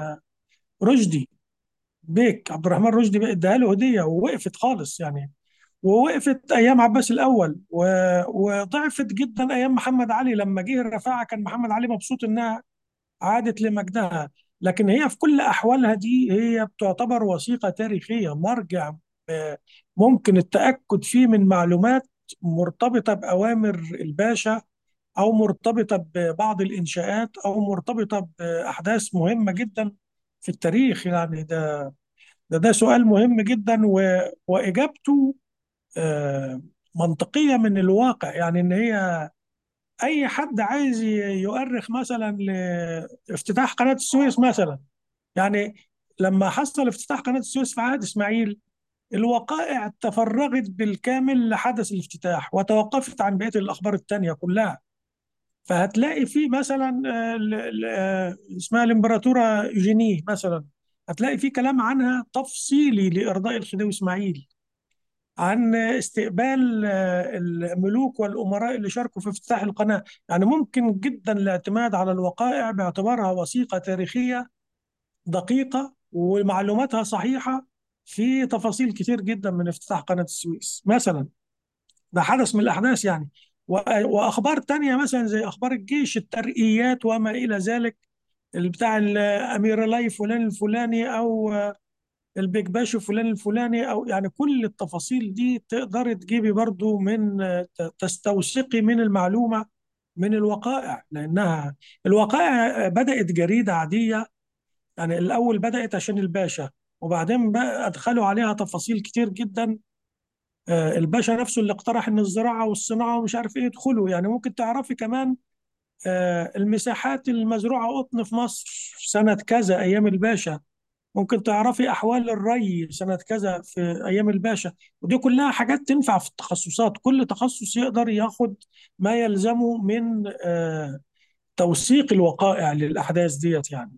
رشدي بيك. عبد الرحمن رشدي بيك اداها له هدية ووقفت خالص يعني. ووقفت ايام عباس الاول و... وضعفت جدا ايام محمد علي. لما جه الرفاعه كان محمد علي مبسوط انها عادت لمجدها. لكن هي في كل احوالها دي هي بتعتبر وثيقه تاريخيه، مرجع آه، ممكن التاكد فيه من معلومات مرتبطه باوامر الباشا، او مرتبطه ببعض الانشاءات، او مرتبطه باحداث مهمه جدا في التاريخ. يعني ده ده, ده سؤال مهم جدا، و... واجابته آه، منطقية من الواقع. يعني إن هي أي حد عايز ي- يؤرخ مثلا لافتتاح قناة السويس مثلا، يعني لما حصل افتتاح قناة السويس في عهد إسماعيل، الوقائع تفرغت بالكامل لحدث الافتتاح وتوقفت عن بقية الأخبار التانية كلها. فهتلاقي في مثلا آه، ال- ال- آه، اسمها الإمبراطورة جيني مثلا، هتلاقي في كلام عنها تفصيلي لإرضاء الخديوي إسماعيل، عن استقبال آه، الملوك والأمراء اللي شاركوا في افتتاح القناة. يعني ممكن جدا الاعتماد على الوقائع باعتبارها وثيقة تاريخية دقيقة ومعلوماتها صحيحة في تفاصيل كتير جدا من افتتاح قناة السويس مثلا. ده حدث من الأحداث يعني. و- وأخبار تانية مثلا زي أخبار الجيش، الترقيات وما إلى ذلك، اللي بتاع الأمير لاي فلان الفلاني، أو البيج باش فلان الفلاني، او يعني كل التفاصيل دي تقدر تجيبي برضو من ت- تستوثقي من المعلومة من الوقائع، لانها الوقائع بدأت جريدة عادية. يعني الاول بدأت عشان الباشا، وبعدين بقى ادخلوا عليها تفاصيل كتير جدا. آه، الباشا نفسه اللي اقترح ان الزراعة والصناعة ومش عارف ايه يدخلوا. يعني ممكن تعرفي كمان آه، المساحات المزروعة قطن في مصر سنة كذا ايام الباشا. ممكن تعرفي أحوال الري سنة كذا في أيام الباشا. ودي كلها حاجات تنفع في التخصصات، كل تخصص يقدر ياخد ما يلزمه من آه، توثيق الوقائع للأحداث ديت يعني.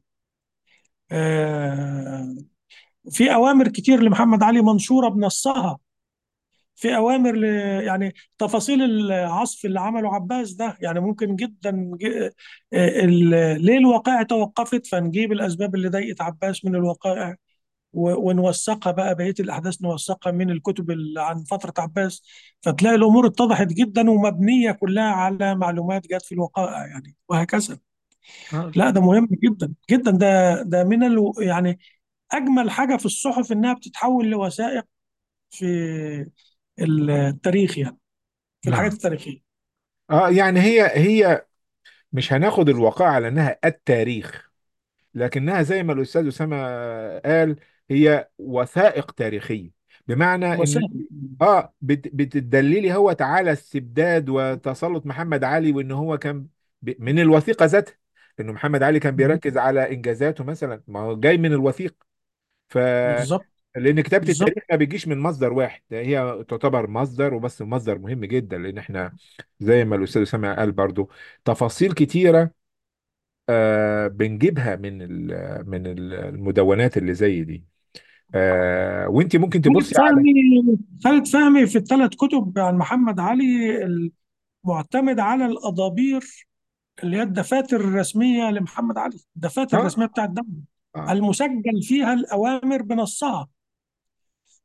آه، في أوامر كتير لمحمد علي منشورة بنصها، في أوامر ل... يعني تفاصيل العصف اللي عمله عباس ده، يعني ممكن جدا ج... آه، ال- ليه الوقائع توقفت، فنجيب الأسباب اللي ضايقت عباس من الوقائع و- ونوثقها بقى، بقية الأحداث نوثقها من الكتب اللي عن فترة عباس. فتلاقي الأمور اتضحت جدا ومبنية كلها على معلومات جت في الوقائع يعني، وهكذا. آه. لا ده مهم جدا جدا. ده ده من ال يعني أجمل حاجة في الصحف إنها بتتحول لوثائق في التاريخ، يعني في الحاجات نعم. التاريخية. اه يعني هي هي مش هناخد الواقع على انها التاريخ، لكنها زي ما الاستاذ اسامه قال، هي وثائق تاريخيه. بمعنى ان وثائق. اه بت- بتدللي هو تعالى استبداد وتسلط محمد علي، وان هو كان ب- من الوثيقه ذاتها، انه محمد علي كان بيركز على انجازاته مثلا، ما هو جاي من الوثيقه. ف بالظبط. لان كتابه بالظبط. التاريخ ما بيجيش من مصدر واحد، ده هي تعتبر مصدر، وبس مصدر مهم جدا، لان احنا زي ما الاستاذ اسامه قال برضو تفاصيل كتيره آه بنجيبها من ال- من ال- المدونات اللي زي دي. آه وانت ممكن خالد تبصي على فهمي خالد فهمي في الثلاث كتب عن محمد علي المعتمد على الأضابير، اللي هي الدفاتر الرسمية لمحمد علي، الدفاتر اه الرسمية بتاعت الدولة اه المسجل فيها الأوامر بنصها.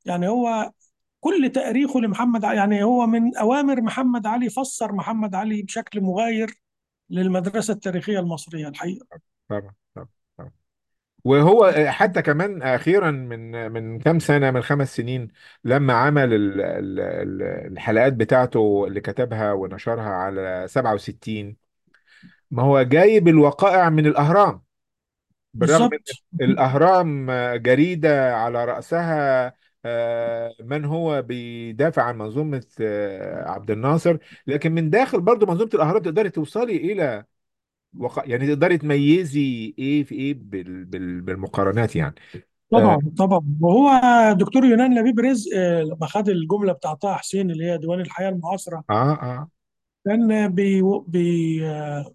يعني هو كل تاريخه لمحمد علي، يعني هو من أوامر محمد علي، فسر محمد علي بشكل مغاير للمدرسة التاريخية المصرية الحقيقة. طبعا طبعا طبعا. وهو حتى كمان اخيرا من من كام سنه، من خمس سنين، لما عمل ال- ال- ال- الحلقات بتاعته اللي كتبها ونشرها على سبعة وستين، ما هو جايب الوقائع من الاهرام. بالرغم ان بالظبط. الاهرام جريده على راسها آه، من هو بيدافع عن منظومه آه، عبد الناصر، لكن من داخل برضو منظومه الاهرام تقدري توصلي الى وق... يعني تقدري تميزي ايه في ايه بال... بال... بالمقارنات يعني. اه طبعا طبعا. وهو دكتور يونان لبيب رزق، آه، لما خد الجملة بتاع طه حسين اللي هي ديوان الحياة المعاصرة، اه, آه. كان بي بي آه،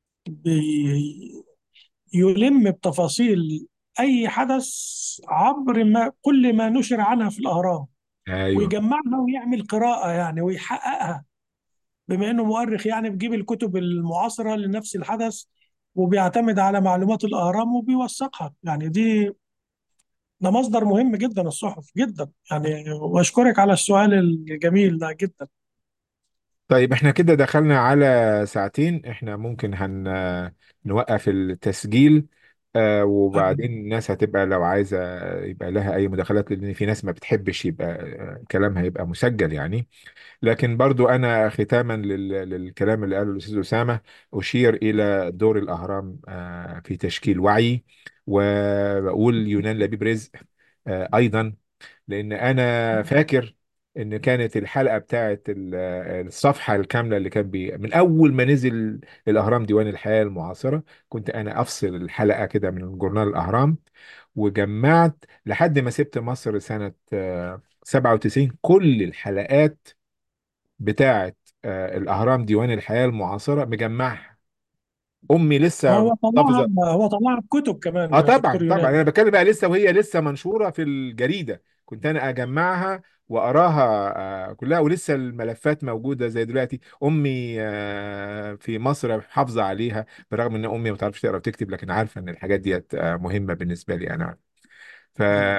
بي يلم بتفاصيل أي حدث عبر ما كل ما نشر عنها في الأهرام، ايوه. ويجمعها ويعمل قراءة يعني ويحققها. بما إنه مؤرخ يعني بيجيب الكتب المعاصرة لنفس الحدث وبيعتمد على معلومات الأهرام وبيوثقها. يعني دي ده مصدر مهم جدا الصحف جدا يعني. وأشكرك على السؤال الجميل ده جدا. طيب احنا كده دخلنا على ساعتين، احنا ممكن هن نوقف التسجيل آه وبعدين الناس هتبقى لو عايزة يبقى لها أي مداخلات، لأن في ناس ما بتحبش يبقى آه، كلامها يبقى مسجل يعني. لكن برضو أنا ختاما لل... للكلام اللي قاله الأستاذ أسامة، أشير إلى دور الأهرام آه في تشكيل وعي، وبقول يونان لبيب رزق آه أيضا، لان انا فاكر ان كانت الحلقه بتاعت ال- الصفحه الكامله اللي كان بي من اول ما نزل الاهرام ديوان الحياه المعاصره، كنت انا افصل الحلقه كده من جورنال الاهرام، وجمعت لحد ما سبت مصر سنه آه، سبعة وتسعين كل الحلقات بتاعت آه، الاهرام ديوان الحياه المعاصره مجمعها. امي لسه هو محتفظه. طلعها هو طلعها بكتب كمان اه يا دكتور طبعا طبعا، يونان. انا بتكلم بقى لسه وهي لسه منشوره في الجريده، كنت انا اجمعها واراها آه، كلها، ولسه الملفات موجوده زي دلوقتي. امي آه، في مصر حافظه عليها، برغم ان امي ما تعرفش تقرا وتكتب، لكن عارفه ان الحاجات ديت آه، مهمه بالنسبه لي انا. ف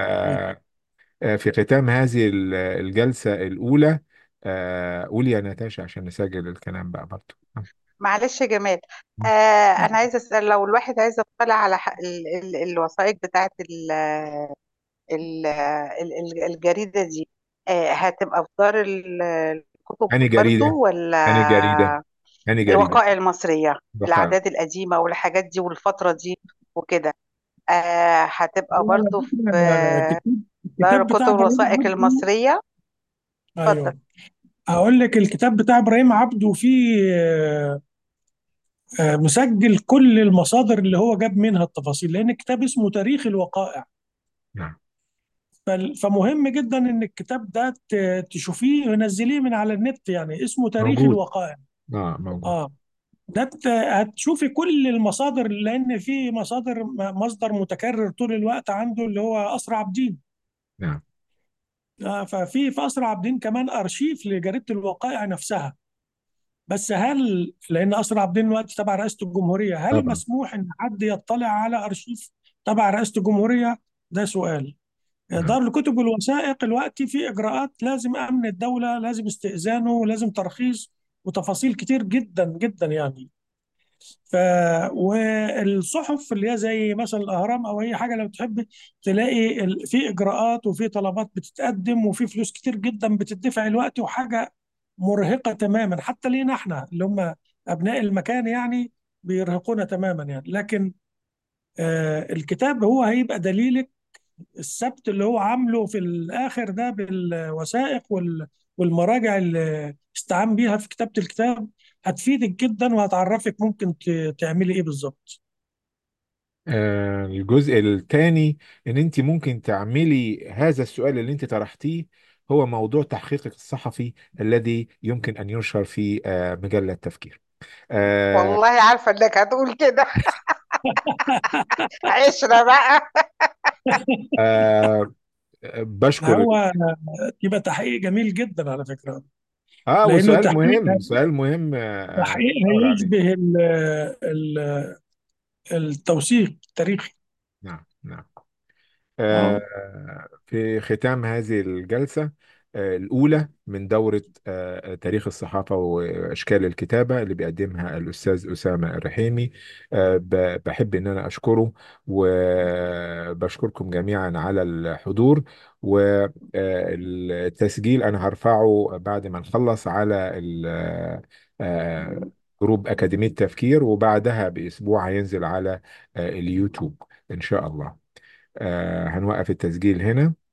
آه، في ختام هذه ال- الجلسه الاولى، آه، قولي يا ناتاشا عشان نسجل الكلام بقى برضه. معلش يا جمال. آه انا عايزه اسال، لو الواحد عايز يطلع على ح- ال ال الوثائق بتاعت ال ال ال ال- الجريده دي، آه هتبقى في دار ال- الكتب هاني برضو جريده، هاني جريده، ولا هاني جريده الوقائع المصريه، بقى. الاعداد القديمه والحاجات دي والفتره دي وكده، آه هتبقى هو على برضو في فكرة الكتاب دار الكتاب الكتب بتاع إبراهيم الوثائق عبده. المصريه؟ اتفضل. أيوه، هقول لك الكتاب بتاع إبراهيم عبده فيه آه، آه، مسجل كل المصادر اللي هو جاب منها التفاصيل، لأن الكتاب اسمه تاريخ الوقائع. نعم. فال- فمهم جدا إن الكتاب ده ت- تشوفيه ونزليه من على النت، يعني اسمه تاريخ موجود. الوقائع. اه موجود. اه، ده ت- هتشوفي كل المصادر، لأن في مصادر مصدر متكرر طول الوقت عنده اللي هو أسرع عابدين. نعم. آه، ففي في أسرع عابدين كمان أرشيف لجريدة الوقائع نفسها. بس هل، لأن أسرع عابدين دلوقتي تبع رئاسة الجمهورية، هل طبعا. مسموح إن حد يطلع على أرشيف تبع رئاسة الجمهورية؟ ده سؤال. نعم. دار الكتب والوثائق الوقت في إجراءات، لازم أمن الدولة، لازم استئذانه، لازم ترخيص، وتفاصيل كتير جدا جدا يعني. ف والصحف اللي هي زي مثلا الأهرام أو أي حاجة، لو تحب تلاقي ال- في إجراءات وفي طلبات بتتقدم وفي فلوس كتير جدا بتدفع الوقت، وحاجة مرهقة تماما حتى لينا احنا اللي هم أبناء المكان يعني، بيرهقونا تماما يعني. لكن آه الكتاب هو هيبقى دليلك السبت اللي هو عامله في الآخر ده بالوثائق وال- والمراجع اللي استعان بيها في كتابة الكتاب، هتفيدك جدا وهتعرفك ممكن ت- تعملي ايه بالظبط. آه الجزء الثاني، ان انت ممكن تعملي هذا السؤال اللي انت طرحتيه، هو موضوع تحقيقك الصحفي الذي يمكن ان ينشر في آه مجلة تفكير. آه والله عارفه انك هتقول كده. عشرة بقى. آه بشكر. هو يبقى تحقيق جميل جدا على فكرة، اه لأنه وسؤال تحقيق مهم، سؤال مهم آه تحقيق دور عليه. هيشبه ال- ال- التوثيق التاريخي. نعم نعم. اه. آه، في ختام هذه الجلسة آه، الأولى من دورة آه، تاريخ الصحافة وأشكال الكتابة اللي بيقدمها الأستاذ أسامة الرحيمي، آه، ب- بحب إن أنا أشكره، وبشكركم جميعا على الحضور. والتسجيل أنا هرفعه بعد ما نخلص على ال- آه، جروب أكاديمية تفكير، وبعدها بأسبوع هينزل على آه، اليوتيوب إن شاء الله. آه، هنوقف التسجيل هنا.